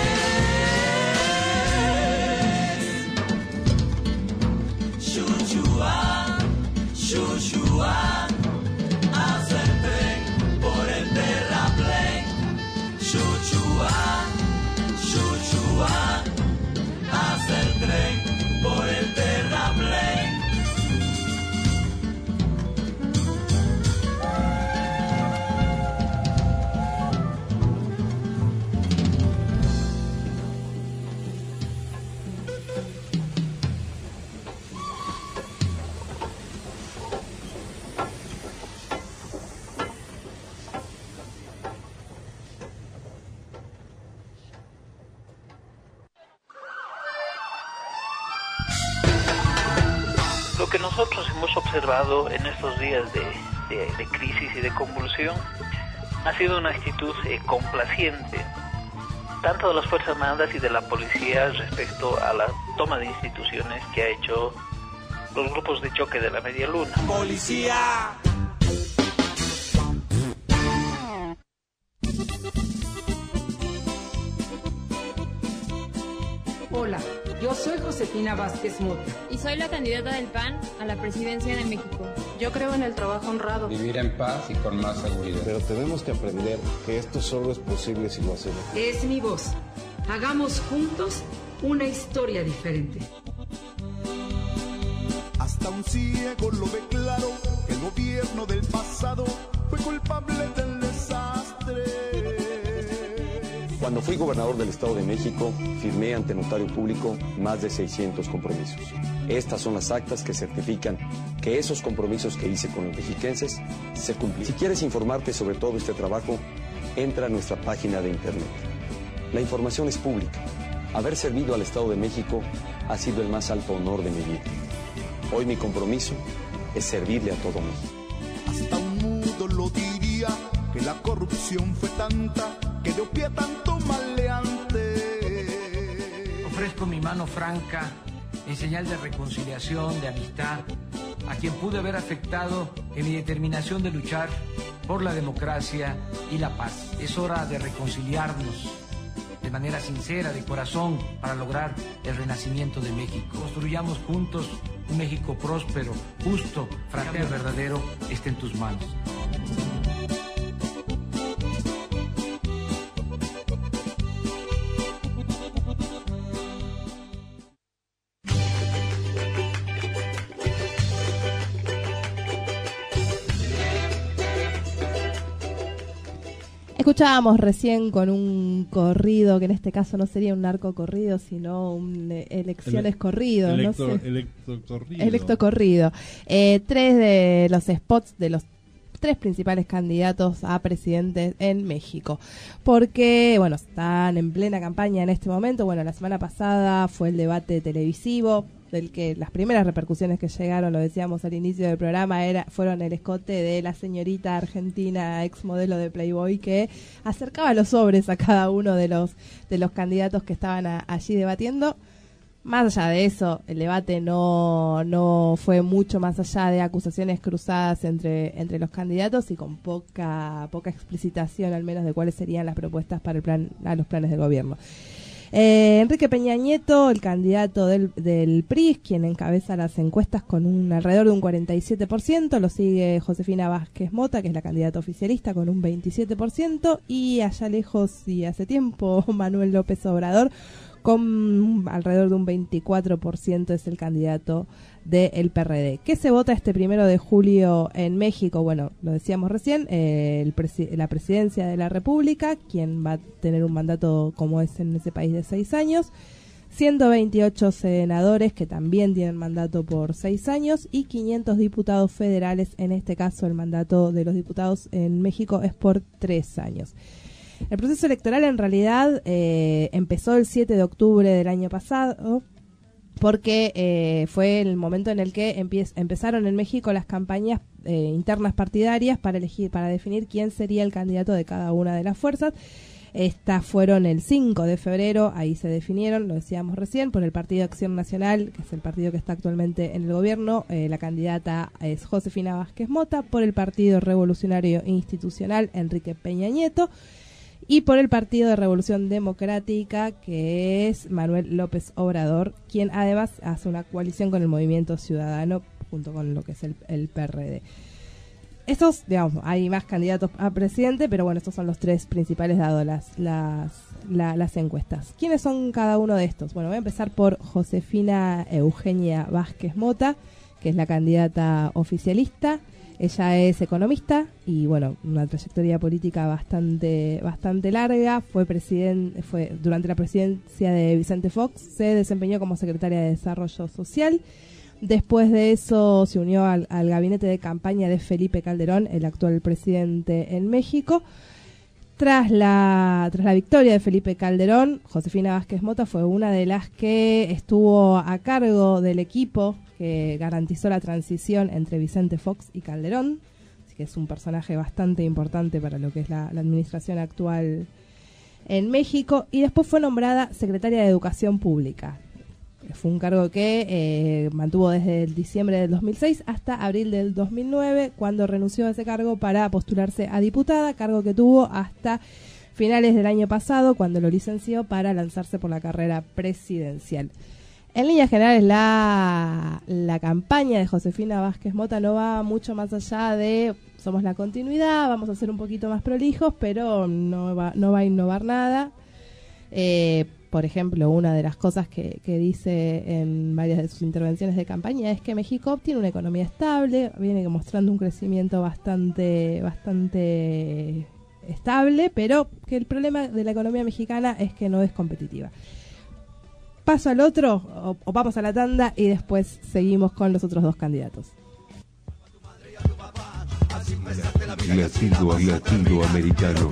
pares. Chuchua, chuchua. Hace el tren por el terraplén. Chuchua, chuchua. Hace el tren por el terraplén. Lo que nosotros hemos observado en estos días de, de, de crisis y de convulsión ha sido una actitud eh, complaciente, tanto de las Fuerzas Armadas y de la policía respecto a la toma de instituciones que ha hecho los grupos de choque de la Media Luna. ¡Policía! Hola, yo soy Josefina Vázquez Mota. Y soy la candidata del P A N a la presidencia de México. Yo creo en el trabajo honrado. Vivir en paz y con más seguridad. Pero tenemos que aprender que esto solo es posible si lo hacemos. Es mi voz. Hagamos juntos una historia diferente. Hasta un ciego lo ve claro, el gobierno del pasado fue culpable del desastre. Cuando fui gobernador del Estado de México, firmé ante notario público más de seiscientos compromisos. Estas son las actas que certifican que esos compromisos que hice con los mexiquenses se cumplieron. Si quieres informarte sobre todo este trabajo, entra a nuestra página de internet. La información es pública. Haber servido al Estado de México ha sido el más alto honor de mi vida. Hoy mi compromiso es servirle a todo México. Hasta un mudo lo diría, que la corrupción fue tanta, que dio pie a tanto maleante. Ofrezco mi mano franca en señal de reconciliación, de amistad, a quien pude haber afectado en mi determinación de luchar por la democracia y la paz. Es hora de reconciliarnos de manera sincera, de corazón, para lograr el renacimiento de México. Construyamos juntos un México próspero, justo, fraterno y verdadero, esté en tus manos. Escuchábamos recién con un corrido, que en este caso no sería un narco corrido, sino un eh, elecciones Ele corrido. Electro, no sé. Electocorrido. Electocorrido. Eh, tres de los spots de los tres principales candidatos a presidentes en México. Porque, bueno, están en plena campaña en este momento. Bueno, la semana pasada fue el debate televisivo, del que las primeras repercusiones que llegaron, lo decíamos al inicio del programa, era fueron el escote de la señorita argentina, ex modelo de Playboy, que acercaba los sobres a cada uno de los de los candidatos que estaban a, allí debatiendo. Más allá de eso, el debate no no fue mucho más allá de acusaciones cruzadas entre entre los candidatos y con poca poca explicitación, al menos, de cuáles serían las propuestas para el plan a los planes del gobierno. Eh, Enrique Peña Nieto, el candidato del, del P R I, quien encabeza las encuestas con un alrededor de un cuarenta y siete por ciento, lo sigue Josefina Vázquez Mota, que es la candidata oficialista, con un veintisiete por ciento, y allá lejos y hace tiempo Manuel López Obrador, con alrededor de un veinticuatro por ciento, es el candidato del P R D. ¿Qué se vota este primero de julio en México? Bueno, lo decíamos recién, eh, el presi la presidencia de la República, quien va a tener un mandato como es en ese país de seis años, ciento veintiocho senadores que también tienen mandato por seis años y quinientos diputados federales. En este caso, el mandato de los diputados en México es por tres años. El proceso electoral en realidad eh, empezó el siete de octubre del año pasado, porque eh, fue el momento en el que empe empezaron en México las campañas eh, internas partidarias para elegir, para definir quién sería el candidato de cada una de las fuerzas. Estas fueron el cinco de febrero, ahí se definieron, lo decíamos recién, por el Partido Acción Nacional, que es el partido que está actualmente en el gobierno. Eh, la candidata es Josefina Vázquez Mota. Por el Partido Revolucionario Institucional, Enrique Peña Nieto. Y por el Partido de Revolución Democrática, que es Manuel López Obrador, quien además hace una coalición con el Movimiento Ciudadano, junto con lo que es el, el P R D. Estos, digamos, hay más candidatos a presidente, pero bueno, estos son los tres principales dado las, las, la, las encuestas. ¿Quiénes son cada uno de estos? Bueno, voy a empezar por Josefina Eugenia Vázquez Mota, que es la candidata oficialista. Ella es economista y, bueno, una trayectoria política bastante bastante larga. Fue presidente, fue durante la presidencia de Vicente Fox, se desempeñó como secretaria de Desarrollo Social. Después de eso se unió al, al gabinete de campaña de Felipe Calderón, el actual presidente en México. Tras la, tras la victoria de Felipe Calderón, Josefina Vázquez Mota fue una de las que estuvo a cargo del equipo que garantizó la transición entre Vicente Fox y Calderón, así que es un personaje bastante importante para lo que es la, la administración actual en México. Y después fue nombrada secretaria de Educación Pública. Fue un cargo que eh, mantuvo desde el diciembre del dos mil seis hasta abril del dos mil nueve, cuando renunció a ese cargo para postularse a diputada, cargo que tuvo hasta finales del año pasado, cuando lo licenció para lanzarse por la carrera presidencial. En líneas generales, la, la campaña de Josefina Vázquez Mota no va mucho más allá de somos la continuidad, vamos a ser un poquito más prolijos, pero no va, no va a innovar nada. Eh, por ejemplo, una de las cosas que, que dice en varias de sus intervenciones de campaña es que México tiene una economía estable, viene mostrando un crecimiento bastante, bastante estable, pero que el problema de la economía mexicana es que no es competitiva. Paso al otro, o, o vamos a la tanda y después seguimos con los otros dos candidatos. Latido, latido americano.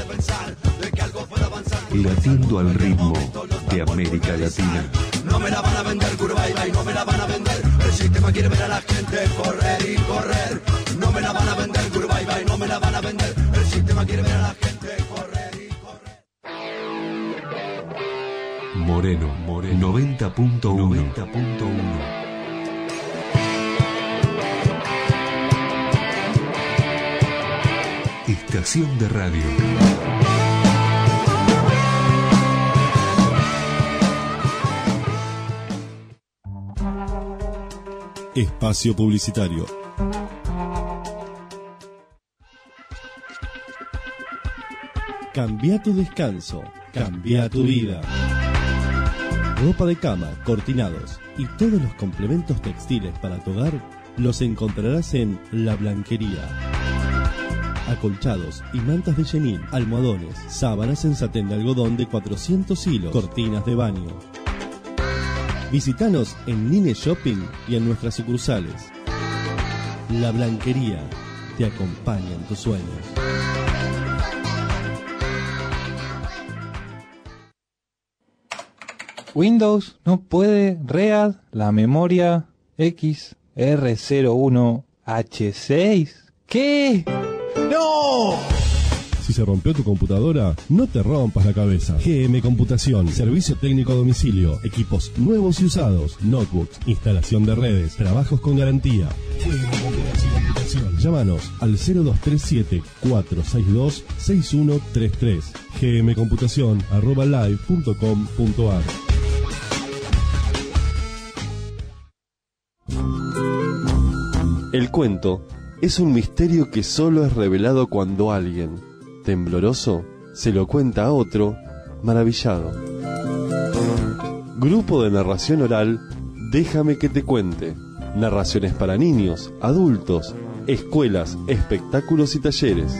Latiendo al ritmo de América Latina. No me la van a vender, Curvaiba, no me la van a vender. El sistema quiere ver a la gente correr y correr. No me la van a vender, Curvaiba, no me la van a vender. El sistema quiere ver a la gente correr y correr. Moreno, Moreno, noventa punto uno. Estación de radio. Espacio publicitario. Cambia tu descanso, cambia tu vida. Ropa de cama, cortinados y todos los complementos textiles para tu hogar los encontrarás en La Blanquería. Acolchados y mantas de chenil, almohadones, sábanas en satén de algodón de cuatrocientos hilos, cortinas de baño. Visítanos en Nine Shopping y en nuestras sucursales. La Blanquería te acompaña en tus sueños. Windows no puede read la memoria X R cero uno H seis. ¿Qué? ¡No! Si se rompió tu computadora, no te rompas la cabeza. G M Computación, servicio técnico a domicilio, equipos nuevos y usados, notebooks, instalación de redes, trabajos con garantía. G M Computación. Llámanos al cero dos tres siete, cuatro seis dos, seis uno tres tres. gmcomputación arroba live punto com punto ar. El cuento es un misterio que solo es revelado cuando alguien, tembloroso, se lo cuenta a otro, maravillado. Grupo de narración oral, Déjame que te cuente. Narraciones para niños, adultos, escuelas, espectáculos y talleres.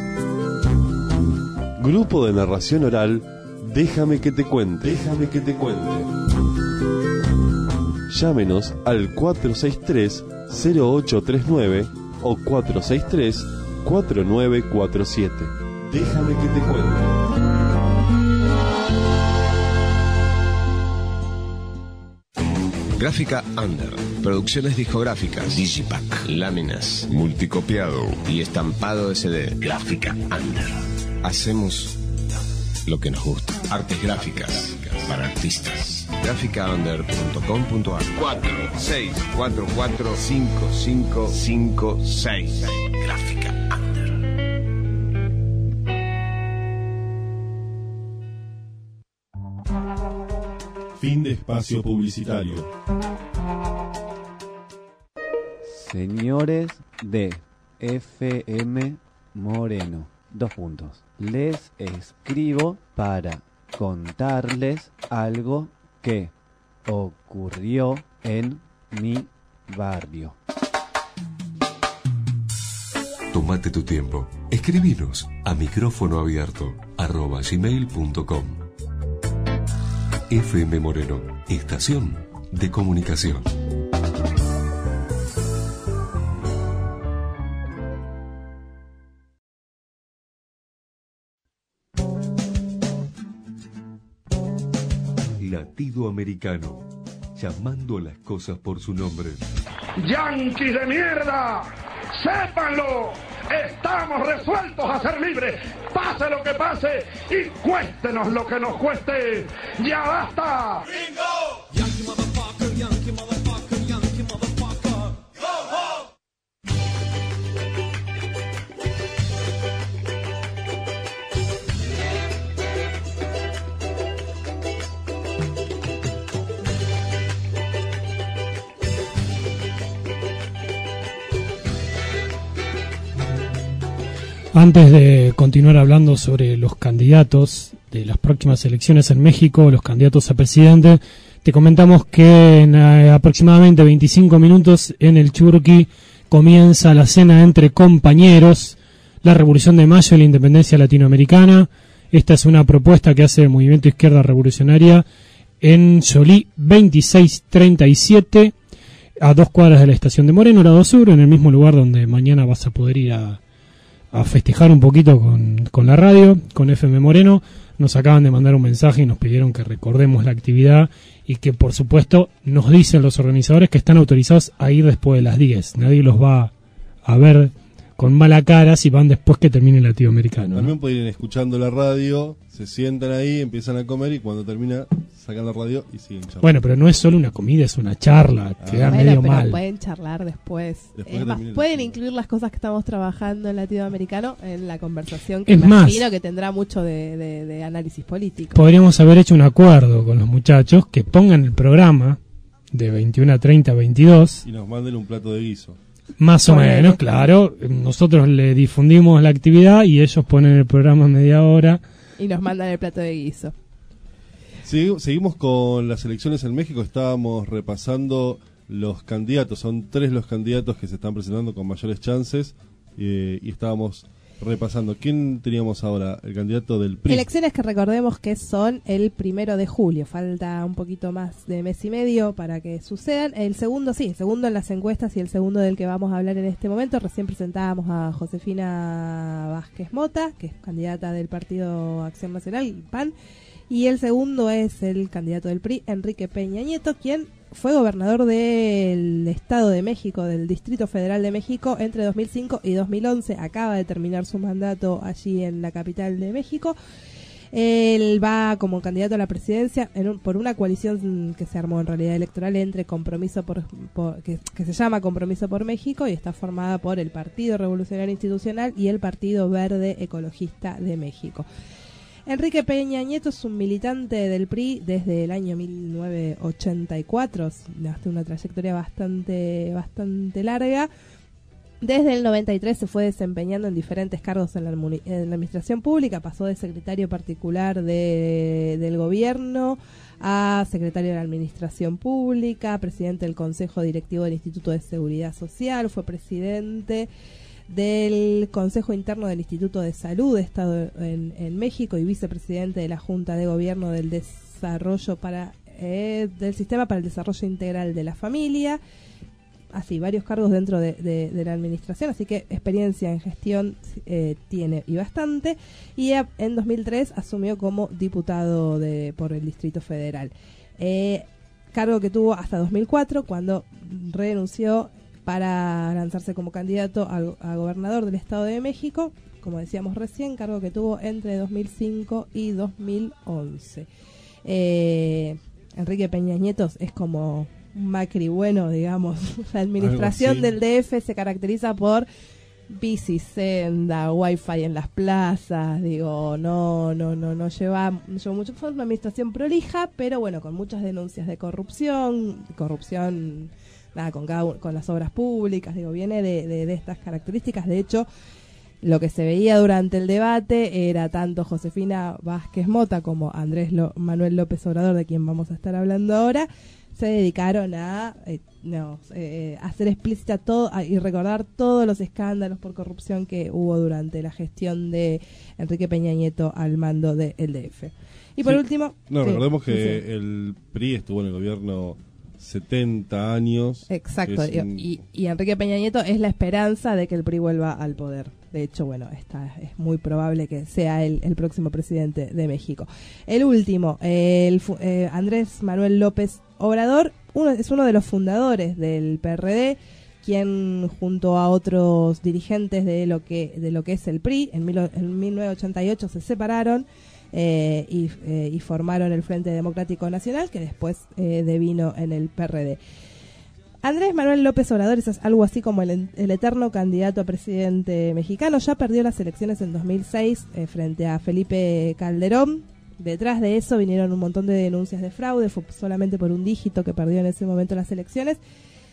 Grupo de narración oral, Déjame que te cuente. Déjame que te cuente. Llámenos al cuatro seis tres, cero ocho tres nueve o cuatro seis tres, cuatro nueve cuatro siete. Déjame que te cuente. Gráfica Under. Producciones discográficas, Digipack, láminas, multicopiado y estampado de C D. Gráfica Under. Hacemos lo que nos gusta. Artes gráficas para artistas. gráfica under punto com punto ar. cuatro seis cuatro cuatro cinco cinco cinco seis. Gráfica Under. Fin de espacio publicitario. Señores de F M Moreno, dos puntos. Les escribo para contarles algo que ocurrió en mi barrio. Tómate tu tiempo. Escribinos a micrófono abierto arroba gmail punto com. F M Moreno, estación de comunicación. Latido americano, llamando a las cosas por su nombre. ¡Yanquis de mierda! ¡Sépanlo! Estamos resueltos a ser libres, pase lo que pase y cuéstenos lo que nos cueste. ¡Ya basta! ¡Bingo! Yankee motherfucker, Yankee motherfucker, Yankee motherfucker. ¡Go, go! Antes de continuar hablando sobre los candidatos de las próximas elecciones en México, los candidatos a presidente, te comentamos que en eh, aproximadamente veinticinco minutos en el Churqui comienza la cena entre compañeros, la Revolución de Mayo y la Independencia Latinoamericana. Esta es una propuesta que hace el Movimiento Izquierda Revolucionaria en Solí veintiséis treinta y siete, a dos cuadras de la estación de Moreno, Lado Sur, en el mismo lugar donde mañana vas a poder ir a, a festejar un poquito con, con la radio, con F M Moreno. Nos acaban de mandar un mensaje y nos pidieron que recordemos la actividad y que, por supuesto, nos dicen los organizadores que están autorizados a ir después de las diez. Nadie los va a ver con mala cara si van después que termine el latinoamericano. También ¿no? pueden ir escuchando la radio, se sientan ahí, empiezan a comer y cuando termina sacan la radio y siguen charlando. Bueno, pero no es solo una comida, es una charla, Ah. queda Bueno, medio pero mal. pueden charlar después. Después Es que más, termine la pueden charla. incluir las cosas que estamos trabajando en latinoamericano en la conversación, que Es imagino más, que tendrá mucho de, de- de análisis político. Podríamos haber hecho un acuerdo con los muchachos que pongan el programa de veintiuno a treinta a veintidós, Y nos manden un plato de guiso. más o Ponele. menos, claro. Nosotros le difundimos la actividad y ellos ponen el programa en media hora. Y nos mandan el plato de guiso. Segui- Seguimos con las elecciones en México, estábamos repasando los candidatos, son tres los candidatos que se están presentando con mayores chances eh, y estábamos repasando. ¿Quién teníamos ahora? El candidato del P R I. Elecciones que recordemos que son el primero de julio. Falta un poquito más de mes y medio para que sucedan. El segundo, sí, el segundo en las encuestas y el segundo del que vamos a hablar en este momento. Recién presentábamos a Josefina Vázquez Mota, que es candidata del Partido Acción Nacional, P A N. Y el segundo es el candidato del P R I, Enrique Peña Nieto, quien fue gobernador del Estado de México, del Distrito Federal de México, entre dos mil cinco y dos mil once. Acaba de terminar su mandato allí en la capital de México. Él va como candidato a la presidencia en un- por una coalición que se armó en realidad electoral entre Compromiso por, por- que, que se llama Compromiso por México y está formada por el Partido Revolucionario Institucional y el Partido Verde Ecologista de México. Enrique Peña Nieto es un militante del P R I desde el año mil novecientos ochenta y cuatro, hasta una trayectoria bastante, bastante larga. Desde el noventa y tres se fue desempeñando en diferentes cargos en la, muni- en la administración pública, pasó de secretario particular de, del gobierno a secretario de la administración pública, presidente del Consejo Directivo del Instituto de Seguridad Social, fue presidente del Consejo Interno del Instituto de Salud de Estado en, en México y vicepresidente de la Junta de Gobierno del Desarrollo para eh, del Sistema para el Desarrollo Integral de la Familia. Así, varios cargos dentro de, de, de la administración, así que experiencia en gestión eh, tiene y bastante. Y a, en dos mil tres asumió como diputado de, por el Distrito Federal. Eh, cargo que tuvo hasta dos mil cuatro, cuando renunció para lanzarse como candidato a, a gobernador del Estado de México, como decíamos recién, cargo que tuvo entre dos mil cinco y dos mil once. Eh, Enrique Peña Nieto es como un Macri bueno, digamos. La administración del D F se caracteriza por bicisenda, wifi en las plazas, digo, no, no, no, no lleva, no lleva mucho, fue una administración prolija, pero bueno, con muchas denuncias de corrupción, corrupción, nada, con cada uno, con las obras públicas, digo, viene de, de, de estas características. De hecho, lo que se veía durante el debate era tanto Josefina Vázquez Mota como Andrés Lo- Manuel López Obrador, de quien vamos a estar hablando ahora, se dedicaron a eh, no, eh, hacer explícita todo a, y recordar todos los escándalos por corrupción que hubo durante la gestión de Enrique Peña Nieto al mando del D F. Y por Sí. último... No, sí, recordemos que sí, sí. el P R I estuvo en el gobierno setenta años. Exacto, Es un- y, y Enrique Peña Nieto es la esperanza de que el P R I vuelva al poder. De hecho, bueno, está, es muy probable que sea el, el próximo presidente de México. El último, eh, el, fu- eh, Andrés Manuel López Obrador, uno, es uno de los fundadores del P R D, quien junto a otros dirigentes de lo que de lo que es el P R I, en, mil, en mil novecientos ochenta y ocho se separaron eh, y, eh, y formaron el Frente Democrático Nacional, que después eh, devino en el P R D. Andrés Manuel López Obrador es algo así como el, el eterno candidato a presidente mexicano. Ya perdió las elecciones en dos mil seis eh, frente a Felipe Calderón. Detrás de eso vinieron un montón de denuncias de fraude. Fue solamente por un dígito que perdió en ese momento las elecciones.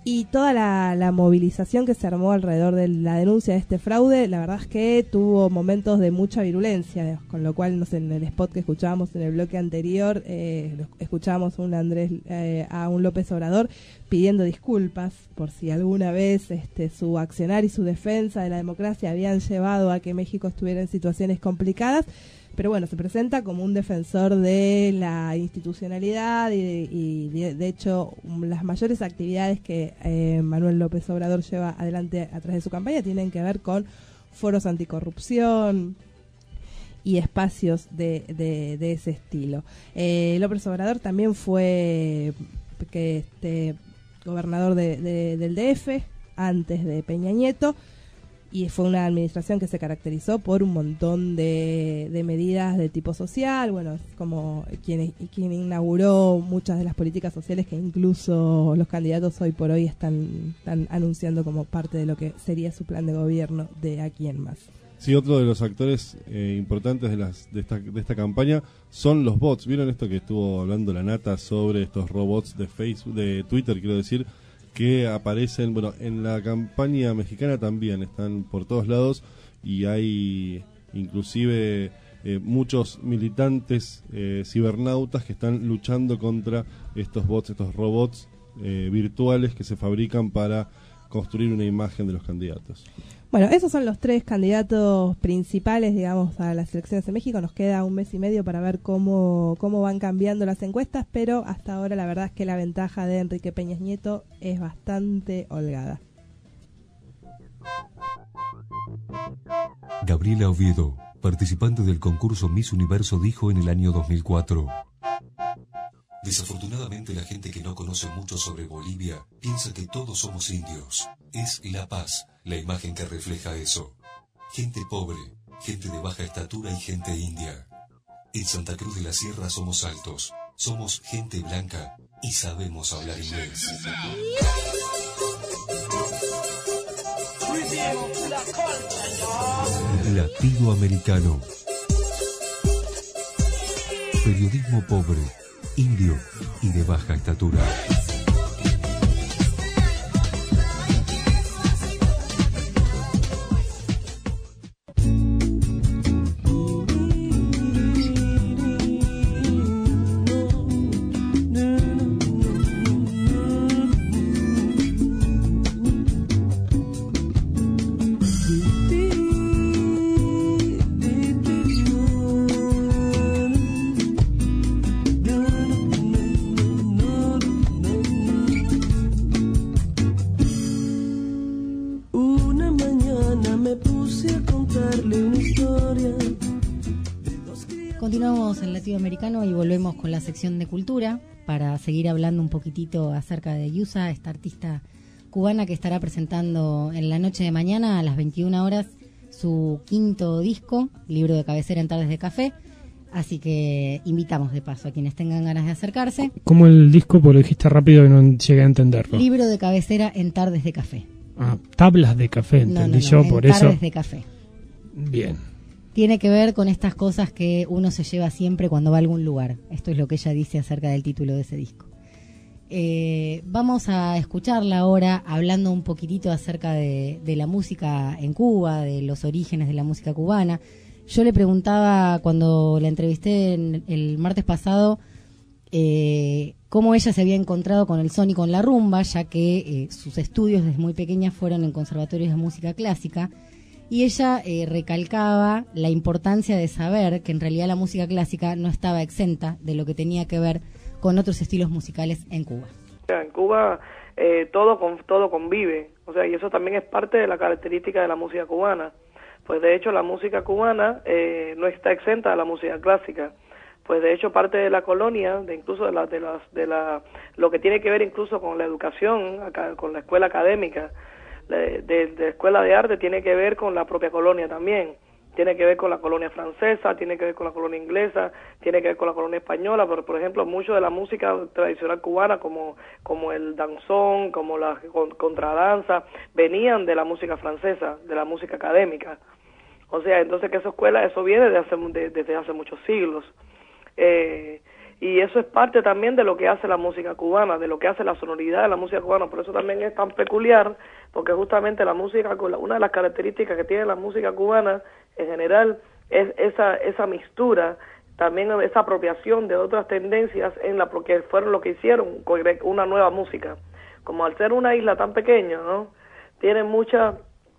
Y toda la, la movilización que se armó alrededor de la denuncia de este fraude, la verdad es que tuvo momentos de mucha virulencia, digamos, con lo cual, no sé, en el spot que escuchábamos en el bloque anterior, eh, escuchábamos a un Andrés, eh, a un López Obrador pidiendo disculpas por si alguna vez este, su accionar y su defensa de la democracia habían llevado a que México estuviera en situaciones complicadas. Pero bueno, se presenta como un defensor de la institucionalidad y, de, y de, de hecho las mayores actividades que eh, Manuel López Obrador lleva adelante a través de su campaña tienen que ver con foros anticorrupción y espacios de, de, de ese estilo. Eh, López Obrador también fue que este gobernador de, de, del D F antes de Peña Nieto, y fue una administración que se caracterizó por un montón de, de medidas de tipo social, bueno, como quien, quien inauguró muchas de las políticas sociales que incluso los candidatos hoy por hoy están, están anunciando como parte de lo que sería su plan de gobierno de aquí en más. Sí, otro de los actores eh, importantes de, las, de, esta, de esta campaña son los bots. ¿Vieron esto que estuvo hablando la Nata sobre estos robots de Facebook, de Twitter, quiero decir, que aparecen, bueno, en la campaña mexicana también están por todos lados, y hay inclusive eh, muchos militantes eh, cibernautas que están luchando contra estos bots, estos robots eh, virtuales que se fabrican para construir una imagen de los candidatos. Bueno, esos son los tres candidatos principales, digamos, a las elecciones en México. Nos queda un mes y medio para ver cómo, cómo van cambiando las encuestas, pero hasta ahora la verdad es que la ventaja de Enrique Peña Nieto es bastante holgada. Gabriela Oviedo, participante del concurso Miss Universo, dijo en el año dos mil cuatro: desafortunadamente la gente que no conoce mucho sobre Bolivia piensa que todos somos indios. Es La Paz la imagen que refleja eso. Gente pobre, gente de baja estatura y gente india. En Santa Cruz de la Sierra somos altos, somos gente blanca y sabemos hablar inglés. Latido Americano. Periodismo pobre, indio y de baja estatura. Americano y volvemos con la sección de cultura para seguir hablando un poquitito acerca de Yusa, esta artista cubana que estará presentando en la noche de mañana a las veintiuna horas su quinto disco, libro de cabecera en Tardes de Café, así que invitamos de paso a quienes tengan ganas de acercarse. ¿Cómo el disco? Porque lo dijiste rápido y no llegué a entenderlo. Libro de cabecera en Tardes de Café. Ah, tablas de café, entendí no, no, yo, no, por en eso. Tardes de Café. Bien. Tiene que ver con estas cosas que uno se lleva siempre cuando va a algún lugar. Esto es lo que ella dice acerca del título de ese disco. Eh, vamos a escucharla ahora hablando un poquitito acerca de, de la música en Cuba, de los orígenes de la música cubana. Yo le preguntaba cuando la entrevisté en, el martes pasado eh, cómo ella se había encontrado con el son y con la rumba, ya que eh, sus estudios desde muy pequeña fueron en conservatorios de música clásica. Y ella eh, recalcaba la importancia de saber que en realidad la música clásica no estaba exenta de lo que tenía que ver con otros estilos musicales en Cuba. En Cuba eh, todo con, todo convive, o sea, y eso también es parte de la característica de la música cubana. Pues de hecho la música cubana eh, no está exenta de la música clásica. Pues de hecho parte de la colonia, de incluso de la, de las, de la, lo que tiene que ver incluso con la educación, acá, con la escuela académica. De, de, de escuela de arte tiene que ver con la propia colonia también, tiene que ver con la colonia francesa, tiene que ver con la colonia inglesa, tiene que ver con la colonia española, pero por ejemplo mucho de la música tradicional cubana como, como el danzón, como la contradanza, venían de la música francesa, de la música académica. O sea, entonces que esa escuela, eso viene de hace, de, desde hace muchos siglos. Eh, Y eso es parte también de lo que hace la música cubana, de lo que hace la sonoridad de la música cubana. Por eso también es tan peculiar, porque justamente la música, una de las características que tiene la música cubana en general es esa esa mixtura, también esa apropiación de otras tendencias en la porque fueron lo que hicieron una nueva música. Como al ser una isla tan pequeña, ¿no? Tiene mucha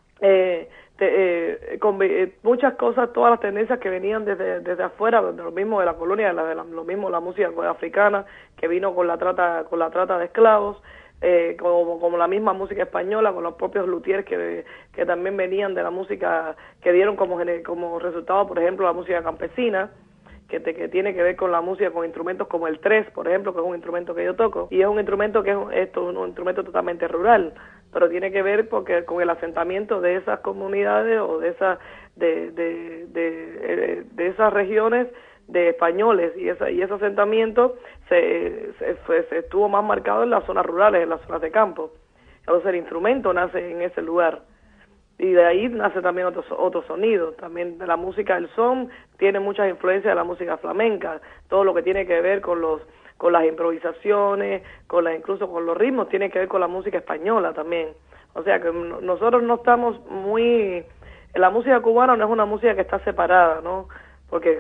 eh, te, eh, con, eh, muchas cosas, todas las tendencias que venían desde desde afuera, de lo mismo de la colonia, de la, de la, lo mismo la música africana que vino con la trata con la trata de esclavos, eh, como, como la misma música española, con los propios luthiers que que también venían de la música, que dieron como como resultado, por ejemplo, la música campesina, que, te, que tiene que ver con la música, con instrumentos como el tres, por ejemplo, que es un instrumento que yo toco, y es un instrumento que es esto, un instrumento totalmente rural, pero tiene que ver porque con el asentamiento de esas comunidades o de esas de de, de, de esas regiones de españoles, y esa y ese asentamiento se, se, fue, se estuvo más marcado en las zonas rurales, en las zonas de campo. Entonces el instrumento nace en ese lugar. Y de ahí nace también otro, otro sonido. También de la música del son tiene muchas influencias de la música flamenca. Todo lo que tiene que ver con los con las improvisaciones, con la, incluso con los ritmos, tiene que ver con la música española también. O sea que nosotros no estamos muy... La música cubana no es una música que está separada, ¿no? Porque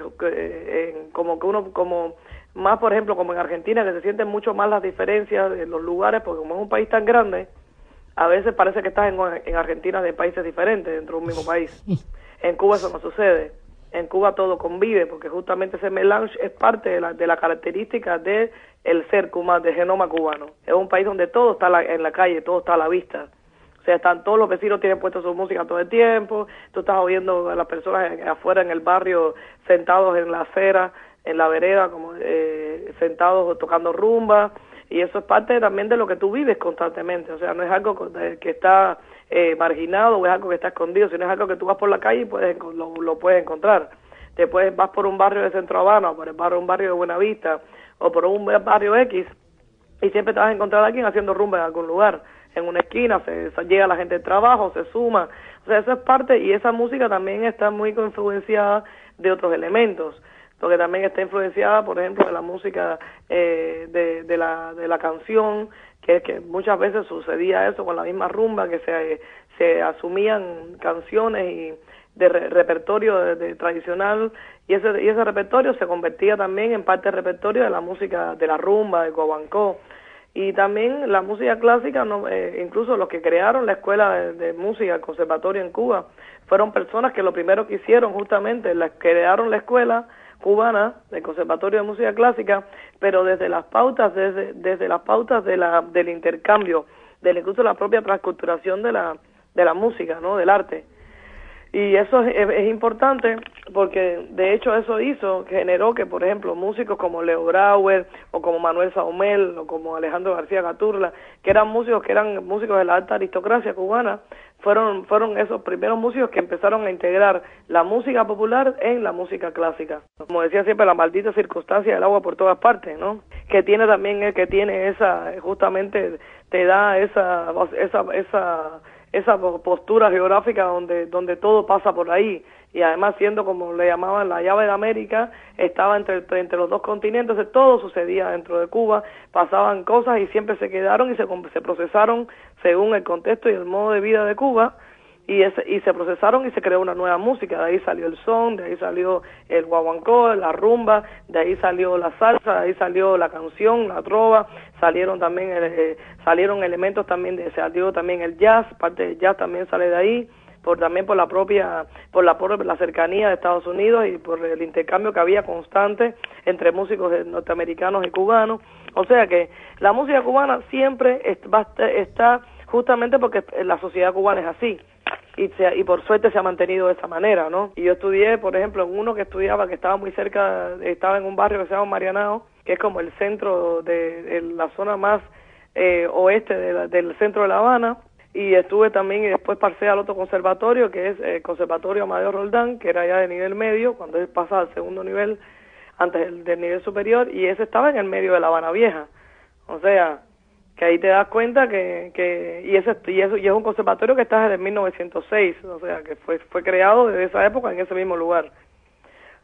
eh, como que uno, como más por ejemplo como en Argentina, que se sienten mucho más las diferencias de los lugares, porque como es un país tan grande, a veces parece que estás en, en Argentina de países diferentes dentro de un mismo país. En Cuba eso no sucede. En Cuba todo convive, porque justamente ese melange es parte de la, de la característica de el ser cubano, del genoma cubano. Es un país donde todo está la, en la calle, todo está a la vista. O sea, están todos los vecinos tienen puesto su música todo el tiempo, tú estás oyendo a las personas afuera en el barrio sentados en la acera, en la vereda, como eh, sentados tocando rumba, y eso es parte también de lo que tú vives constantemente. O sea, no es algo que está eh, marginado o es algo que está escondido, sino es algo que tú vas por la calle y puedes lo, lo puedes encontrar. Después vas por un barrio de Centro Habana, o por el barrio, un barrio de Buenavista, o por un barrio X, y siempre te vas a encontrar a alguien haciendo rumba en algún lugar. En una esquina se, se llega la gente del trabajo, se suma. O sea, eso es parte, y esa música también está muy influenciada de otros elementos, porque también está influenciada, por ejemplo, de la música eh, de, de la de la canción, que es que muchas veces sucedía eso con la misma rumba, que se se asumían canciones y de re, repertorio de, de tradicional, y ese y ese repertorio se convertía también en parte del repertorio de la música de la rumba, del guaguancó. Y también la música clásica, no, eh, incluso los que crearon la escuela de, de música, el conservatorio en Cuba, fueron personas que lo primero que hicieron justamente, la, crearon la escuela cubana del conservatorio de música clásica, pero desde las pautas, desde, desde las pautas de la, del intercambio, del incluso la propia transculturación de la, de la música, ¿no? Del arte. Y eso es, es importante porque de hecho eso hizo, generó que por ejemplo músicos como Leo Brauer o como Manuel Saumel o como Alejandro García Caturla, que eran músicos que eran músicos de la alta aristocracia cubana, fueron fueron esos primeros músicos que empezaron a integrar la música popular en la música clásica. Como decía siempre, la maldita circunstancia del agua por todas partes, ¿no? Que tiene también que tiene esa, justamente te da esa esa esa esa postura geográfica donde donde todo pasa por ahí, y además siendo como le llamaban la llave de América, estaba entre entre los dos continentes, todo sucedía dentro de Cuba, pasaban cosas y siempre se quedaron y se se procesaron según el contexto y el modo de vida de Cuba, y ese, y se procesaron y se creó una nueva música. De ahí salió el son, de ahí salió el guaguancó, la rumba, de ahí salió la salsa, de ahí salió la canción, la trova, salieron también eh, salieron elementos también de salió también el jazz, parte del jazz también sale de ahí, por también por la propia por la por la cercanía de Estados Unidos y por el intercambio que había constante entre músicos norteamericanos y cubanos. O sea que la música cubana siempre está, está justamente porque la sociedad cubana es así. Y, se, y por suerte se ha mantenido de esa manera, ¿no? Y yo estudié, por ejemplo, en uno que estudiaba, que estaba muy cerca, estaba en un barrio que se llama Marianao, que es como el centro de, de la zona más eh, oeste de la, del centro de La Habana, y estuve también, y después pasé al otro conservatorio, que es el Conservatorio Amadeo Roldán, que era ya de nivel medio, cuando él pasa al segundo nivel, antes del, del nivel superior, y ese estaba en el medio de La Habana Vieja. O sea, que ahí te das cuenta que, que y ese y eso y es un conservatorio que está desde mil novecientos seis, o sea que fue fue creado desde esa época en ese mismo lugar.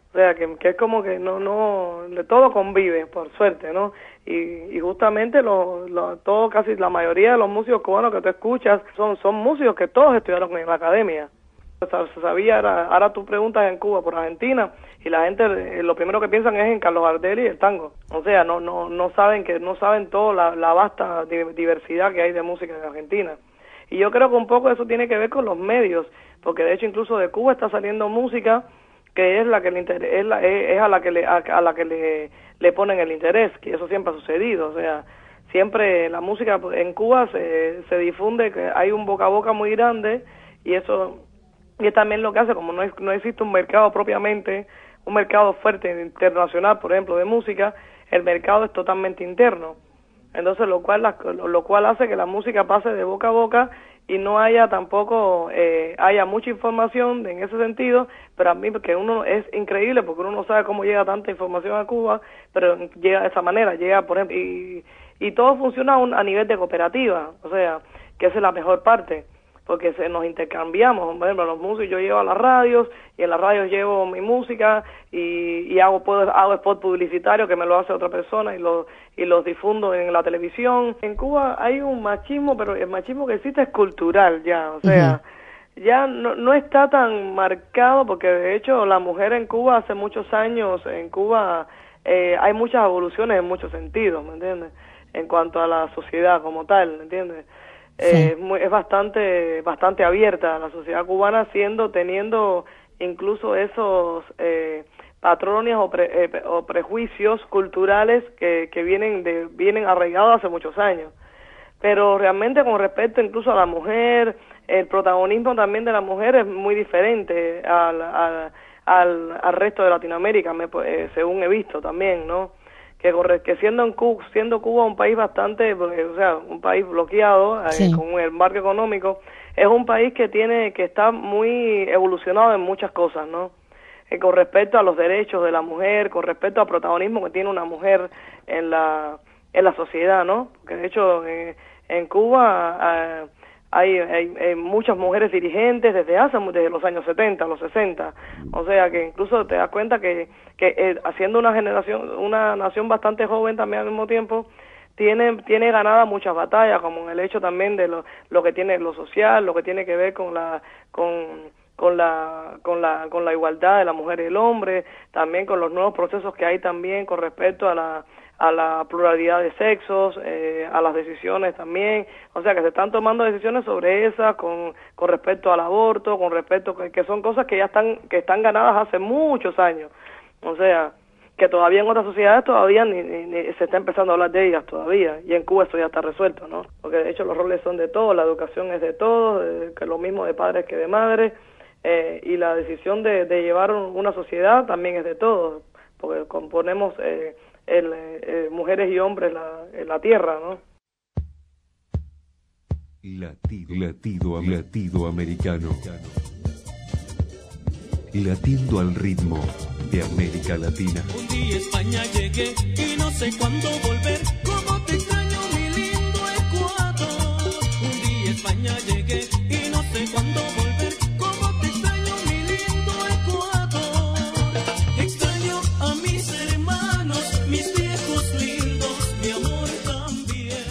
O sea, que, que es como que no, no, de todo convive, por suerte, ¿no? Y, y justamente lo, lo, todo, casi la mayoría de los músicos cubanos que tú escuchas son, son músicos que todos estudiaron en la academia. Se sabía, ahora, ahora tú preguntas en Cuba por Argentina y la gente eh, lo primero que piensan es en Carlos Gardel y el tango. O sea, no, no, no saben que, no saben toda la, la vasta diversidad que hay de música en Argentina. Y yo creo que un poco eso tiene que ver con los medios, porque de hecho incluso de Cuba está saliendo música que es la que le inter- es, la, es, es a la que le a, a la que le, le ponen el interés, que eso siempre ha sucedido. O sea, siempre la música en Cuba se, se difunde, que hay un boca a boca muy grande, y eso y es también lo que hace, como no, es, no existe un mercado propiamente, un mercado fuerte internacional, por ejemplo, de música, el mercado es totalmente interno. Entonces, lo cual la, lo, lo cual hace que la música pase de boca a boca y no haya tampoco, eh, haya mucha información en ese sentido, pero a mí que uno es increíble porque uno no sabe cómo llega tanta información a Cuba, pero llega de esa manera, llega, por ejemplo, y, y todo funciona a, un, a nivel de cooperativa, o sea, que esa es la mejor parte, porque se nos intercambiamos. Por ejemplo, los músicos, yo llevo a las radios y en las radios llevo mi música y, y hago puedo, hago spot publicitario que me lo hace otra persona y lo y los difundo en la televisión. En Cuba hay un machismo, pero el machismo que existe es cultural ya, o sea, uh-huh. ya no, no está tan marcado, porque de hecho la mujer en Cuba hace muchos años, en Cuba eh, hay muchas evoluciones en muchos sentidos, ¿me entiendes? En cuanto a la sociedad como tal, ¿me entiendes? Sí. Eh, muy, es bastante bastante abierta la sociedad cubana, siendo teniendo incluso esos eh, patrones o, pre, eh, o prejuicios culturales que, que vienen de vienen arraigados hace muchos años. Pero realmente con respecto incluso a la mujer, el protagonismo también de la mujer es muy diferente al al, al, al resto de Latinoamérica, me, eh, según he visto también, ¿no? Que, que siendo en Cuba, siendo Cuba un país bastante, o sea, un país bloqueado, sí. eh, con el marco económico, es un país que tiene, que está muy evolucionado en muchas cosas, ¿no? Eh, con respecto a los derechos de la mujer, con respecto al protagonismo que tiene una mujer en la en la sociedad, ¿no? Porque de hecho eh, en Cuba eh, hay, hay, hay muchas mujeres dirigentes desde hace, desde los años setenta, los sesenta, o sea que incluso te das cuenta que, que eh, haciendo una generación, una nación bastante joven también al mismo tiempo, tiene, tiene ganada muchas batallas, como en el hecho también de lo, lo que tiene lo social, lo que tiene que ver con la, con, con la, con la, con la igualdad de la mujer y el hombre, también con los nuevos procesos que hay también con respecto a la, a la pluralidad de sexos, eh, a las decisiones también, o sea que se están tomando decisiones sobre esas con, con respecto al aborto, con respecto que, que son cosas que ya están que están ganadas hace muchos años, o sea que todavía en otras sociedades todavía ni, ni, ni se está empezando a hablar de ellas todavía, y en Cuba eso ya está resuelto, ¿no? Porque de hecho los roles son de todos, la educación es de todos, eh, que lo mismo de padres que de madres, eh, y la decisión de, de llevar una sociedad también es de todos, porque componemos eh, El, eh, mujeres y hombres la, en la tierra, ¿no? Latido, latido, latido americano. Latiendo al ritmo de América Latina. Un día a España llegué y no sé cuándo volver. Cómo te extraño, mi lindo Ecuador. Un día a España llegué y no sé cuándo volver. Cómo te extraño, mi lindo Ecuador. Extraño a mis hermanos, mis viejos lindos, mi amor también.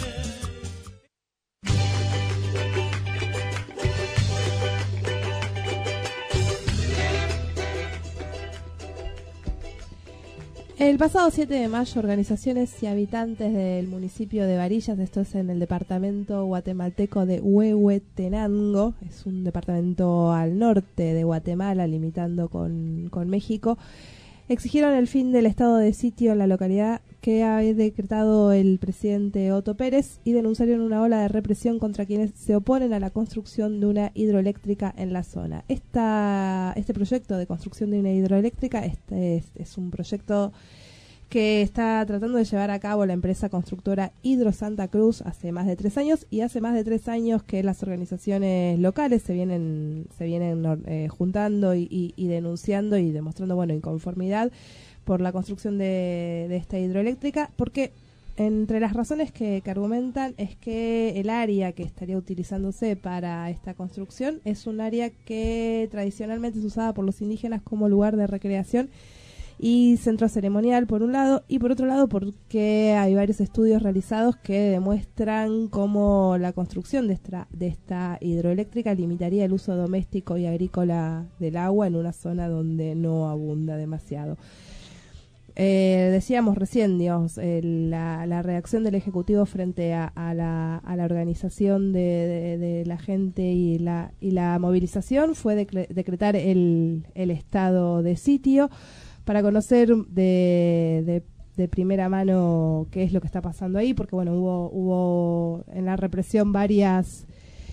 El pasado siete de mayo, organizaciones y habitantes del municipio de Varillas, esto es en el departamento guatemalteco de Huehuetenango, es un departamento al norte de Guatemala, limitando con, con México, exigieron el fin del estado de sitio en la localidad que ha decretado el presidente Otto Pérez y denunciaron una ola de represión contra quienes se oponen a la construcción de una hidroeléctrica en la zona. Esta, este proyecto de construcción de una hidroeléctrica este es, es un proyecto que está tratando de llevar a cabo la empresa constructora Hidro Santa Cruz hace más de tres años y hace más de tres años que las organizaciones locales se vienen se vienen eh, juntando y, y, y denunciando y demostrando bueno inconformidad por la construcción de, de esta hidroeléctrica, porque entre las razones que, que argumentan es que el área que estaría utilizándose para esta construcción es un área que tradicionalmente es usada por los indígenas como lugar de recreación y centro ceremonial por un lado, y por otro lado porque hay varios estudios realizados que demuestran cómo la construcción de esta, de esta hidroeléctrica limitaría el uso doméstico y agrícola del agua en una zona donde no abunda demasiado. Eh, decíamos recién, digamos, eh, la, la reacción del Ejecutivo frente a, a, la, a la organización de, de, de la gente y la, y la movilización fue decre- decretar el, el estado de sitio para conocer de, de, de primera mano qué es lo que está pasando ahí, porque bueno, hubo, hubo en la represión varias...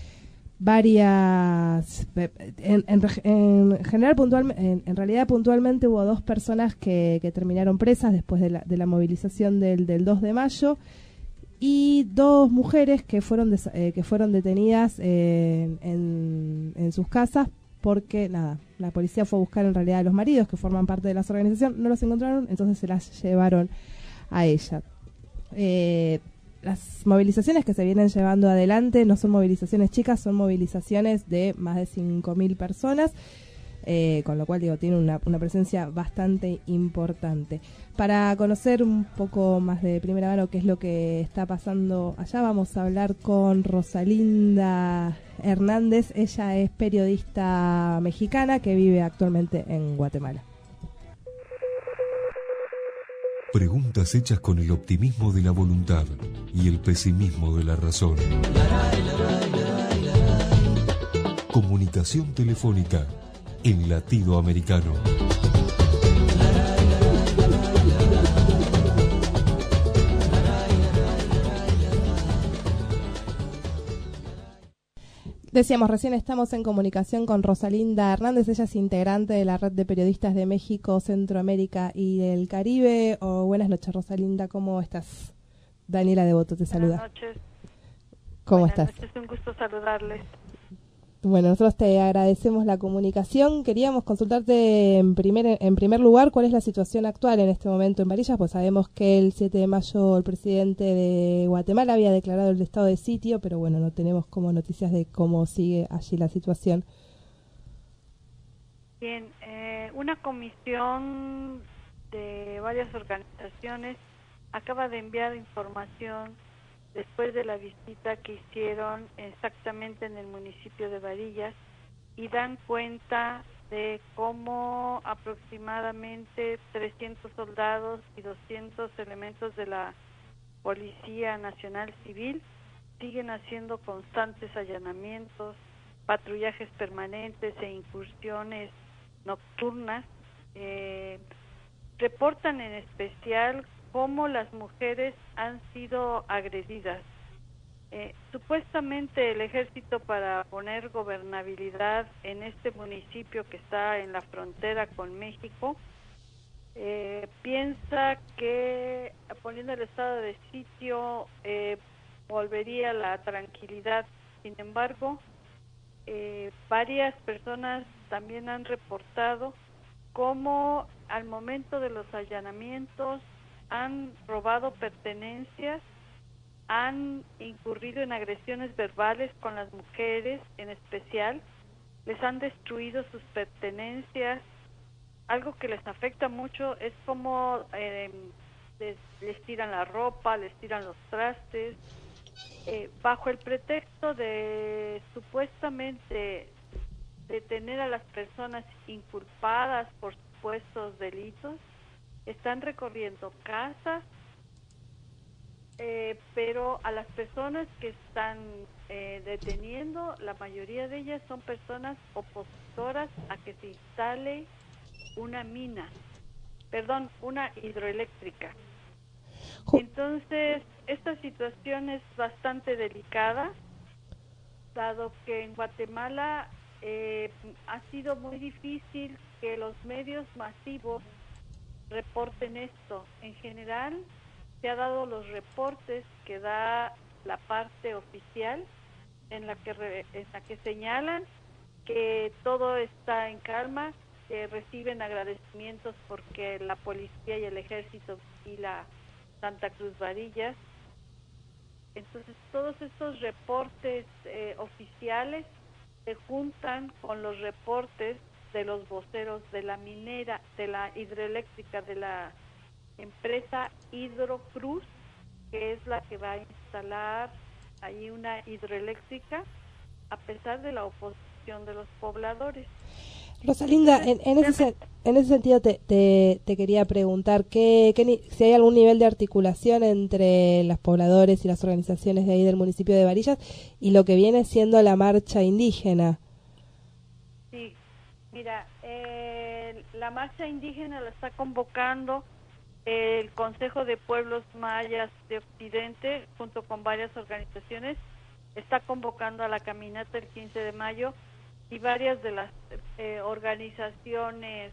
varias en, en, en general puntual en, en realidad puntualmente hubo dos personas que, que terminaron presas después de la, de la movilización del, del dos de mayo y dos mujeres que fueron des, eh, que fueron detenidas eh, en, en sus casas porque nada, la policía fue a buscar en realidad a los maridos que forman parte de la organización, no los encontraron, entonces se las llevaron a ella. eh, Las movilizaciones que se vienen llevando adelante no son movilizaciones chicas, son movilizaciones de más de cinco mil personas, eh, con lo cual digo tiene una, una presencia bastante importante. Para conocer un poco más de primera mano qué es lo que está pasando allá, vamos a hablar con Rosalinda Hernández. Ella es periodista mexicana que vive actualmente en Guatemala. Preguntas hechas con el optimismo de la voluntad y el pesimismo de la razón. Comunicación telefónica en latido americano. Decíamos, recién estamos en comunicación con Rosalinda Hernández, ella es integrante de la Red de Periodistas de México, Centroamérica y del Caribe. Oh, buenas noches, Rosalinda, ¿cómo estás? Daniela Devoto te saluda. Buenas noches. ¿Cómo buenas estás? Noches, un gusto saludarles. Bueno, nosotros te agradecemos la comunicación. Queríamos consultarte en primer en primer lugar cuál es la situación actual en este momento en Varillas, pues sabemos que el siete de mayo el presidente de Guatemala había declarado el estado de sitio, pero bueno, no tenemos como noticias de cómo sigue allí la situación. Bien, eh, una comisión de varias organizaciones acaba de enviar información después de la visita que hicieron exactamente en el municipio de Varillas y dan cuenta de cómo aproximadamente trescientos soldados y doscientos elementos de la Policía Nacional Civil siguen haciendo constantes allanamientos, patrullajes permanentes e incursiones nocturnas. Eh, reportan en especial cómo las mujeres han sido agredidas. Eh, supuestamente el ejército, para poner gobernabilidad en este municipio que está en la frontera con México, eh, piensa que poniendo el estado de sitio eh, volvería la tranquilidad. Sin embargo, eh, varias personas también han reportado cómo al momento de los allanamientos han robado pertenencias, han incurrido en agresiones verbales con las mujeres en especial, les han destruido sus pertenencias. Algo que les afecta mucho es cómo eh, les, les tiran la ropa, les tiran los trastes, eh, bajo el pretexto de supuestamente detener a las personas inculpadas por supuestos delitos. Están recorriendo casas, eh, pero a las personas que están eh, deteniendo, la mayoría de ellas son personas opositoras a que se instale una mina, perdón, una hidroeléctrica. Entonces, esta situación es bastante delicada, dado que en Guatemala eh, ha sido muy difícil que los medios masivos reporten esto. En general se ha dado los reportes que da la parte oficial en la que re, en la que señalan que todo está en calma, que reciben agradecimientos porque la policía y el ejército y la Santa Cruz Varillas. Entonces todos estos reportes eh, oficiales se juntan con los reportes de los voceros de la minera, de la hidroeléctrica de la empresa Hidrocruz, que es la que va a instalar ahí una hidroeléctrica, a pesar de la oposición de los pobladores. Rosalinda, en, en, ese, en ese sentido te, te, te quería preguntar ¿qué, qué, si hay algún nivel de articulación entre los pobladores y las organizaciones de ahí del municipio de Varillas y lo que viene siendo la marcha indígena. Sí, mira, eh, la marcha indígena la está convocando el Consejo de Pueblos Mayas de Occidente, junto con varias organizaciones, está convocando a la caminata el quince de mayo, y varias de las eh, organizaciones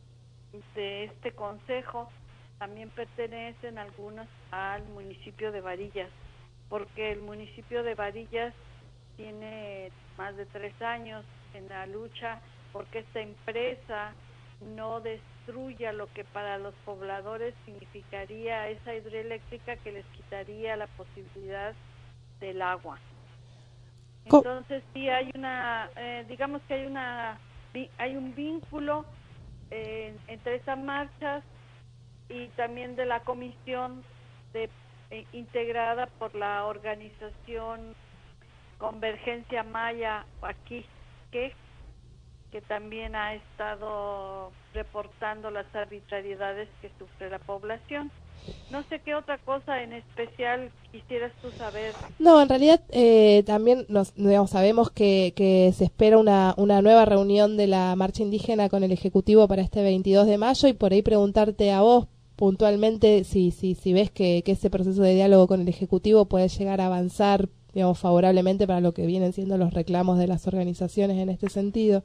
de este consejo también pertenecen algunas al municipio de Varillas, porque el municipio de Varillas tiene más de tres años en la lucha porque esta empresa no destruya lo que para los pobladores significaría esa hidroeléctrica que les quitaría la posibilidad del agua. Entonces sí hay una, eh, digamos que hay una, hay un vínculo eh, entre esas marchas y también de la comisión de, eh, integrada por la organización Convergencia Maya aquí, que que también ha estado reportando las arbitrariedades que sufre la población. No sé qué otra cosa en especial quisieras tú saber. No, en realidad eh, también nos, digamos, sabemos que, que se espera una, una nueva reunión de la marcha indígena con el Ejecutivo para este veintidós de mayo, y por ahí preguntarte a vos puntualmente si, si, si ves que, que ese proceso de diálogo con el Ejecutivo puede llegar a avanzar, digamos, favorablemente para lo que vienen siendo los reclamos de las organizaciones en este sentido.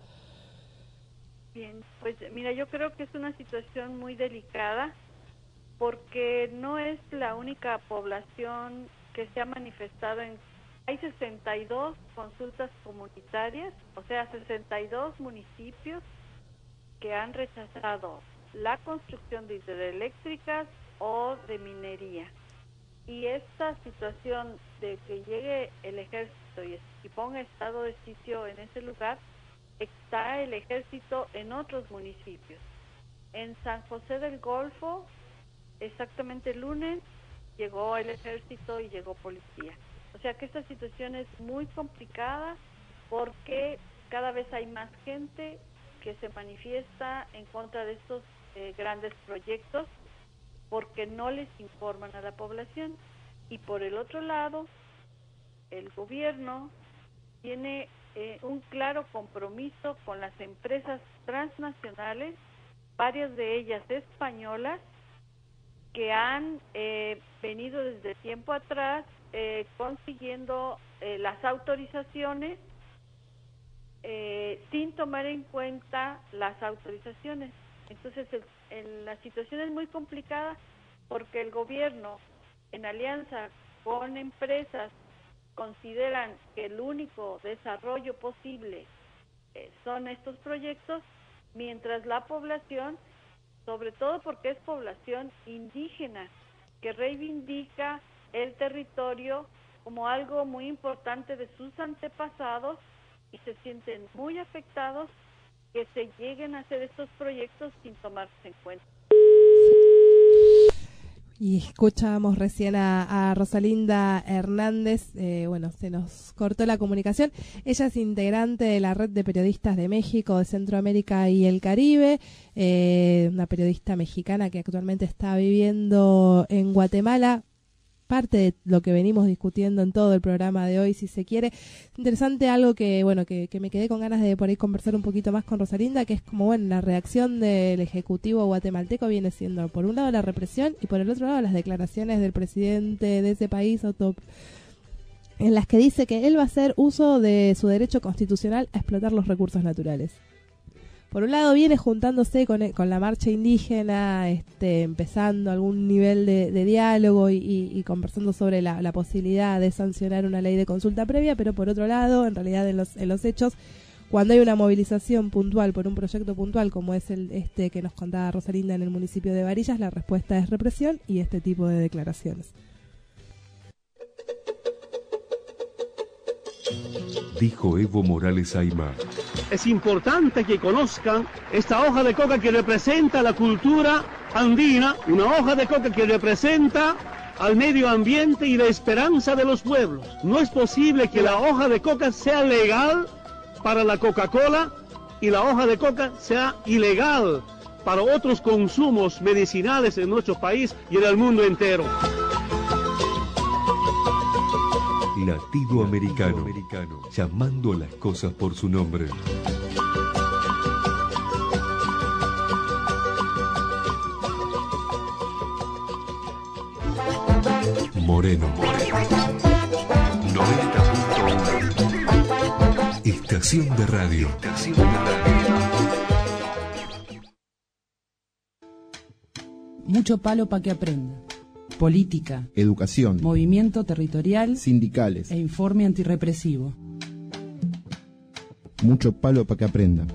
Bien, pues mira, yo creo que es una situación muy delicada porque no es la única población que se ha manifestado en... Hay sesenta y dos consultas comunitarias, o sea, sesenta y dos municipios que han rechazado la construcción de hidroeléctricas o de minería. Y esta situación de que llegue el ejército y, y ponga estado de sitio en ese lugar, está el ejército en otros municipios. En San José del Golfo, exactamente el lunes, llegó el ejército y llegó policía. O sea que esta situación es muy complicada porque cada vez hay más gente que se manifiesta en contra de estos eh, grandes proyectos porque no les informan a la población. Y por el otro lado, el gobierno tiene eh, un claro compromiso con las empresas transnacionales, varias de ellas españolas, que han eh, venido desde tiempo atrás eh, consiguiendo eh, las autorizaciones eh, sin tomar en cuenta las autorizaciones. Entonces el, el, la situación es muy complicada porque el gobierno, en alianza con empresas, consideran que el único desarrollo posible eh, son estos proyectos, mientras la población, sobre todo porque es población indígena, que reivindica el territorio como algo muy importante de sus antepasados y se sienten muy afectados que se lleguen a hacer estos proyectos sin tomarse en cuenta. Y escuchábamos recién a, a Rosalinda Hernández, eh, bueno, se nos cortó la comunicación. Ella es integrante de la Red de Periodistas de México, de Centroamérica y el Caribe, eh, una periodista mexicana que actualmente está viviendo en Guatemala. Parte de lo que venimos discutiendo en todo el programa de hoy, si se quiere. Interesante algo que, bueno, que, que me quedé con ganas de por ahí conversar un poquito más con Rosalinda, que es como, bueno, la reacción del Ejecutivo guatemalteco viene siendo, por un lado, la represión y por el otro lado, las declaraciones del presidente de ese país, Otto, en las que dice que él va a hacer uso de su derecho constitucional a explotar los recursos naturales. Por un lado viene juntándose con, con la marcha indígena, este, empezando algún nivel de, de diálogo y, y, y conversando sobre la, la posibilidad de sancionar una ley de consulta previa, pero por otro lado, en realidad en los, en los hechos, cuando hay una movilización puntual por un proyecto puntual como es el este que nos contaba Rosalinda en el municipio de Varillas, la respuesta es represión y este tipo de declaraciones. dijo Evo Morales Aymar. Es importante que conozcan esta hoja de coca que representa la cultura andina, una hoja de coca que representa al medio ambiente y la esperanza de los pueblos. No es posible que la hoja de coca sea legal para la Coca-Cola y la hoja de coca sea ilegal para otros consumos medicinales en nuestro país y en el mundo entero. Latido americano, llamando a las cosas por su nombre. Moreno. noventa punto uno. Estación de radio. Estación de radio. Mucho palo para que aprenda. Política, educación, movimiento territorial, sindicales e informe antirrepresivo. Mucho palo para que aprenda.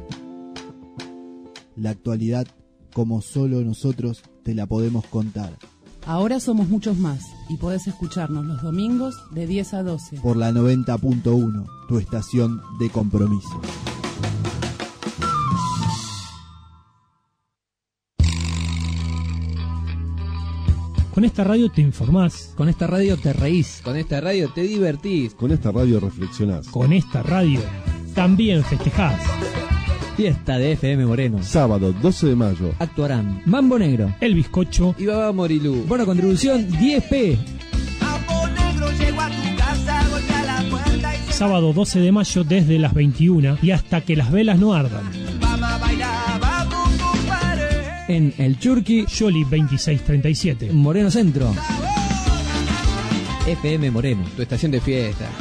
La actualidad, como solo nosotros te la podemos contar. Ahora somos muchos más y podés escucharnos los domingos de diez a doce. Por la noventa punto uno, tu estación de compromiso. Con esta radio te informás. Con esta radio te reís. Con esta radio te divertís. Con esta radio reflexionás. Con esta radio también festejás. Fiesta de F M Moreno. Sábado doce de mayo. Actuarán Mambo Negro, El Bizcocho y Baba Morilú. Bono contribución diez pe. Sábado doce de mayo desde las veintiuna y hasta que las velas no ardan. En El Churqui, Yoli veintiséis treinta y siete. Moreno Centro. F M Moreno, tu estación de fiesta.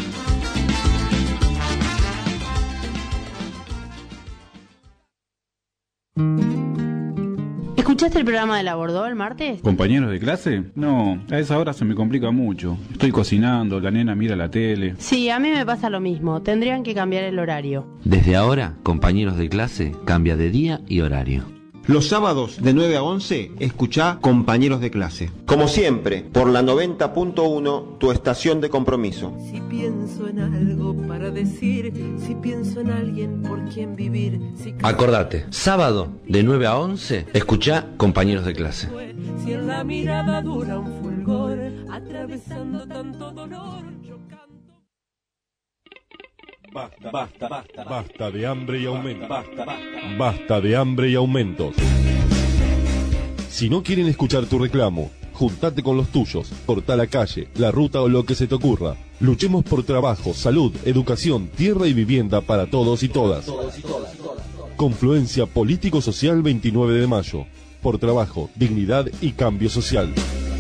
¿Escuchaste el programa del Abordó el martes? ¿Compañeros de clase? No, a esa hora se me complica mucho. Estoy cocinando, la nena mira la tele. Sí, a mí me pasa lo mismo. Tendrían que cambiar el horario. Desde ahora, compañeros de clase, cambia de día y horario. Los sábados de nueve a once, escuchá Compañeros de Clase. Como siempre, por la noventa punto uno, tu estación de compromiso. Si pienso en algo para decir, si pienso en alguien por quien vivir. Si... Acordate, sábado de nueve a once, escuchá Compañeros de Clase. Si en la mirada dura un fulgor, atravesando tanto dolor, yo canto. Basta, basta, basta, basta de hambre y aumentos. Basta, basta, basta de hambre y aumentos. Si no quieren escuchar tu reclamo, juntate con los tuyos, cortá la calle, la ruta o lo que se te ocurra. Luchemos por trabajo, salud, educación, tierra y vivienda para todos y todas. Confluencia Político-Social veintinueve de mayo. Por trabajo, dignidad y cambio social.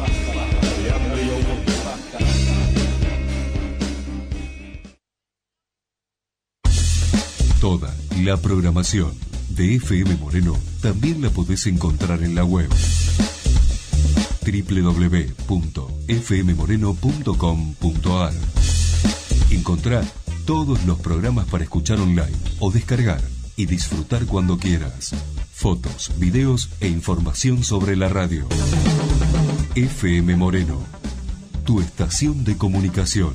Toda la programación de F M Moreno también la podés encontrar en la web doble u doble u doble u punto f m moreno punto com punto a r. Encontrá todos los programas para escuchar online o descargar y disfrutar cuando quieras. Fotos, videos e información sobre la radio. F M Moreno, tu estación de comunicación.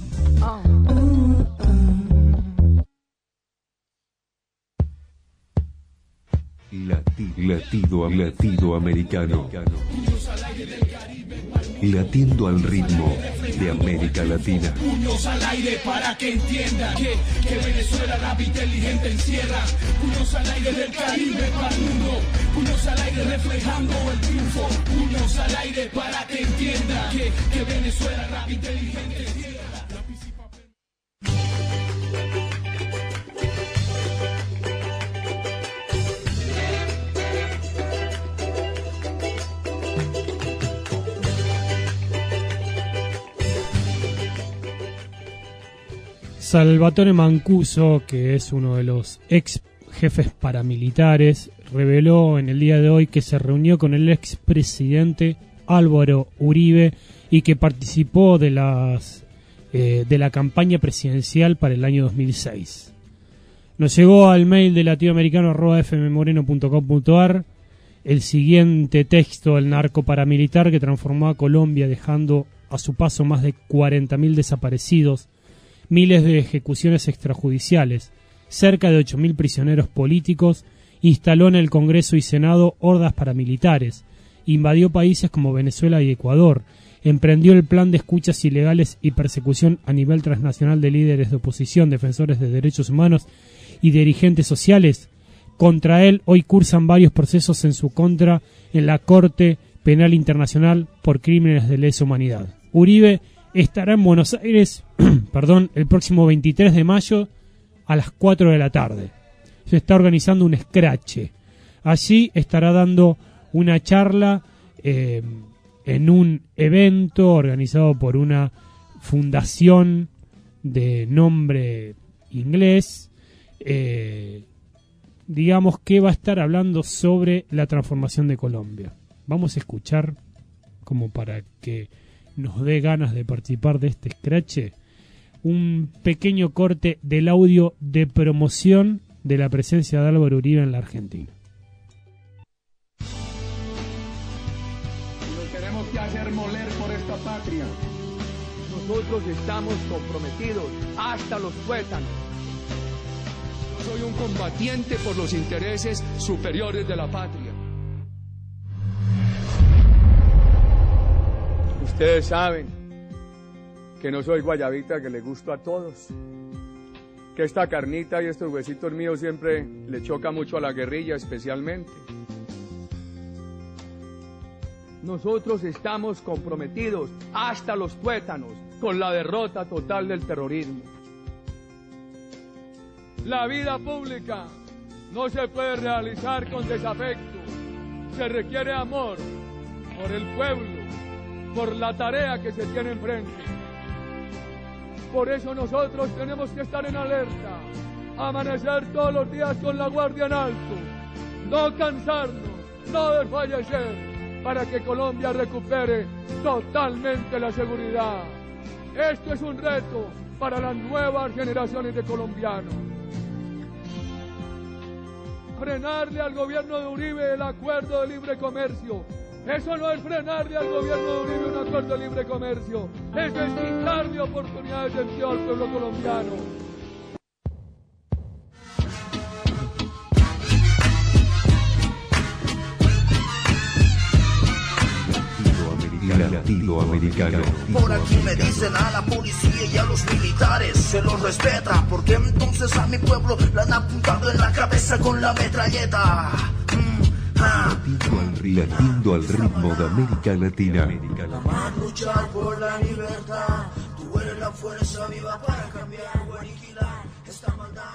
Latido, latido, latido americano. Latiendo al ritmo de América Latina. Puños al aire para que entiendan que, que Venezuela rap inteligente encierra. Puños al aire del Caribe para el mundo. Puños al aire reflejando el triunfo. Puños al aire para que entiendan que, que Venezuela rap inteligente encierra. Salvatore Mancuso, que es uno de los ex jefes paramilitares, reveló en el día de hoy que se reunió con el expresidente Álvaro Uribe y que participó de las eh, de la campaña presidencial para el año dos mil seis. Nos llegó al mail de latinoamericano arroba f m moreno punto com punto a r el siguiente texto del narco paramilitar que transformó a Colombia, dejando a su paso más de cuarenta mil desaparecidos miles de ejecuciones extrajudiciales, cerca de ocho mil prisioneros políticos, instaló en el Congreso y Senado hordas paramilitares, invadió países como Venezuela y Ecuador, emprendió el plan de escuchas ilegales y persecución a nivel transnacional de líderes de oposición, defensores de derechos humanos y dirigentes sociales. Contra él hoy cursan varios procesos en su contra en la Corte Penal Internacional por crímenes de lesa humanidad. Uribe estará en Buenos Aires perdón, el próximo veintitrés de mayo a las cuatro de la tarde. Se está organizando un escrache. Allí estará dando una charla eh, en un evento organizado por una fundación de nombre inglés, eh, digamos que va a estar hablando sobre la transformación de Colombia. Vamos a escuchar, como para que nos dé ganas de participar de este escrache, un pequeño corte del audio de promoción de la presencia de Álvaro Uribe en la Argentina. Nos tenemos que hacer moler por esta patria. Nosotros estamos comprometidos hasta los tuétanos. Soy un combatiente por los intereses superiores de la patria. Ustedes saben que no soy guayabita, que le gusto a todos, que esta carnita y estos huesitos míos siempre le choca mucho a la guerrilla, especialmente. Nosotros estamos comprometidos hasta los tuétanos con la derrota total del terrorismo. La vida pública no se puede realizar con desafecto. Se requiere amor por el pueblo, por la tarea que se tiene enfrente. Por eso nosotros tenemos que estar en alerta, amanecer todos los días con la guardia en alto, no cansarnos, no desfallecer, para que Colombia recupere totalmente la seguridad. Esto es un reto para las nuevas generaciones de colombianos. Frenarle al gobierno de Uribe el acuerdo de libre comercio. Eso no es frenarle al gobierno de Uribe un acuerdo de libre comercio. Eso es quitarle oportunidades de empleo al pueblo colombiano. Latinoamericano. Por aquí me dicen a la policía y a los militares se los respeta, porque entonces a mi pueblo le han apuntado en la cabeza con la metralleta. Mm, ah. Latiendo al ritmo de América Latina. Vamos a luchar por la libertad. Tú eres la fuerza viva para cambiar o aniquilar esta maldad.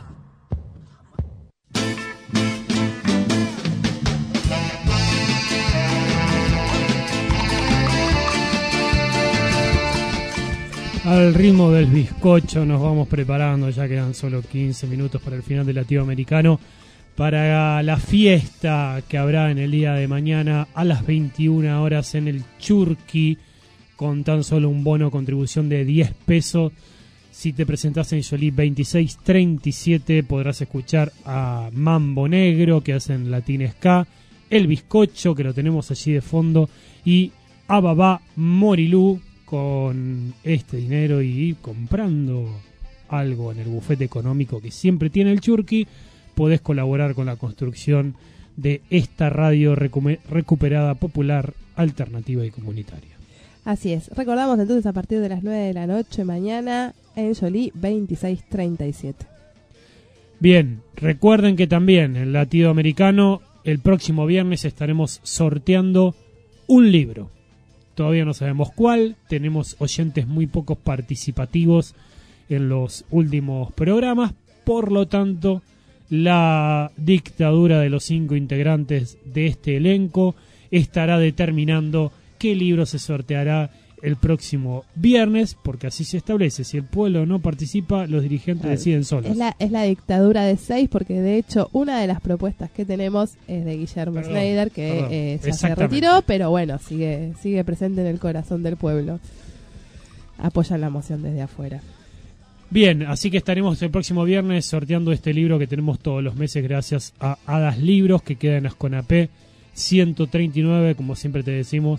Al ritmo del bizcocho nos vamos preparando, ya quedan solo quince minutos para el final del Latinoamericano, para la fiesta que habrá en el día de mañana a las veintiuna horas en el Churqui, con tan solo un bono contribución de diez pesos. Si te presentás en Jolie veintiséis treinta y siete podrás escuchar a Mambo Negro, que hacen Latin Ska, El Bizcocho, que lo tenemos allí de fondo, y a Babá Morilú. Con este dinero y comprando algo en el bufete económico que siempre tiene el Churqui, podés colaborar con la construcción de esta radio recu- recuperada, popular, alternativa y comunitaria. Así es. Recordamos entonces a partir de las nueve de la noche mañana en Jolie veintiséis treinta y siete. Bien, recuerden que también en Latinoamericano el próximo viernes estaremos sorteando un libro. Todavía no sabemos cuál, tenemos oyentes muy pocos participativos en los últimos programas, por lo tanto, la dictadura de los cinco integrantes de este elenco estará determinando qué libro se sorteará el próximo viernes, porque así se establece. Si el pueblo no participa, los dirigentes claro. deciden solos. Es la, es la dictadura de seis, porque de hecho una de las propuestas que tenemos es de Guillermo perdón, Schneider, que eh, ya se retiró, pero bueno, sigue, sigue presente en el corazón del pueblo. Apoyan la moción desde afuera. Bien, así que estaremos el próximo viernes sorteando este libro que tenemos todos los meses gracias a Hadas Libros, que queda en Asconapé ciento treinta y nueve, como siempre te decimos,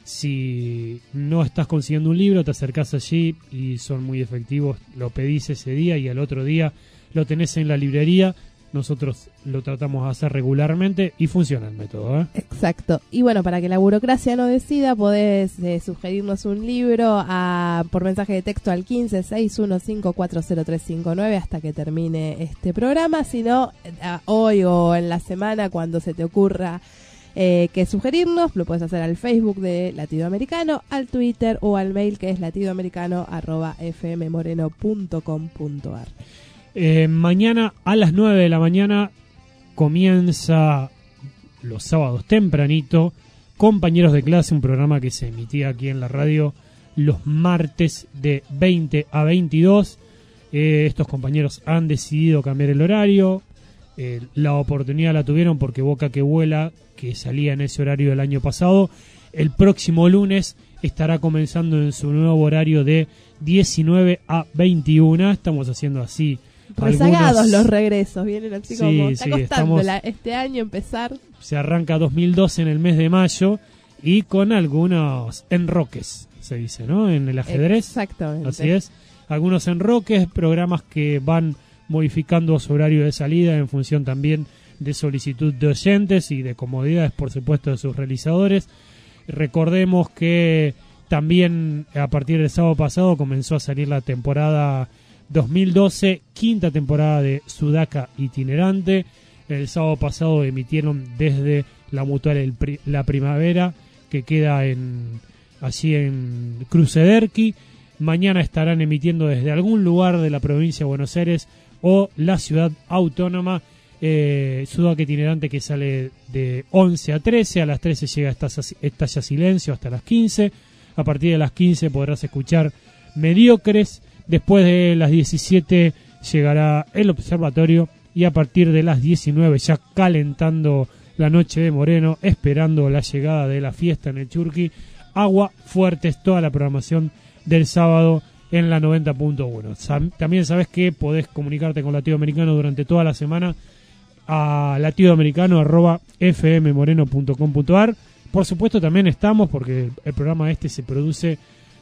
Si no estás consiguiendo un libro, te acercás allí y son muy efectivos, lo pedís ese día y al otro día lo tenés en la librería. Nosotros lo tratamos de hacer regularmente y funciona el método, ¿eh? Exacto. Y bueno, para que la burocracia no decida, podés eh, sugerirnos un libro a, por mensaje de texto al quince seis uno cinco cuatro cero tres cinco nueve hasta que termine este programa. Si no, eh, hoy o en la semana, cuando se te ocurra eh, que sugerirnos, lo puedes hacer al Facebook de Latido Americano, al Twitter o al mail que es latidoamericano arroba fmmoreno punto com punto ar. Eh, mañana a las nueve de la mañana comienza, los sábados tempranito, Compañeros de Clase, un programa que se emitía aquí en la radio los martes de veinte a veintidós. Eh, estos compañeros han decidido cambiar el horario. Eh, la oportunidad la tuvieron porque Boca que Vuela, que salía en ese horario del año pasado, el próximo lunes estará comenzando en su nuevo horario de diecinueve a veintiuno. Estamos haciendo así rezagados algunos... los regresos, vienen así Sí, como está sí, costando estamos- la- este año empezar. Se arranca dos mil doce en el mes de mayo y con algunos enroques, se dice, ¿no? En el ajedrez. Exactamente. Así es. Algunos enroques, programas que van modificando su horario de salida en función también de solicitud de oyentes y de comodidades, por supuesto, de sus realizadores. Recordemos que también a partir del sábado pasado comenzó a salir la temporada dos mil doce, quinta temporada de Sudaca Itinerante. El sábado pasado emitieron desde la Mutual el pri- La Primavera, que queda en allí en Crucederqui. Mañana estarán emitiendo desde algún lugar de la provincia de Buenos Aires o la ciudad autónoma eh, Sudaca Itinerante, que sale de once a trece. A las trece llega Estalla, Estalla Silencio hasta las quince. A partir de las quince podrás escuchar Mediocres. Después de las diecisiete llegará El Observatorio y a partir de las diecinueve, ya calentando la noche de Moreno, esperando la llegada de la fiesta en el Churqui, Agua Fuertes, toda la programación del sábado en la noventa punto uno. También sabes que podés comunicarte con Latido Americano durante toda la semana a latidoamericano arroba fmmoreno punto com punto ar. Por supuesto también estamos, porque el programa este se produce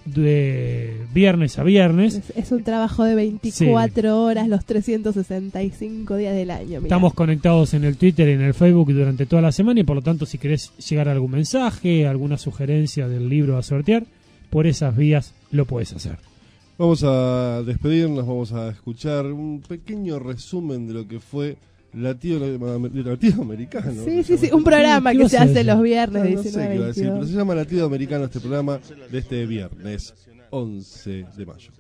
de viernes a viernes. Es, es un trabajo de veinticuatro horas los trescientos sesenta y cinco días del año. Mirá. Estamos conectados en el Twitter y en el Facebook durante toda la semana y por lo tanto si querés llegar a algún mensaje, alguna sugerencia del libro a sortear, por esas vías lo puedes hacer. Vamos a despedirnos, vamos a escuchar un pequeño resumen de lo que fue Latido, Latido Americano. Sí, sí, sí, un programa que se hace los viernes No, de no sé diecinueve qué a iba a decir, veintidós. pero se llama Latido Americano este programa de este viernes once de mayo.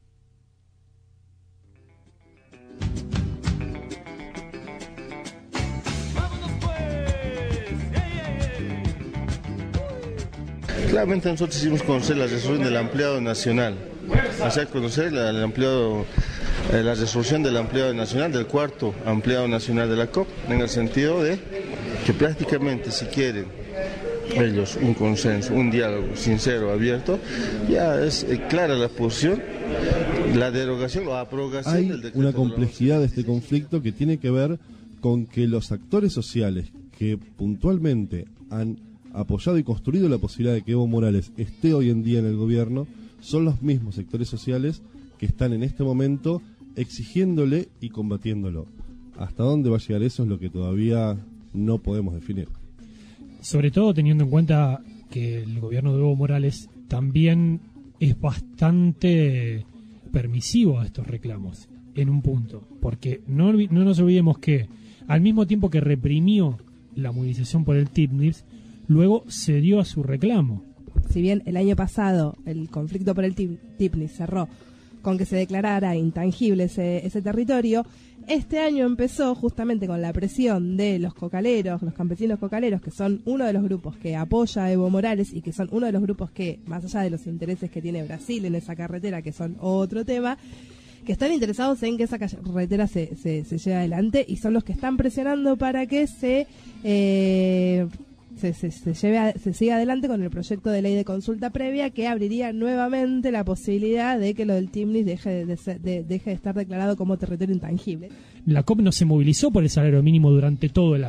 Claramente nosotros hicimos conocer la resolución del empleado nacional, hacer conocer la, el empleado, eh, la resolución del empleado nacional, del cuarto empleado nacional de la C O P, en el sentido de que prácticamente si quieren ellos un consenso, un diálogo sincero, abierto, ya es eh, clara la posición, la derogación o abrogación Hay del decreto. una complejidad de este conflicto que tiene que ver con que los actores sociales que puntualmente han apoyado y construido la posibilidad de que Evo Morales esté hoy en día en el gobierno son los mismos sectores sociales que están en este momento exigiéndole y combatiéndolo. ¿Hasta dónde va a llegar eso? Es lo que todavía no podemos definir. Sobre todo teniendo en cuenta que el gobierno de Evo Morales también es bastante permisivo a estos reclamos, en un punto. Porque no, olvi- no nos olvidemos que al mismo tiempo que reprimió la movilización por el TIPNIRS, luego cedió a su reclamo. Si bien el año pasado el conflicto por el Tip- TIPNIS cerró con que se declarara intangible ese, ese territorio, este año empezó justamente con la presión de los cocaleros, los campesinos cocaleros, que son uno de los grupos que apoya a Evo Morales y que son uno de los grupos que, más allá de los intereses que tiene Brasil en esa carretera, que son otro tema, que están interesados en que esa carretera se, se, se lleve adelante y son los que están presionando para que se... Eh, Se, se, se, lleve a, se siga adelante con el proyecto de ley de consulta previa que abriría nuevamente la posibilidad de que lo del TIPNIS deje de, de, ser- de- deje de estar declarado como territorio intangible. La C O P no se movilizó por el salario mínimo durante todo el año.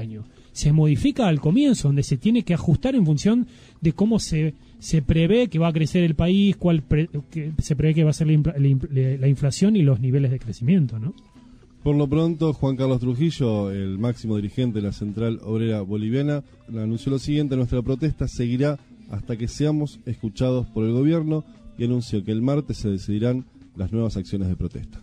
se modifica al comienzo, donde se tiene que ajustar en función de cómo se, se prevé que va a crecer el país, cuál pre, que se prevé que va a ser la, la, la inflación y los niveles de crecimiento, ¿no? Por lo pronto, Juan Carlos Trujillo, el máximo dirigente de la Central Obrera Boliviana, anunció lo siguiente: nuestra protesta seguirá hasta que seamos escuchados por el gobierno, y anunció que el martes se decidirán las nuevas acciones de protesta.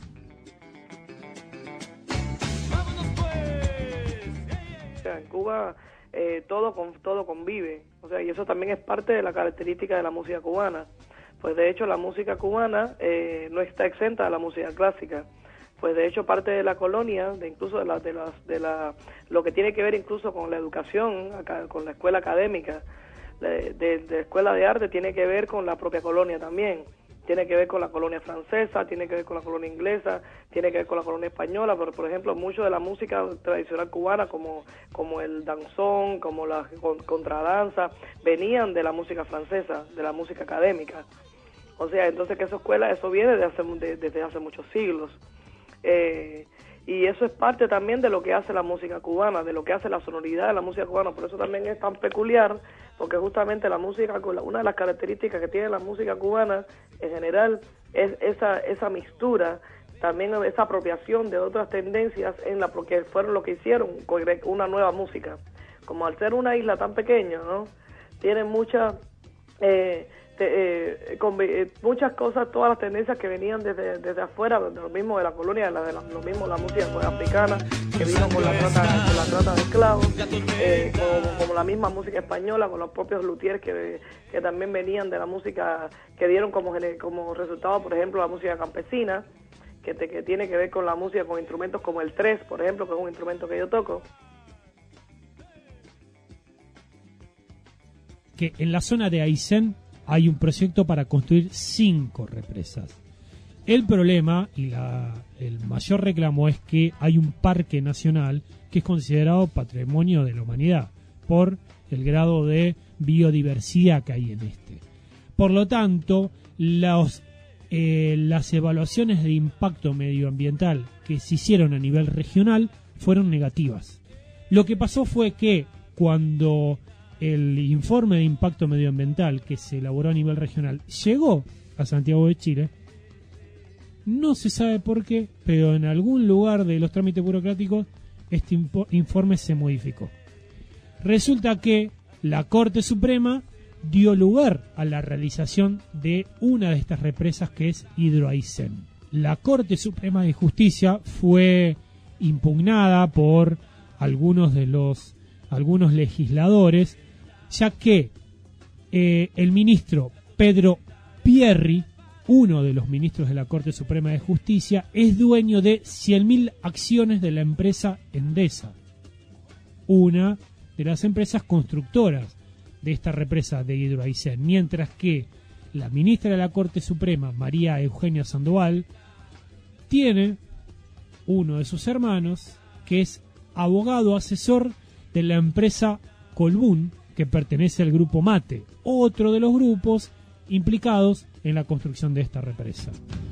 En Cuba eh, todo con, todo convive, o sea, y eso también es parte de la característica de la música cubana. Pues de hecho la música cubana eh, no está exenta de la música clásica. Pues de hecho parte de la colonia, de incluso de la, de las, de la, lo que tiene que ver incluso con la educación, acá, con la escuela académica, de, de, de escuela de arte, tiene que ver con la propia colonia también. Tiene que ver con la colonia francesa, tiene que ver con la colonia inglesa, tiene que ver con la colonia española, pero por ejemplo mucho de la música tradicional cubana como, como el danzón, como la contradanza, venían de la música francesa, de la música académica. O sea, entonces que esa escuela, eso viene desde hace, de, desde hace muchos siglos. Eh, y eso es parte también de lo que hace la música cubana, de lo que hace la sonoridad de la música cubana. Por eso también es tan peculiar, porque justamente la música, una de las características que tiene la música cubana en general es esa esa mistura, también esa apropiación de otras tendencias en la porque fueron lo que hicieron una nueva música. Como al ser una isla tan pequeña, ¿no? Tiene mucha eh, Te, eh, con, eh, muchas cosas, todas las tendencias que venían desde, desde afuera, de lo mismo de la colonia, de la, de la, lo mismo la música pues, africana, que vino con la trata, con la trata de esclavos, eh, como, como la misma música española, con los propios luthiers que, que también venían de la música, que dieron como, como resultado, por ejemplo, la música campesina, que, te, que tiene que ver con la música con instrumentos como el tres, por ejemplo, que es un instrumento que yo toco. Que en la zona de Aysén hay un proyecto para construir cinco represas. El problema y la, el mayor reclamo es que hay un parque nacional que es considerado patrimonio de la humanidad por el grado de biodiversidad que hay en este. Por lo tanto, los, eh, las evaluaciones de impacto medioambiental que se hicieron a nivel regional fueron negativas. Lo que pasó fue que cuando el informe de impacto medioambiental que se elaboró a nivel regional llegó a Santiago de Chile, no se sabe por qué, pero en algún lugar de los trámites burocráticos este informe se modificó. Resulta que la Corte Suprema dio lugar a la realización de una de estas represas, que es Hidro Aysén. La Corte Suprema de Justicia fue impugnada por algunos de los algunos legisladores, ya que eh, el ministro Pedro Pierri, uno de los ministros de la Corte Suprema de Justicia, es dueño de cien mil acciones de la empresa Endesa, una de las empresas constructoras de esta represa de Hidro Aysén, mientras que la ministra de la Corte Suprema, María Eugenia Sandoval, tiene uno de sus hermanos que es abogado asesor de la empresa Colbún, que pertenece al grupo Mate, otro de los grupos implicados en la construcción de esta represa.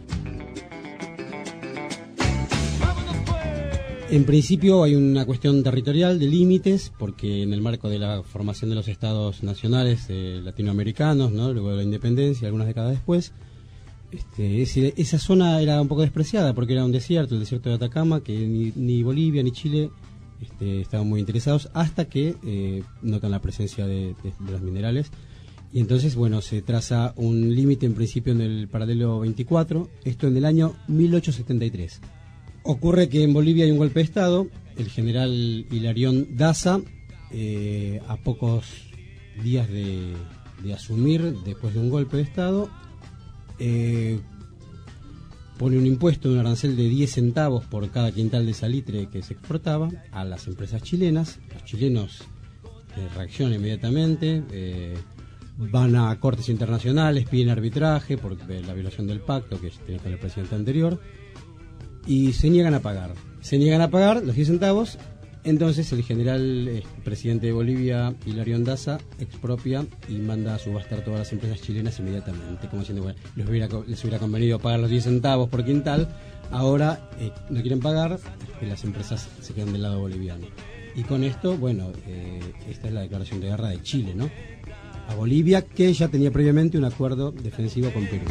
En principio hay una cuestión territorial de límites, porque en el marco de la formación de los estados nacionales eh, latinoamericanos, ¿no? Luego de la independencia, algunas décadas después, este, ese, esa zona era un poco despreciada porque era un desierto, el desierto de Atacama, que ni, ni Bolivia ni Chile Este, estaban muy interesados, hasta que eh, notan la presencia de, de, de los minerales, y entonces bueno, se traza un límite en principio en el paralelo veinticuatro, esto en el año mil ochocientos setenta y tres. Ocurre que en Bolivia hay un golpe de estado, el general Hilarión Daza, eh, a pocos días de, de asumir, después de un golpe de estado, eh, pone un impuesto de un arancel de diez centavos por cada quintal de salitre que se exportaba a las empresas chilenas. Los chilenos eh, reaccionan inmediatamente, eh, van a cortes internacionales, piden arbitraje por la violación del pacto que tiene con el presidente anterior, y se niegan a pagar. Se niegan a pagar los diez centavos. Entonces el general eh, presidente de Bolivia, Hilarión Daza, expropia y manda a subastar todas las empresas chilenas inmediatamente, como diciendo, bueno, les hubiera, les hubiera convenido pagar los diez centavos por quintal, ahora eh, no quieren pagar, que las empresas se quedan del lado boliviano. Y con esto, bueno, eh, esta es la declaración de guerra de Chile, ¿no? A Bolivia, que ya tenía previamente un acuerdo defensivo con Perú.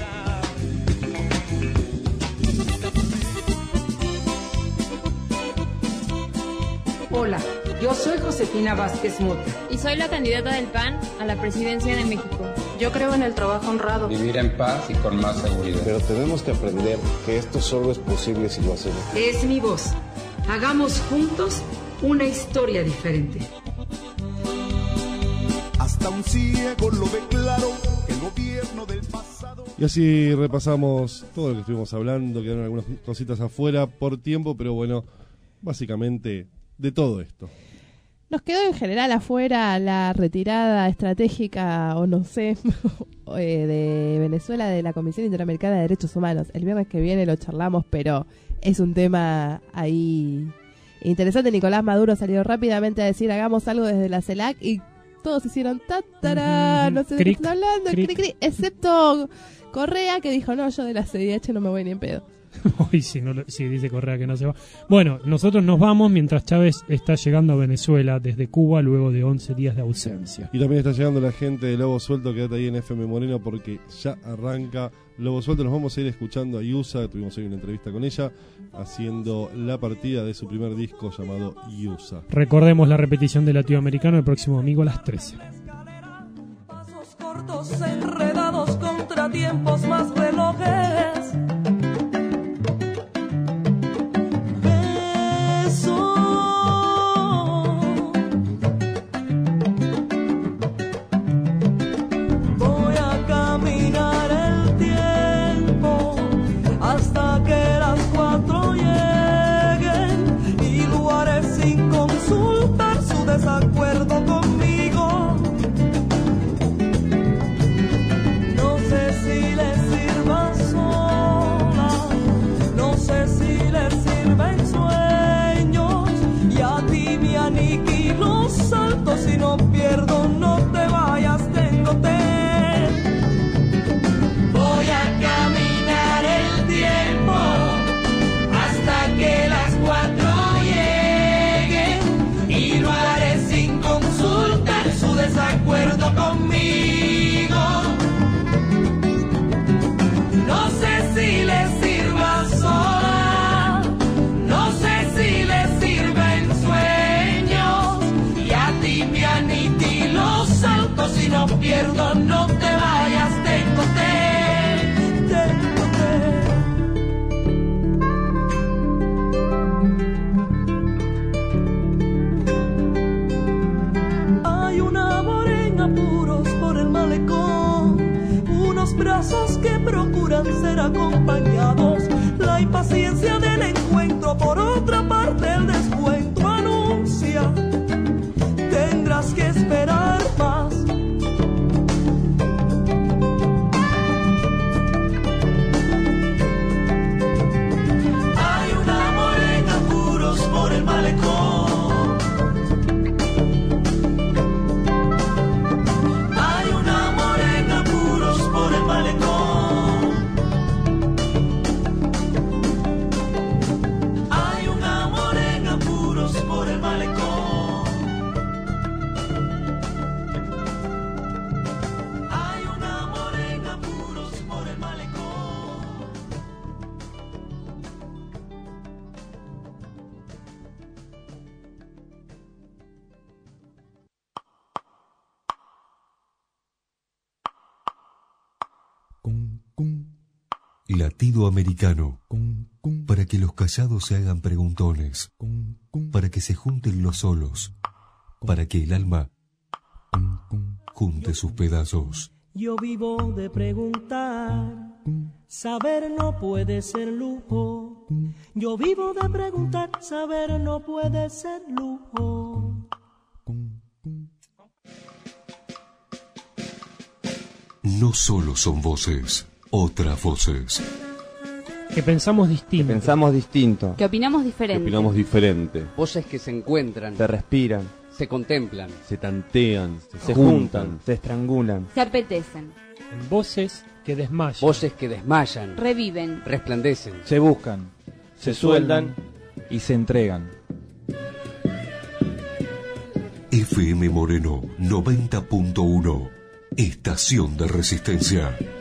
Hola, yo soy Josefina Vázquez Mota. Y soy la candidata del P A N a la presidencia de México. Yo creo en el trabajo honrado. Vivir en paz y con más seguridad. Pero tenemos que aprender que esto solo es posible si lo hacemos. Es mi voz. Hagamos juntos una historia diferente. Hasta un ciego lo ve claro, el gobierno del pasado. Y así repasamos todo lo que estuvimos hablando, quedaron algunas cositas afuera por tiempo, pero bueno, básicamente de todo esto. Nos quedó en general afuera la retirada estratégica, o no sé, de Venezuela de la Comisión Interamericana de Derechos Humanos. El viernes que viene lo charlamos, pero es un tema ahí interesante. Nicolás Maduro salió rápidamente a decir hagamos algo desde la CELAC y todos hicieron tatara, no sé de qué están hablando, cri, cri, excepto Correa, que dijo no, yo de la C I D H no me voy ni en pedo. Hoy si no, si dice Correa que no se va. Bueno, nosotros nos vamos mientras Chávez está llegando a Venezuela desde Cuba luego de once días de ausencia. Y también está llegando la gente de Lobo Suelto, quédate ahí en F M Moreno porque ya arranca Lobo Suelto. Nos vamos a ir escuchando a Yusa, tuvimos hoy una entrevista con ella, haciendo la partida de su primer disco llamado Yusa. Recordemos la repetición de Latinoamericano el próximo domingo a las trece. Pasos cortos, enredados, contratiempos, más relojes. Voy a caminar el tiempo hasta que las cuatro lleguen y lo haré sin consultar su desacuerdo conmigo. No sé si le sirva sola, no sé si le sirven sueños, y a ti me aniquilo salto si no pierdo, no te vayas, téngote. Voy a caminar el tiempo hasta que las cuatro lleguen y lo haré sin consultar su desacuerdo conmigo. No sé si le sirva sola, no sé si le sirven sueños, y a ti me aniquilo salto si no pierdo, no te vayas, téngote, téngote. Hay un amor en apuros por el malecón, unos brazos que procuran ser acompañados, la impaciencia del encuentro, por otra parte el descuento anuncia, tendrás que esperar más. Hay un amor en apuros por el malecón, hay un amor en apuros por el malecón, hay un amor en apuros por el malecón, hay un amor en apuros por el malecón. Latido americano. Para que los callados se hagan preguntones. Para que se junten los solos. Para que el alma junte sus pedazos. Yo vivo de preguntar, saber no puede ser lujo. Yo vivo de preguntar, saber no puede ser lujo. No solo son voces, otras voces. Que pensamos distinto. Que pensamos distinto. Que opinamos diferente. Que opinamos diferente. Voces que se encuentran, Se respiran, se contemplan, se tantean, se, se juntan, juntan, se estrangulan. Se apetecen. En voces que desmayan. voces que desmayan, Reviven. resplandecen, Se buscan, se sueldan y se entregan. F M Moreno noventa punto uno. Estación de Resistencia.